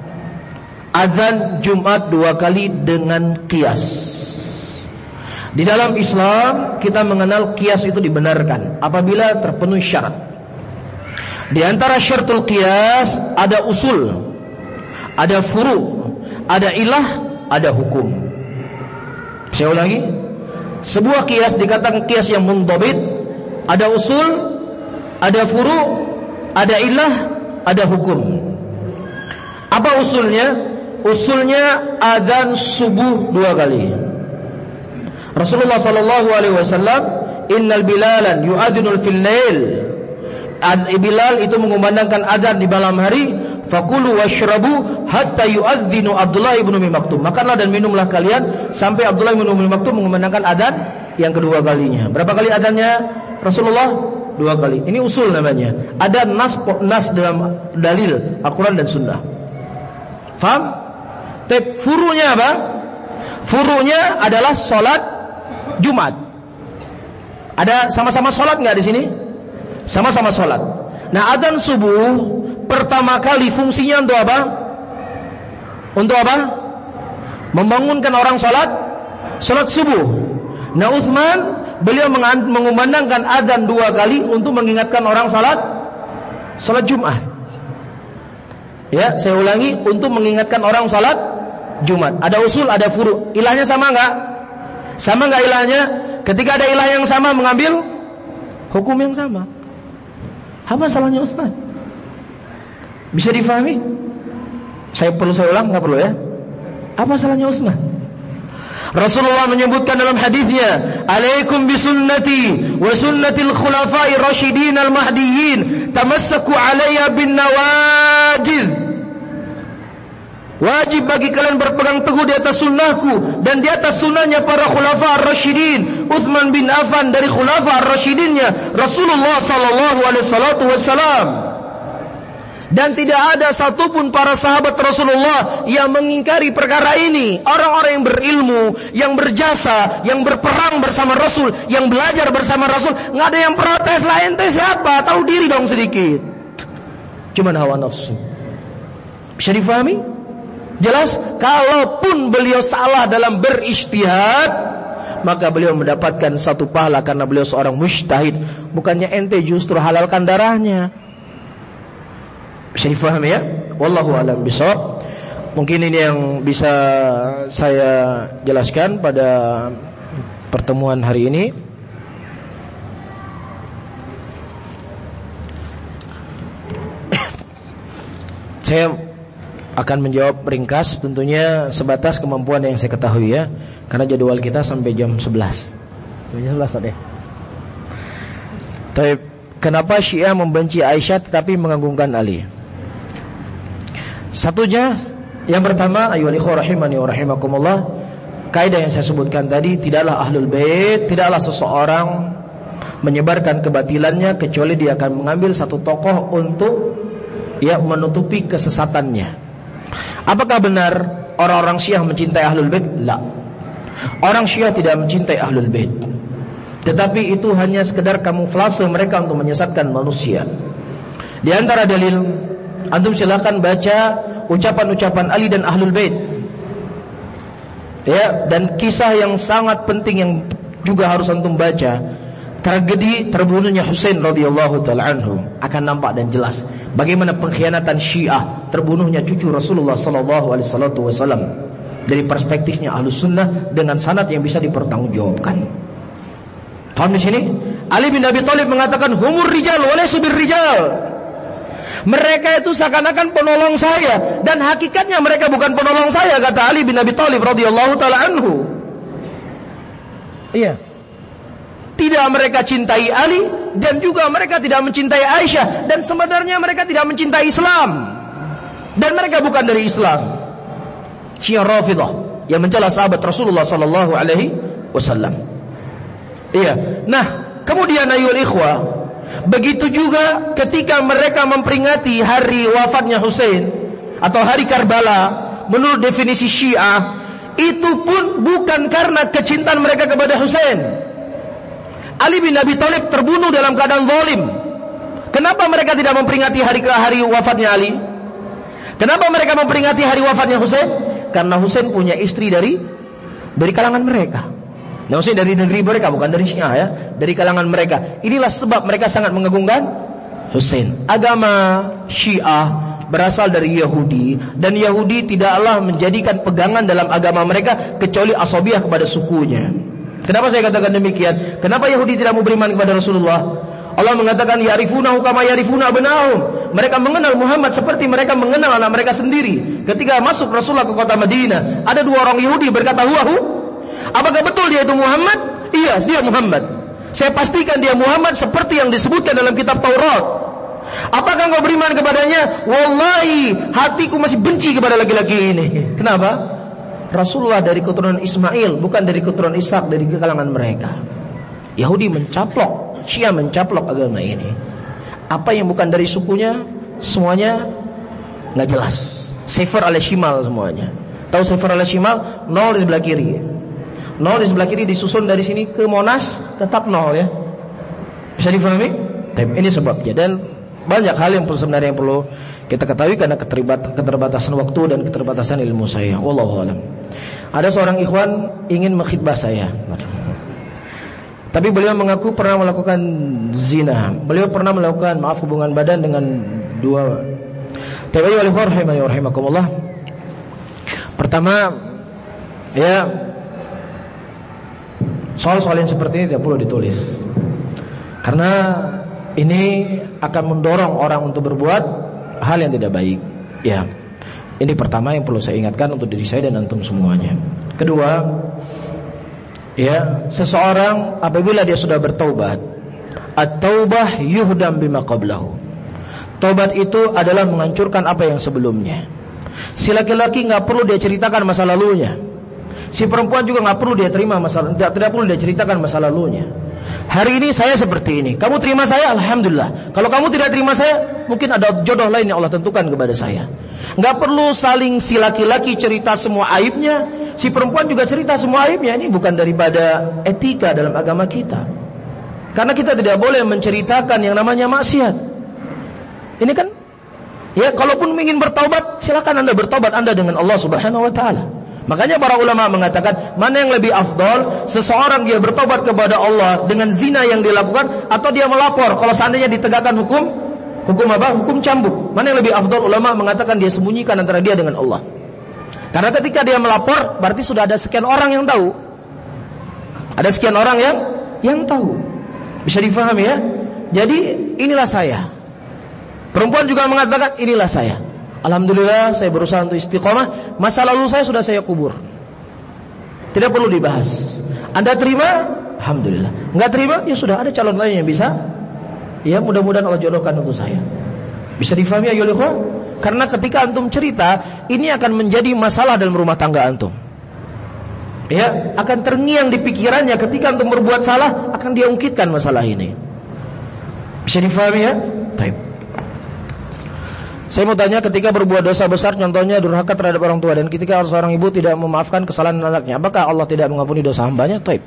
Azan Jumat dua kali dengan qiyas. Di dalam Islam kita mengenal qiyas itu dibenarkan apabila terpenuhi syarat. Di antara syartul qiyas ada usul, ada furu, ada ilah, ada hukum. Saya ulangi, sebuah qiyas dikatakan qiyas yang mundhabit, ada usul, ada furu, ada ilah, ada hukum. Apa usulnya? Usulnya adzan subuh dua kali. Rasulullah sallallahu alaihi wasallam, innal bilalan yu'adzinul fil lail. Bilal itu mengumandangkan adzan di malam hari, fakulu washrabu hatta yu'adzinu Abdullah ibn Umi Maktum. Makanlah dan minumlah kalian sampai Abdullah ibn Umi Maktum mengumandangkan adzan yang kedua kalinya. Berapa kali adzannya Rasulullah? Dua kali. Ini usul namanya. Ada nas nas dalam dalil Al-Quran dan Sunnah. Faham? Tapi furunya apa? Furunya adalah sholat Jumat. Ada sama-sama sholat nggak di sini? Sama-sama sholat. Nah, adzan subuh pertama kali fungsinya untuk apa? Untuk apa? Membangunkan orang sholat, sholat subuh. Nah, Utsman beliau mengumandangkan adzan dua kali untuk mengingatkan orang sholat, sholat Jumat. Ya, saya ulangi, untuk mengingatkan orang sholat Jumat. Ada usul, ada furu. Ilahnya sama nggak? Sama nggak ilahnya? Ketika ada ilah yang sama mengambil hukum yang sama. Apa salahnya Utsman? Bisa difahami? Saya perlu saya ulang, nggak perlu ya? Apa salahnya Utsman? Rasulullah menyebutkan dalam hadisnya, "Alaikum bisunnati wa sunnatil khulafai rasyidin al-mahdiyyin, tamassaku 'alayya bin nawajidh." Wajib bagi kalian berpegang teguh di atas sunnahku dan di atas sunnahnya para khulafa ar-rasyidin. Utsman bin Affan dari khulafa ar-rasyidinnya Rasulullah sallallahu alaihi wasallam. Dan tidak ada satupun para sahabat Rasulullah yang mengingkari perkara ini. Orang-orang yang berilmu, yang berjasa, yang berperang bersama Rasul, yang belajar bersama Rasul, nggak ada yang protes. Lah ente siapa? Tahu diri dong sedikit. Cuman hawa nafsu. Bisa difahami? Jelas, kalaupun beliau salah dalam berijtihad, maka beliau mendapatkan satu pahala karena beliau seorang mujtahid. Bukannya ente justru halalkan darahnya. Bisa difahami ya? Wallahu a'lam bishawab. Mungkin ini yang bisa saya jelaskan pada pertemuan hari ini. Saya akan menjawab ringkas, tentunya sebatas kemampuan yang saya ketahui ya, karena jadwal kita sampai jam sebelas. Jam sebelas tadi. Tapi kenapa Syiah membenci Aisyah tetapi mengagungkan Ali? Satunya, yang pertama, ayyuhal ikhwah rahimani wa rahimakumullah, kaidah yang saya sebutkan tadi, tidaklah ahlul bait, tidaklah seseorang menyebarkan kebatilannya kecuali dia akan mengambil satu tokoh untuk ya menutupi kesesatannya. Apakah benar orang-orang Syiah mencintai ahlul bait? La. Orang Syiah tidak mencintai ahlul bait, tetapi itu hanya sekedar kamuflase mereka untuk menyesatkan manusia. Di antara dalil, antum silakan baca ucapan-ucapan Ali dan ahlul bait. Ya, dan kisah yang sangat penting yang juga harus antum baca, tragedi terbunuhnya Husain radhiyallahu taala anhu, akan nampak dan jelas bagaimana pengkhianatan Syiah terbunuhnya cucu Rasulullah sallallahu alaihi wasallam dari perspektifnya Ahlus Sunnah dengan sanad yang bisa dipertanggungjawabkan. Paham di sini? Ali bin Abi Thalib mengatakan humur rijal wa laysu birrijal. Mereka itu seakan-akan penolong saya dan hakikatnya mereka bukan penolong saya, kata Ali bin Abi Thalib radhiyallahu taala anhu. Iya. Tidak mereka cintai Ali dan juga mereka tidak mencintai Aisyah, dan sebenarnya mereka tidak mencintai Islam dan mereka bukan dari Islam. Syiah Rafidhah yang mencela sahabat Rasulullah sallallahu alaihi wasallam. Iya. Nah, kemudian ayyuhal ikhwah, begitu juga ketika mereka memperingati hari wafatnya Husain atau hari Karbala menurut definisi Syiah, itu pun bukan karena kecintaan mereka kepada Husain. Ali bin Abi Thalib terbunuh dalam keadaan zalim. Kenapa mereka tidak memperingati hari hari wafatnya Ali? Kenapa mereka memperingati hari wafatnya Husain? Karena Husain punya istri dari dari kalangan mereka. Nah, Husain dari negeri mereka, bukan dari Syiah ya, dari kalangan mereka. Inilah sebab mereka sangat mengagungkan Husain. Agama Syiah berasal dari Yahudi, dan Yahudi tidaklah menjadikan pegangan dalam agama mereka kecuali asabiah kepada sukunya. Kenapa saya katakan demikian? Kenapa Yahudi tidak mau beriman kepada Rasulullah? Allah mengatakan ya'rifunahu kama ya'rifuna abna'ahum. Mereka mengenal Muhammad seperti mereka mengenal anak mereka sendiri. Ketika masuk Rasulullah ke kota Madinah, ada dua orang Yahudi berkata, "Huwahu?" Apakah betul dia itu Muhammad? Iya, dia Muhammad. Saya pastikan dia Muhammad seperti yang disebutkan dalam kitab Taurat. Apakah engkau beriman kepadanya? Wallahi, hatiku masih benci kepada laki-laki ini. Kenapa? Rasulullah dari keturunan Ismail, bukan dari keturunan Ishak, dari kalangan mereka. Yahudi mencaplok, Syiah mencaplok agama ini. Apa yang bukan dari sukunya, semuanya nggak jelas. Sefer al-Shimal semuanya. Tahu Sefer al-Shimal? Nol di sebelah kiri. Nol di sebelah kiri disusun dari sini ke Monas, tetap nol ya. Bisa difahami? Ini sebabnya. Dan banyak hal yang sebenarnya yang perlu kita ketahui karena keterbatasan waktu dan keterbatasan ilmu saya. Wallahu a'lam. Ada seorang ikhwan ingin mengkhidbah saya, tapi beliau mengaku pernah melakukan zina. Beliau pernah melakukan maaf hubungan badan dengan dua. Tabi'i wal rahimani rahimakumullah. Pertama, ya, soal-soal yang seperti ini tidak perlu ditulis, karena ini akan mendorong orang untuk berbuat hal yang tidak baik. Ya, ini pertama yang perlu saya ingatkan untuk diri saya dan antum semuanya. Kedua, ya, seseorang apabila dia sudah bertaubat, at-taubah yuhdam bima qablahu. Taubat itu adalah menghancurkan apa yang sebelumnya. Si laki-laki nggak perlu dia ceritakan masa lalunya. Si perempuan juga nggak perlu dia terima masalah, tidak, tidak perlu dia ceritakan masa lalunya. Hari ini saya seperti ini, kamu terima saya, alhamdulillah. Kalau kamu tidak terima saya, mungkin ada jodoh lain yang Allah tentukan kepada saya. Nggak perlu saling si laki-laki cerita semua aibnya, si perempuan juga cerita semua aibnya. Ini bukan daripada etika dalam agama kita. Karena kita tidak boleh menceritakan yang namanya maksiat. Ini kan, ya, kalaupun ingin bertaubat, silakan Anda bertaubat Anda dengan Allah Subhanahu wa taala. Makanya para ulama mengatakan, mana yang lebih afdol, seseorang dia bertobat kepada Allah dengan zina yang dilakukan, atau dia melapor kalau seandainya ditegakkan hukum hukum apa? Hukum cambuk. Mana yang lebih afdol? Ulama mengatakan dia sembunyikan antara dia dengan Allah. Karena ketika dia melapor, berarti sudah ada sekian orang yang tahu. Ada sekian orang yang yang tahu. Bisa difahami ya? Jadi inilah saya. Perempuan juga mengatakan inilah saya. Alhamdulillah saya berusaha untuk istiqomah. Masa lalu saya sudah saya kubur, tidak perlu dibahas. Anda terima? Alhamdulillah. Enggak terima? Ya sudah, ada calon lain yang bisa. Ya, mudah-mudahan Allah jodohkan untuk saya. Bisa difahami ya Yulikoh? Karena ketika antum cerita, ini akan menjadi masalah dalam rumah tangga antum. Ya, akan terngiang di pikirannya ketika antum berbuat salah, akan dia ungkitkan masalah ini. Bisa difahami ya? Baik. Saya mau tanya, ketika berbuat dosa besar, contohnya durhaka terhadap orang tua, dan ketika seorang ibu tidak memaafkan kesalahan anaknya, apakah Allah tidak mengampuni dosa hambanya? Taib.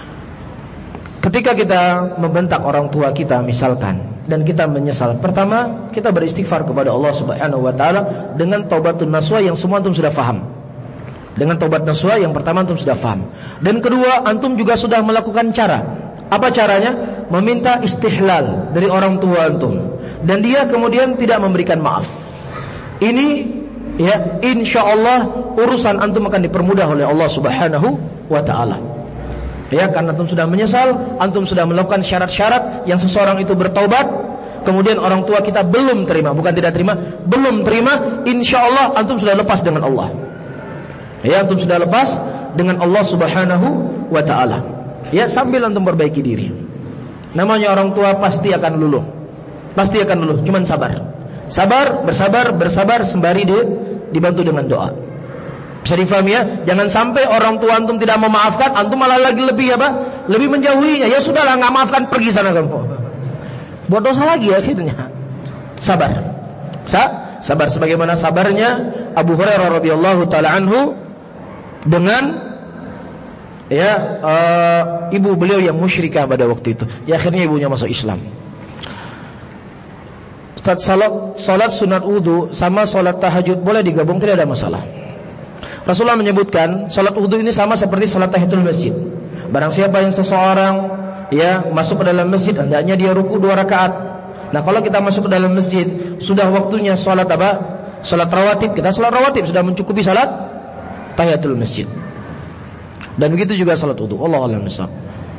Ketika kita membentak orang tua kita misalkan, dan kita menyesal, pertama kita beristighfar kepada Allah Subhanahu wa taala dengan taubatun nasuha yang semua antum sudah faham. Dengan taubat nasuha yang pertama antum sudah faham. Dan kedua, antum juga sudah melakukan cara. Apa caranya? Meminta istihlal dari orang tua antum, dan dia kemudian tidak memberikan maaf. Ini, ya, insyaallah urusan antum akan dipermudah oleh Allah Subhanahu wa taala. Ya, karena antum sudah menyesal, antum sudah melakukan syarat-syarat yang seseorang itu bertaubat, kemudian orang tua kita belum terima, bukan tidak terima, belum terima, insyaallah antum sudah lepas dengan Allah. Ya, antum sudah lepas dengan Allah Subhanahu wa taala. Ya, sambil antum perbaiki diri. Namanya orang tua pasti akan luluh. Pasti akan luluh, cuman sabar. Sabar, bersabar, bersabar sembari dia dibantu dengan doa. Bisa difahami ya? Jangan sampai orang tua antum tidak memaafkan, antum malah lagi lebih apa? Lebih menjauhinya. Ya sudahlah, enggak maafkan, pergi sana kamu. Buat dosa lagi akhirnya. Sabar. Sa sabar sebagaimana sabarnya Abu Hurairah radhiyallahu taala anhu dengan ya uh, ibu beliau yang musyrikah pada waktu itu. Ya, akhirnya ibunya masuk Islam. Ustaz, salat, salat sunat wudu sama salat tahajud boleh digabung, tidak ada masalah. Rasulullah menyebutkan salat wudu ini sama seperti salat tahiyatul masjid. Barang siapa yang seseorang ya masuk ke dalam masjid, hendaknya dia ruku dua rakaat. Nah kalau kita masuk ke dalam masjid, sudah waktunya sholat apa? Sholat rawatib, kita sholat rawatib, sudah mencukupi sholat tahiyatul masjid. Dan begitu juga sholat wudu. Allahu a'lam bishawab.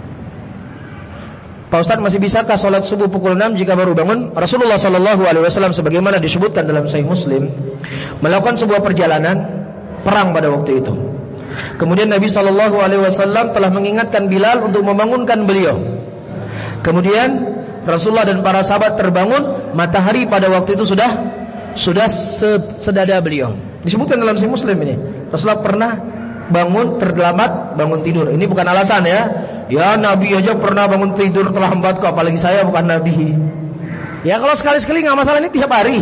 Pak Ustaz, masih bisakah sholat subuh pukul enam jika baru bangun? Rasulullah sallallahu alaihi wasallam sebagaimana disebutkan dalam Sahih Muslim, melakukan sebuah perjalanan perang pada waktu itu. Kemudian Nabi sallallahu alaihi wasallam telah mengingatkan Bilal untuk membangunkan beliau. Kemudian Rasulullah dan para sahabat terbangun, matahari pada waktu itu sudah sudah sedada beliau. Disebutkan dalam Sahih Muslim ini. Rasulullah pernah bangun terlambat, bangun tidur. Ini bukan alasan ya. Ya Nabi aja pernah bangun tidur terlambat kok, apalagi saya bukan Nabi. Ya kalau sekali-sekali nggak masalah, ini tiap hari.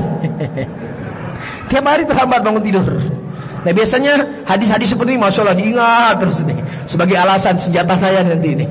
Tiap hari terlambat bangun tidur. Nah biasanya hadis-hadis seperti ini, masya Allah diingat terus nih, sebagai alasan senjata saya nanti ini.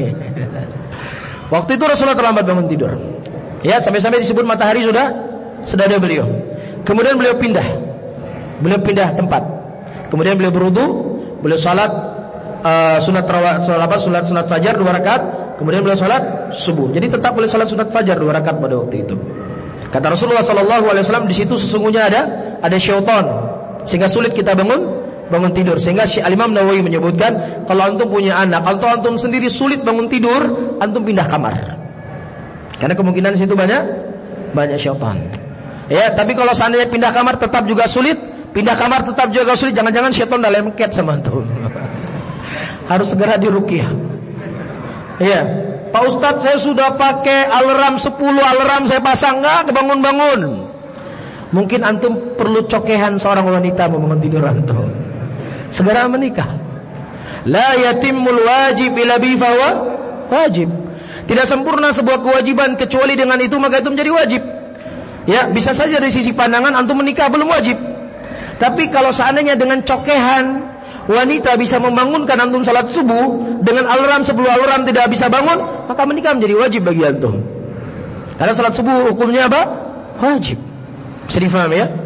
Waktu itu Rasulullah terlambat bangun tidur. Ya sampai-sampai disebut matahari sudah sedada beliau. Kemudian beliau pindah, beliau pindah tempat. Kemudian beliau berwudu, beliau salat uh, sunat rawat, salat apa? Salat sunat fajar dua rakaat. Kemudian beliau salat subuh. Jadi tetap boleh salat sunat fajar dua rakaat pada waktu itu. Kata Rasulullah sallallahu alaihi wasallam, di situ sesungguhnya ada ada syaitan, sehingga sulit kita bangun bangun tidur. Sehingga Al-Imam Nawawi menyebutkan, kalau antum punya anak, kalau antum sendiri sulit bangun tidur, antum pindah kamar. Karena kemungkinan di situ banyak banyak syaitan. Ya, tapi kalau seandainya pindah kamar tetap juga sulit, pindah kamar tetap juga sulit, jangan-jangan syaitan dah lengket sama antum. Harus segera diruqyah. Ya, Pak Ustadz, saya sudah pakai alarm sepuluh alarm saya pasang, enggak kebangun-bangun. Mungkin antum perlu cokehan seorang wanita membangun tidur antum. Segera menikah. La yatimmul wajib illa bi fawa wajib. Tidak sempurna sebuah kewajiban kecuali dengan itu, maka itu menjadi wajib. Ya, bisa saja dari sisi pandangan antum menikah belum wajib. Tapi kalau seandainya dengan cokehan wanita bisa membangunkan antum salat subuh, dengan alarm sepuluh alarm tidak bisa bangun, maka menikah menjadi wajib bagi antum. Karena salat subuh hukumnya apa? Wajib. Bisa difahami ya?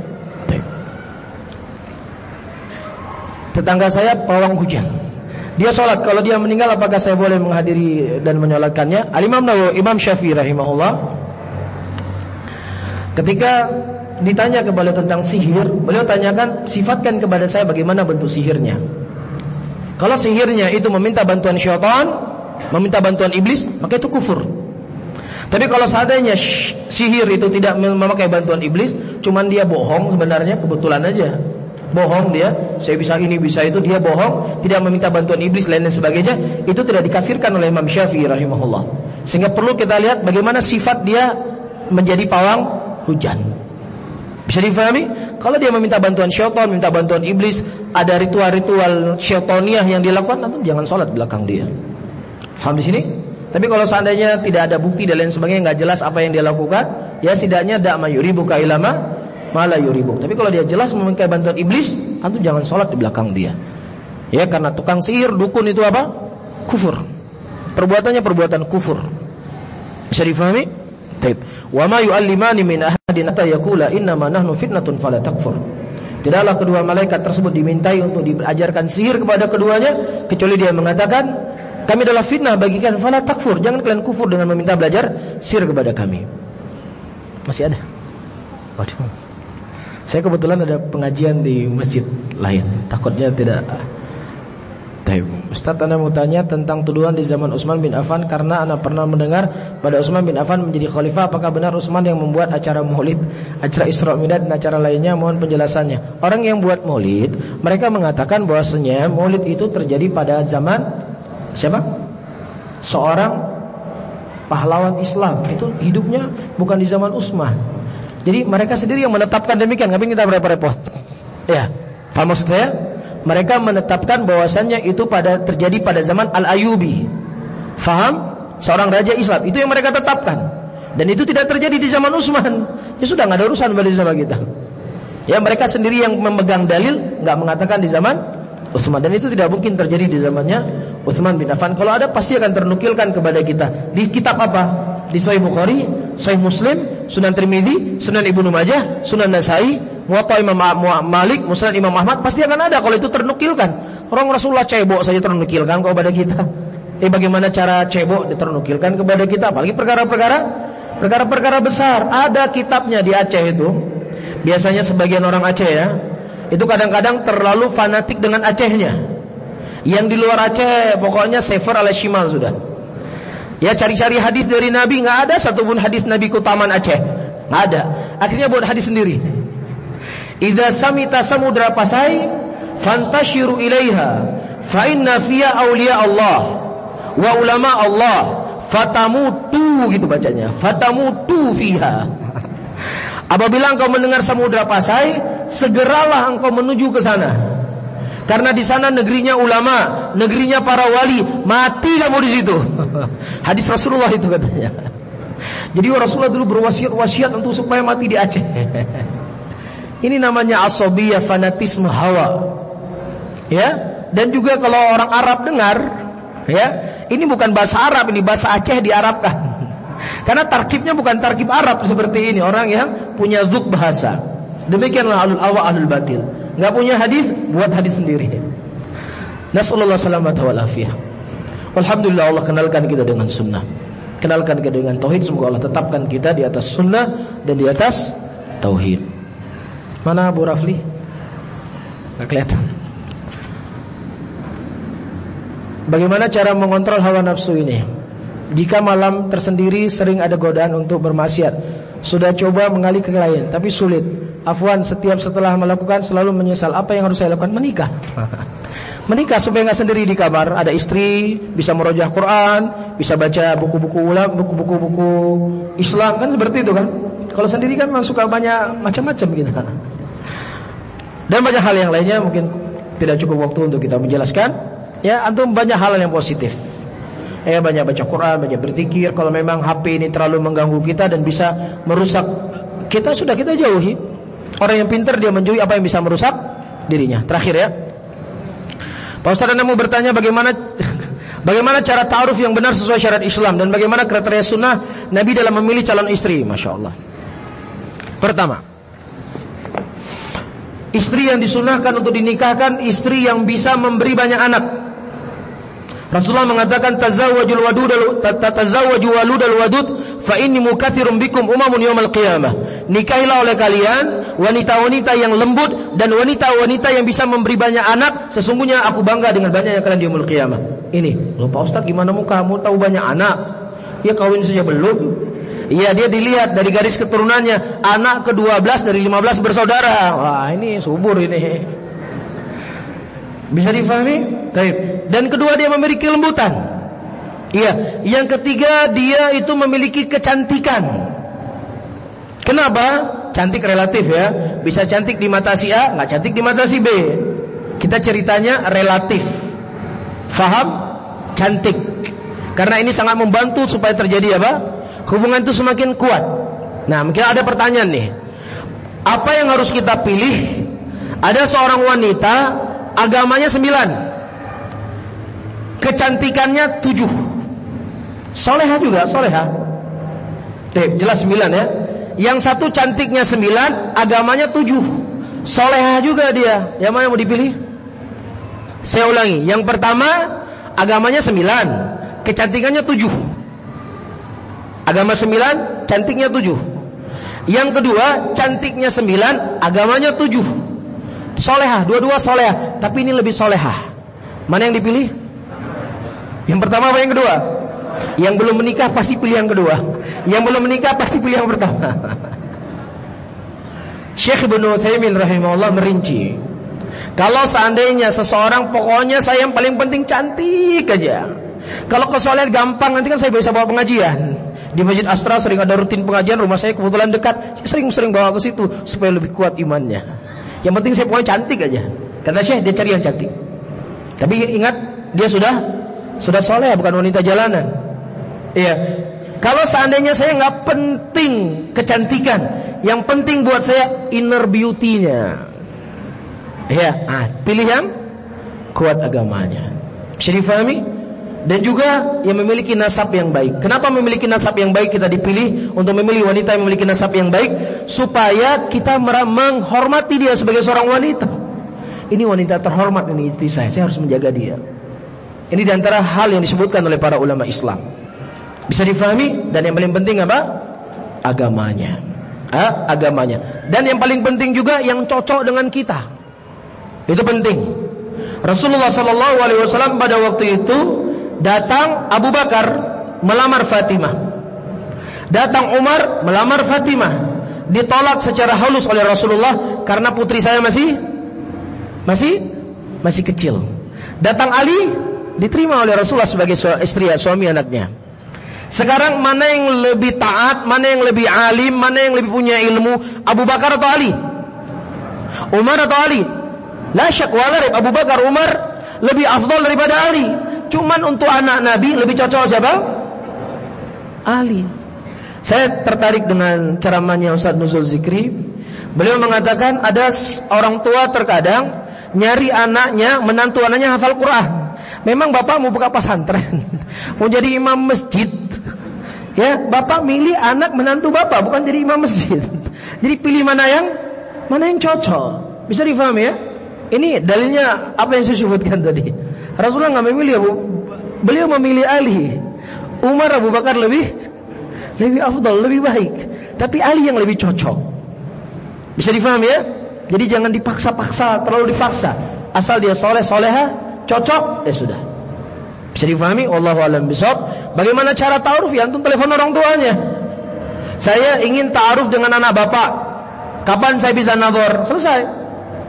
Tetangga saya pawang hujan. Dia sholat, kalau dia meninggal apakah saya boleh menghadiri dan menyolatkannya? Al-Imam Nawawi, Imam Syafi'i rahimahullah, ketika ditanya kepada tentang sihir, beliau tanyakan, sifatkan kepada saya bagaimana bentuk sihirnya. Kalau sihirnya itu meminta bantuan syaitan, meminta bantuan iblis, maka itu kufur. Tapi kalau seandainya sihir itu tidak memakai bantuan iblis, cuman dia bohong sebenarnya, kebetulan aja bohong dia, saya bisa ini bisa itu, dia bohong, tidak meminta bantuan iblis lain dan sebagainya, itu tidak dikafirkan oleh Imam Syafi'i rahimahullah. Sehingga perlu kita lihat bagaimana sifat dia menjadi pawang hujan. Bisa difahami? Kalau dia meminta bantuan syaitan, minta bantuan iblis, ada ritual-ritual syaitaniah yang dilakukan, nanti jangan sholat belakang dia. Faham di sini? Tapi kalau seandainya tidak ada bukti dan lain sebagainya, nggak jelas apa yang dia lakukan, ya setidaknya da mayuribuka ilama mala yuribuk. Tapi kalau dia jelas memakai bantuan iblis, antum jangan sholat di belakang dia. Ya, karena tukang sihir, dukun itu apa? Kufur. Perbuatannya perbuatan kufur. Bisa difahami? Taib. Wa ma yu'allimani min ahadin hatta yaqula innama nahnu fitnatun fala takfur. Tidaklah kedua malaikat tersebut dimintai untuk diajarkan sihir kepada keduanya, kecuali dia mengatakan, kami adalah fitnah bagi kalian, fala takfur. Jangan kalian kufur dengan meminta belajar sihir kepada kami. Masih ada? Waduh. Saya kebetulan ada pengajian di masjid lain, takutnya tidak. Taib. Ustaz, Anda mau tanya tentang tuduhan di zaman Utsman bin Affan, karena Anda pernah mendengar pada Utsman bin Affan menjadi khalifah, apakah benar Utsman yang membuat acara maulid, acara Isra Mi'raj dan acara lainnya? Mohon penjelasannya. Orang yang buat maulid, mereka mengatakan bahwasanya maulid itu terjadi pada zaman siapa? Seorang pahlawan Islam, itu hidupnya bukan di zaman Utsman. Jadi mereka sendiri yang menetapkan demikian, ngapain kita repot-repot? Ya, paham maksud saya? Mereka menetapkan bahwasannya itu pada terjadi pada zaman Al-Ayyubi. Faham? Seorang raja Islam, itu yang mereka tetapkan. Dan itu tidak terjadi di zaman Utsman. Ya sudah, enggak ada urusan pada sama kita. Ya, mereka sendiri yang memegang dalil, enggak mengatakan di zaman Utsman, dan itu tidak mungkin terjadi di zamannya Utsman bin Affan. Kalau ada pasti akan ternukilkan kepada kita. Di kitab apa? Di Sahih Bukhari, Sahih Muslim, Sunan Tirmidzi, Sunan Ibnu Majah, Sunan Nasai, Muwatta Imam Malik, Musnad Imam Ahmad, pasti akan ada kalau itu ternukilkan. Orang Rasulullah cebok saja ternukilkan kepada kita. Eh bagaimana cara cebok diternukilkan kepada kita? Apalagi perkara-perkara perkara-perkara besar. Ada kitabnya di Aceh itu. Biasanya sebagian orang Aceh ya, itu kadang-kadang terlalu fanatik dengan Acehnya. Yang di luar Aceh pokoknya sefer ala shimal sudah. Ya cari-cari hadis dari Nabi, nggak ada satupun hadis Nabi ke Taman Aceh, nggak ada. Akhirnya buat hadis sendiri. Idza samita samudra pasai, fantashiru ilaiha, fa inna fiha awliya Allah wa ulama Allah, fatamutu gitu bacanya, fatamutu fiha. Apabila engkau mendengar samudra pasai, segeralah engkau menuju ke sana. Karena di sana negerinya ulama, negerinya para wali, mati kamu di situ. Hadis Rasulullah itu katanya. Jadi Rasulullah dulu berwasiat-wasiat untuk supaya mati di Aceh. Ini namanya asabiyah, fanatisme hawa. Ya, dan juga kalau orang Arab dengar, ya, ini bukan bahasa Arab, ini bahasa Aceh diarabkan. Karena tarkibnya bukan tarkib Arab seperti ini, orang yang punya dzuk bahasa. Demikianlah alul awa alul batil. Enggak punya hadis, buat hadis sendiri. Nasallallahu salamata wal afiyah. Alhamdulillah Allah kenalkan kita dengan sunnah. Kenalkan kita dengan tauhid. Semoga Allah tetapkan kita di atas sunnah dan di atas tauhid. Mana Abu Rafli? Enggak kelihatan. Bagaimana cara mengontrol hawa nafsu ini? Jika malam tersendiri sering ada godaan untuk bermaksiat, sudah coba mengalih ke lain tapi sulit. Afwan, setiap setelah melakukan selalu menyesal. Apa yang harus saya lakukan? Menikah. Menikah supaya nggak sendiri di kamar. Ada istri, bisa merojah Quran, bisa baca buku-buku ulam, buku-buku buku Islam, kan seperti itu kan. Kalau sendiri kan memang suka banyak macam-macam gitu. Dan banyak hal yang lainnya mungkin tidak cukup waktu untuk kita menjelaskan. Ya, antum banyak hal yang positif. Ya, banyak baca Quran, banyak berzikir. Kalau memang H P ini terlalu mengganggu kita dan bisa merusak kita, sudah kita jauhi. Orang yang pintar dia menjauhi apa yang bisa merusak dirinya. Terakhir ya, Pak Ustaz, Anda mau bertanya bagaimana bagaimana cara ta'aruf yang benar sesuai syariat Islam dan bagaimana kriteria sunnah Nabi dalam memilih calon istri. Masya Allah. Pertama, istri yang disunahkan untuk dinikahkan istri yang bisa memberi banyak anak. Rasulullah mengatakan tazawwajul wadud tazawwaju waludal wadud fa inni mukatsirum bikum umamun yaumil qiyamah. Nikahilah oleh kalian wanita-wanita yang lembut dan wanita-wanita yang bisa memberi banyak anak, sesungguhnya aku bangga dengan banyaknya kalian di yaumil qiyamah. Ini, loh Pak Ustaz, gimana mau kamu tahu banyak anak? Ya kawin saja belum. Iya, dia dilihat dari garis keturunannya, anak kedua belas dari lima belas bersaudara. Wah, ini subur ini. Bisa difahami? Baik. Dan kedua, dia memiliki kelembutan. Iya. Yang ketiga, dia itu memiliki kecantikan. Kenapa? Cantik relatif ya. Bisa cantik di mata si A, nggak cantik di mata si B. Kita ceritanya relatif. Faham? Cantik. Karena ini sangat membantu supaya terjadi apa? Hubungan itu semakin kuat. Nah, mungkin ada pertanyaan nih. Apa yang harus kita pilih? Ada seorang wanita, agamanya sembilan, kecantikannya tujuh, soleha juga, soleha. Oke, jelas sembilan ya. Yang satu cantiknya sembilan, agamanya tujuh, soleha juga dia. Yang mana yang mau dipilih? Saya ulangi. Yang pertama, agamanya sembilan, kecantikannya tujuh. Agama sembilan, cantiknya tujuh. Yang kedua, cantiknya sembilan, agamanya tujuh, soleha, dua-dua soleha. Tapi ini lebih soleha. Mana yang dipilih? Yang pertama apa yang kedua? Yang belum menikah pasti pilih yang kedua. Yang belum menikah pasti pilih yang pertama. Syekh Ibnu Utsaimin rahimahullah merinci, kalau seandainya seseorang pokoknya saya yang paling penting cantik aja. Kalau kesolehan gampang, nanti kan saya bisa bawa pengajian. Di Masjid Astra sering ada rutin pengajian, rumah saya kebetulan dekat. Saya sering-sering bawa ke situ supaya lebih kuat imannya. Yang penting saya pokoknya cantik aja. Karena Syekh dia cari yang cantik. Tapi ingat, dia sudah sudah soleh, bukan wanita jalanan. Iya. Kalau seandainya saya nggak penting kecantikan, yang penting buat saya inner beauty-nya. Iya. Ah, pilih yang kuat agamanya. Bisa difahami? Dan juga yang memiliki nasab yang baik. Kenapa memiliki nasab yang baik kita dipilih untuk memilih wanita yang memiliki nasab yang baik? Supaya kita menghormati dia sebagai seorang wanita. Ini wanita terhormat, ini istri saya, saya harus menjaga dia. Ini diantara hal yang disebutkan oleh para ulama Islam. Bisa difahami? Dan yang paling penting apa? agamanya. Ha? Agamanya. Dan yang paling penting juga yang cocok dengan kita. Itu penting. Rasulullah sallallahu alaihi wasallam pada waktu itu datang Abu Bakar melamar Fatimah. Datang Umar melamar Fatimah. Ditolak secara halus oleh Rasulullah karena putri saya masih masih masih kecil. Datang Ali diterima oleh Rasulullah sebagai istri, suami anaknya. Sekarang mana yang lebih taat, mana yang lebih alim, mana yang lebih punya ilmu, Abu Bakar atau Ali? Umar atau Ali? La syak wala raib, Abu Bakar, Umar lebih afdal daripada Ali. Cuman untuk anak Nabi lebih cocok siapa? Ali. Saya tertarik dengan ceramahnya Ustaz Nuzul Zikri. Beliau mengatakan ada orang tua terkadang nyari anaknya, menantu anaknya hafal Quran. Memang bapak mau buka pesantren, mau jadi imam masjid. Ya, bapak milih anak menantu bapak, bukan jadi imam masjid. Jadi pilih mana yang mana yang cocok. Bisa difahami ya? Ini dalilnya apa yang saya sebutkan tadi. Rasulullah nggak memilih Abu, beliau memilih Ali. Umar, Abu Bakar lebih lebih afdal, lebih baik. Tapi Ali yang lebih cocok. Bisa difahami ya? Jadi jangan dipaksa-paksa, terlalu dipaksa. Asal dia soleh, soleha, cocok, ya sudah. Bisa difahami? Wallahu a'lam bishawab. Bagaimana cara ta'aruf? Ya antum telepon orang tuanya. Saya ingin ta'aruf dengan anak bapak. Kapan saya bisa nazar? Selesai.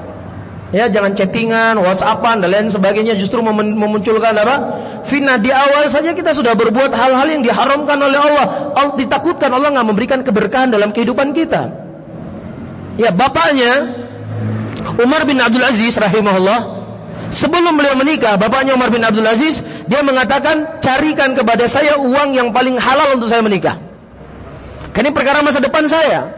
Ya, jangan chattingan, WhatsAppan dan lain sebagainya, justru mem- memunculkan apa? Fitnah. Di awal saja kita sudah berbuat hal-hal yang diharamkan oleh Allah. Allah ditakutkan Allah enggak memberikan keberkahan dalam kehidupan kita. Ya, bapaknya Umar bin Abdul Aziz rahimahullah, sebelum beliau menikah, bapaknya Umar bin Abdul Aziz, dia mengatakan, carikan kepada saya uang yang paling halal untuk saya menikah. Karena ini perkara masa depan saya.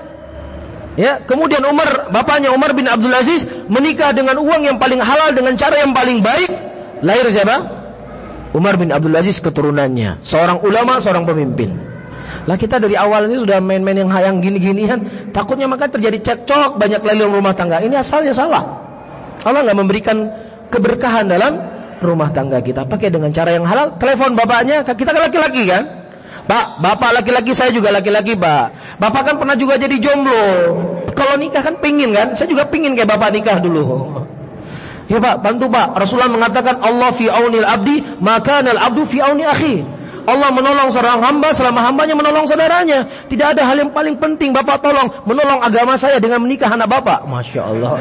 Ya, kemudian Umar, bapaknya Umar bin Abdul Aziz menikah dengan uang yang paling halal dengan cara yang paling baik. Lahir siapa? Umar bin Abdul Aziz keturunannya, seorang ulama, seorang pemimpin. Lah kita dari awal ini sudah main-main yang hayang gini-ginian, takutnya maka terjadi cekcok, banyak leleng rumah tangga. Ini asalnya salah. Allah enggak memberikan keberkahan dalam rumah tangga kita. Pakai dengan cara yang halal. Telepon bapaknya, kita kan laki-laki kan? Pak, bapak laki-laki, saya juga laki-laki, Pak. Bapak kan pernah juga jadi jomblo. Kalau nikah kan pingin kan? Saya juga pingin kayak bapak nikah dulu. Ya Pak, bantu Pak. Rasulullah mengatakan Allah fi aunil abdi, maka nal abdu fi auni akhi. Allah menolong seorang hamba selama hambanya menolong saudaranya. Tidak ada hal yang paling penting bapak tolong, menolong agama saya dengan menikah anak bapak. Masya Allah.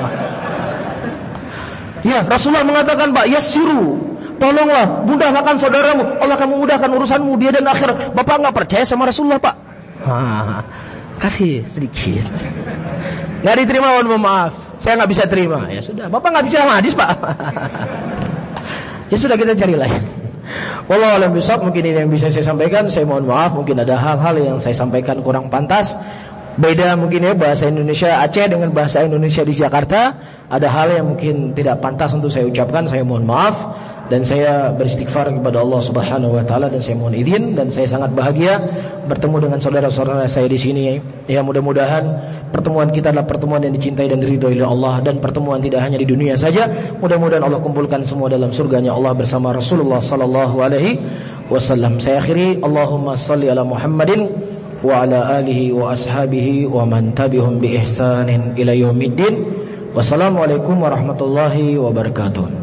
Ya, Rasulullah mengatakan, Pak, yassiru, tolonglah, mudahkan saudaramu. Allah akan memudahkan urusanmu dia dan akhirat. Bapak enggak percaya sama Rasulullah, Pak? Ha, kasih sedikit. Enggak diterima, mohon maaf. Saya enggak bisa terima. Ya sudah, Bapak enggak bicara hadis, Pak. Ya sudah, kita cari lain. Wallahu a'lam bishawab. Mungkin ini yang bisa saya sampaikan. Saya mohon maaf, mungkin ada hal-hal yang saya sampaikan kurang pantas. Beda mungkin ya bahasa Indonesia Aceh dengan bahasa Indonesia di Jakarta. Ada hal yang mungkin tidak pantas untuk saya ucapkan. Saya mohon maaf. Dan saya beristighfar kepada Allah Subhanahu wa taala, dan saya mohon izin, dan saya sangat bahagia bertemu dengan saudara-saudara saya di sini. Ya, mudah-mudahan pertemuan kita adalah pertemuan yang dicintai dan diridhoi oleh Allah, dan pertemuan tidak hanya di dunia saja. Mudah-mudahan Allah kumpulkan semua dalam surganya Allah bersama Rasulullah sallallahu alaihi wasallam. Saya akhiri, Allahumma shalli ala Muhammadin wa ala alihi wa ashabihi wa man tabi'hum bi ihsanin ila yaumiddin. Wassalamualaikum warahmatullahi wabarakatuh.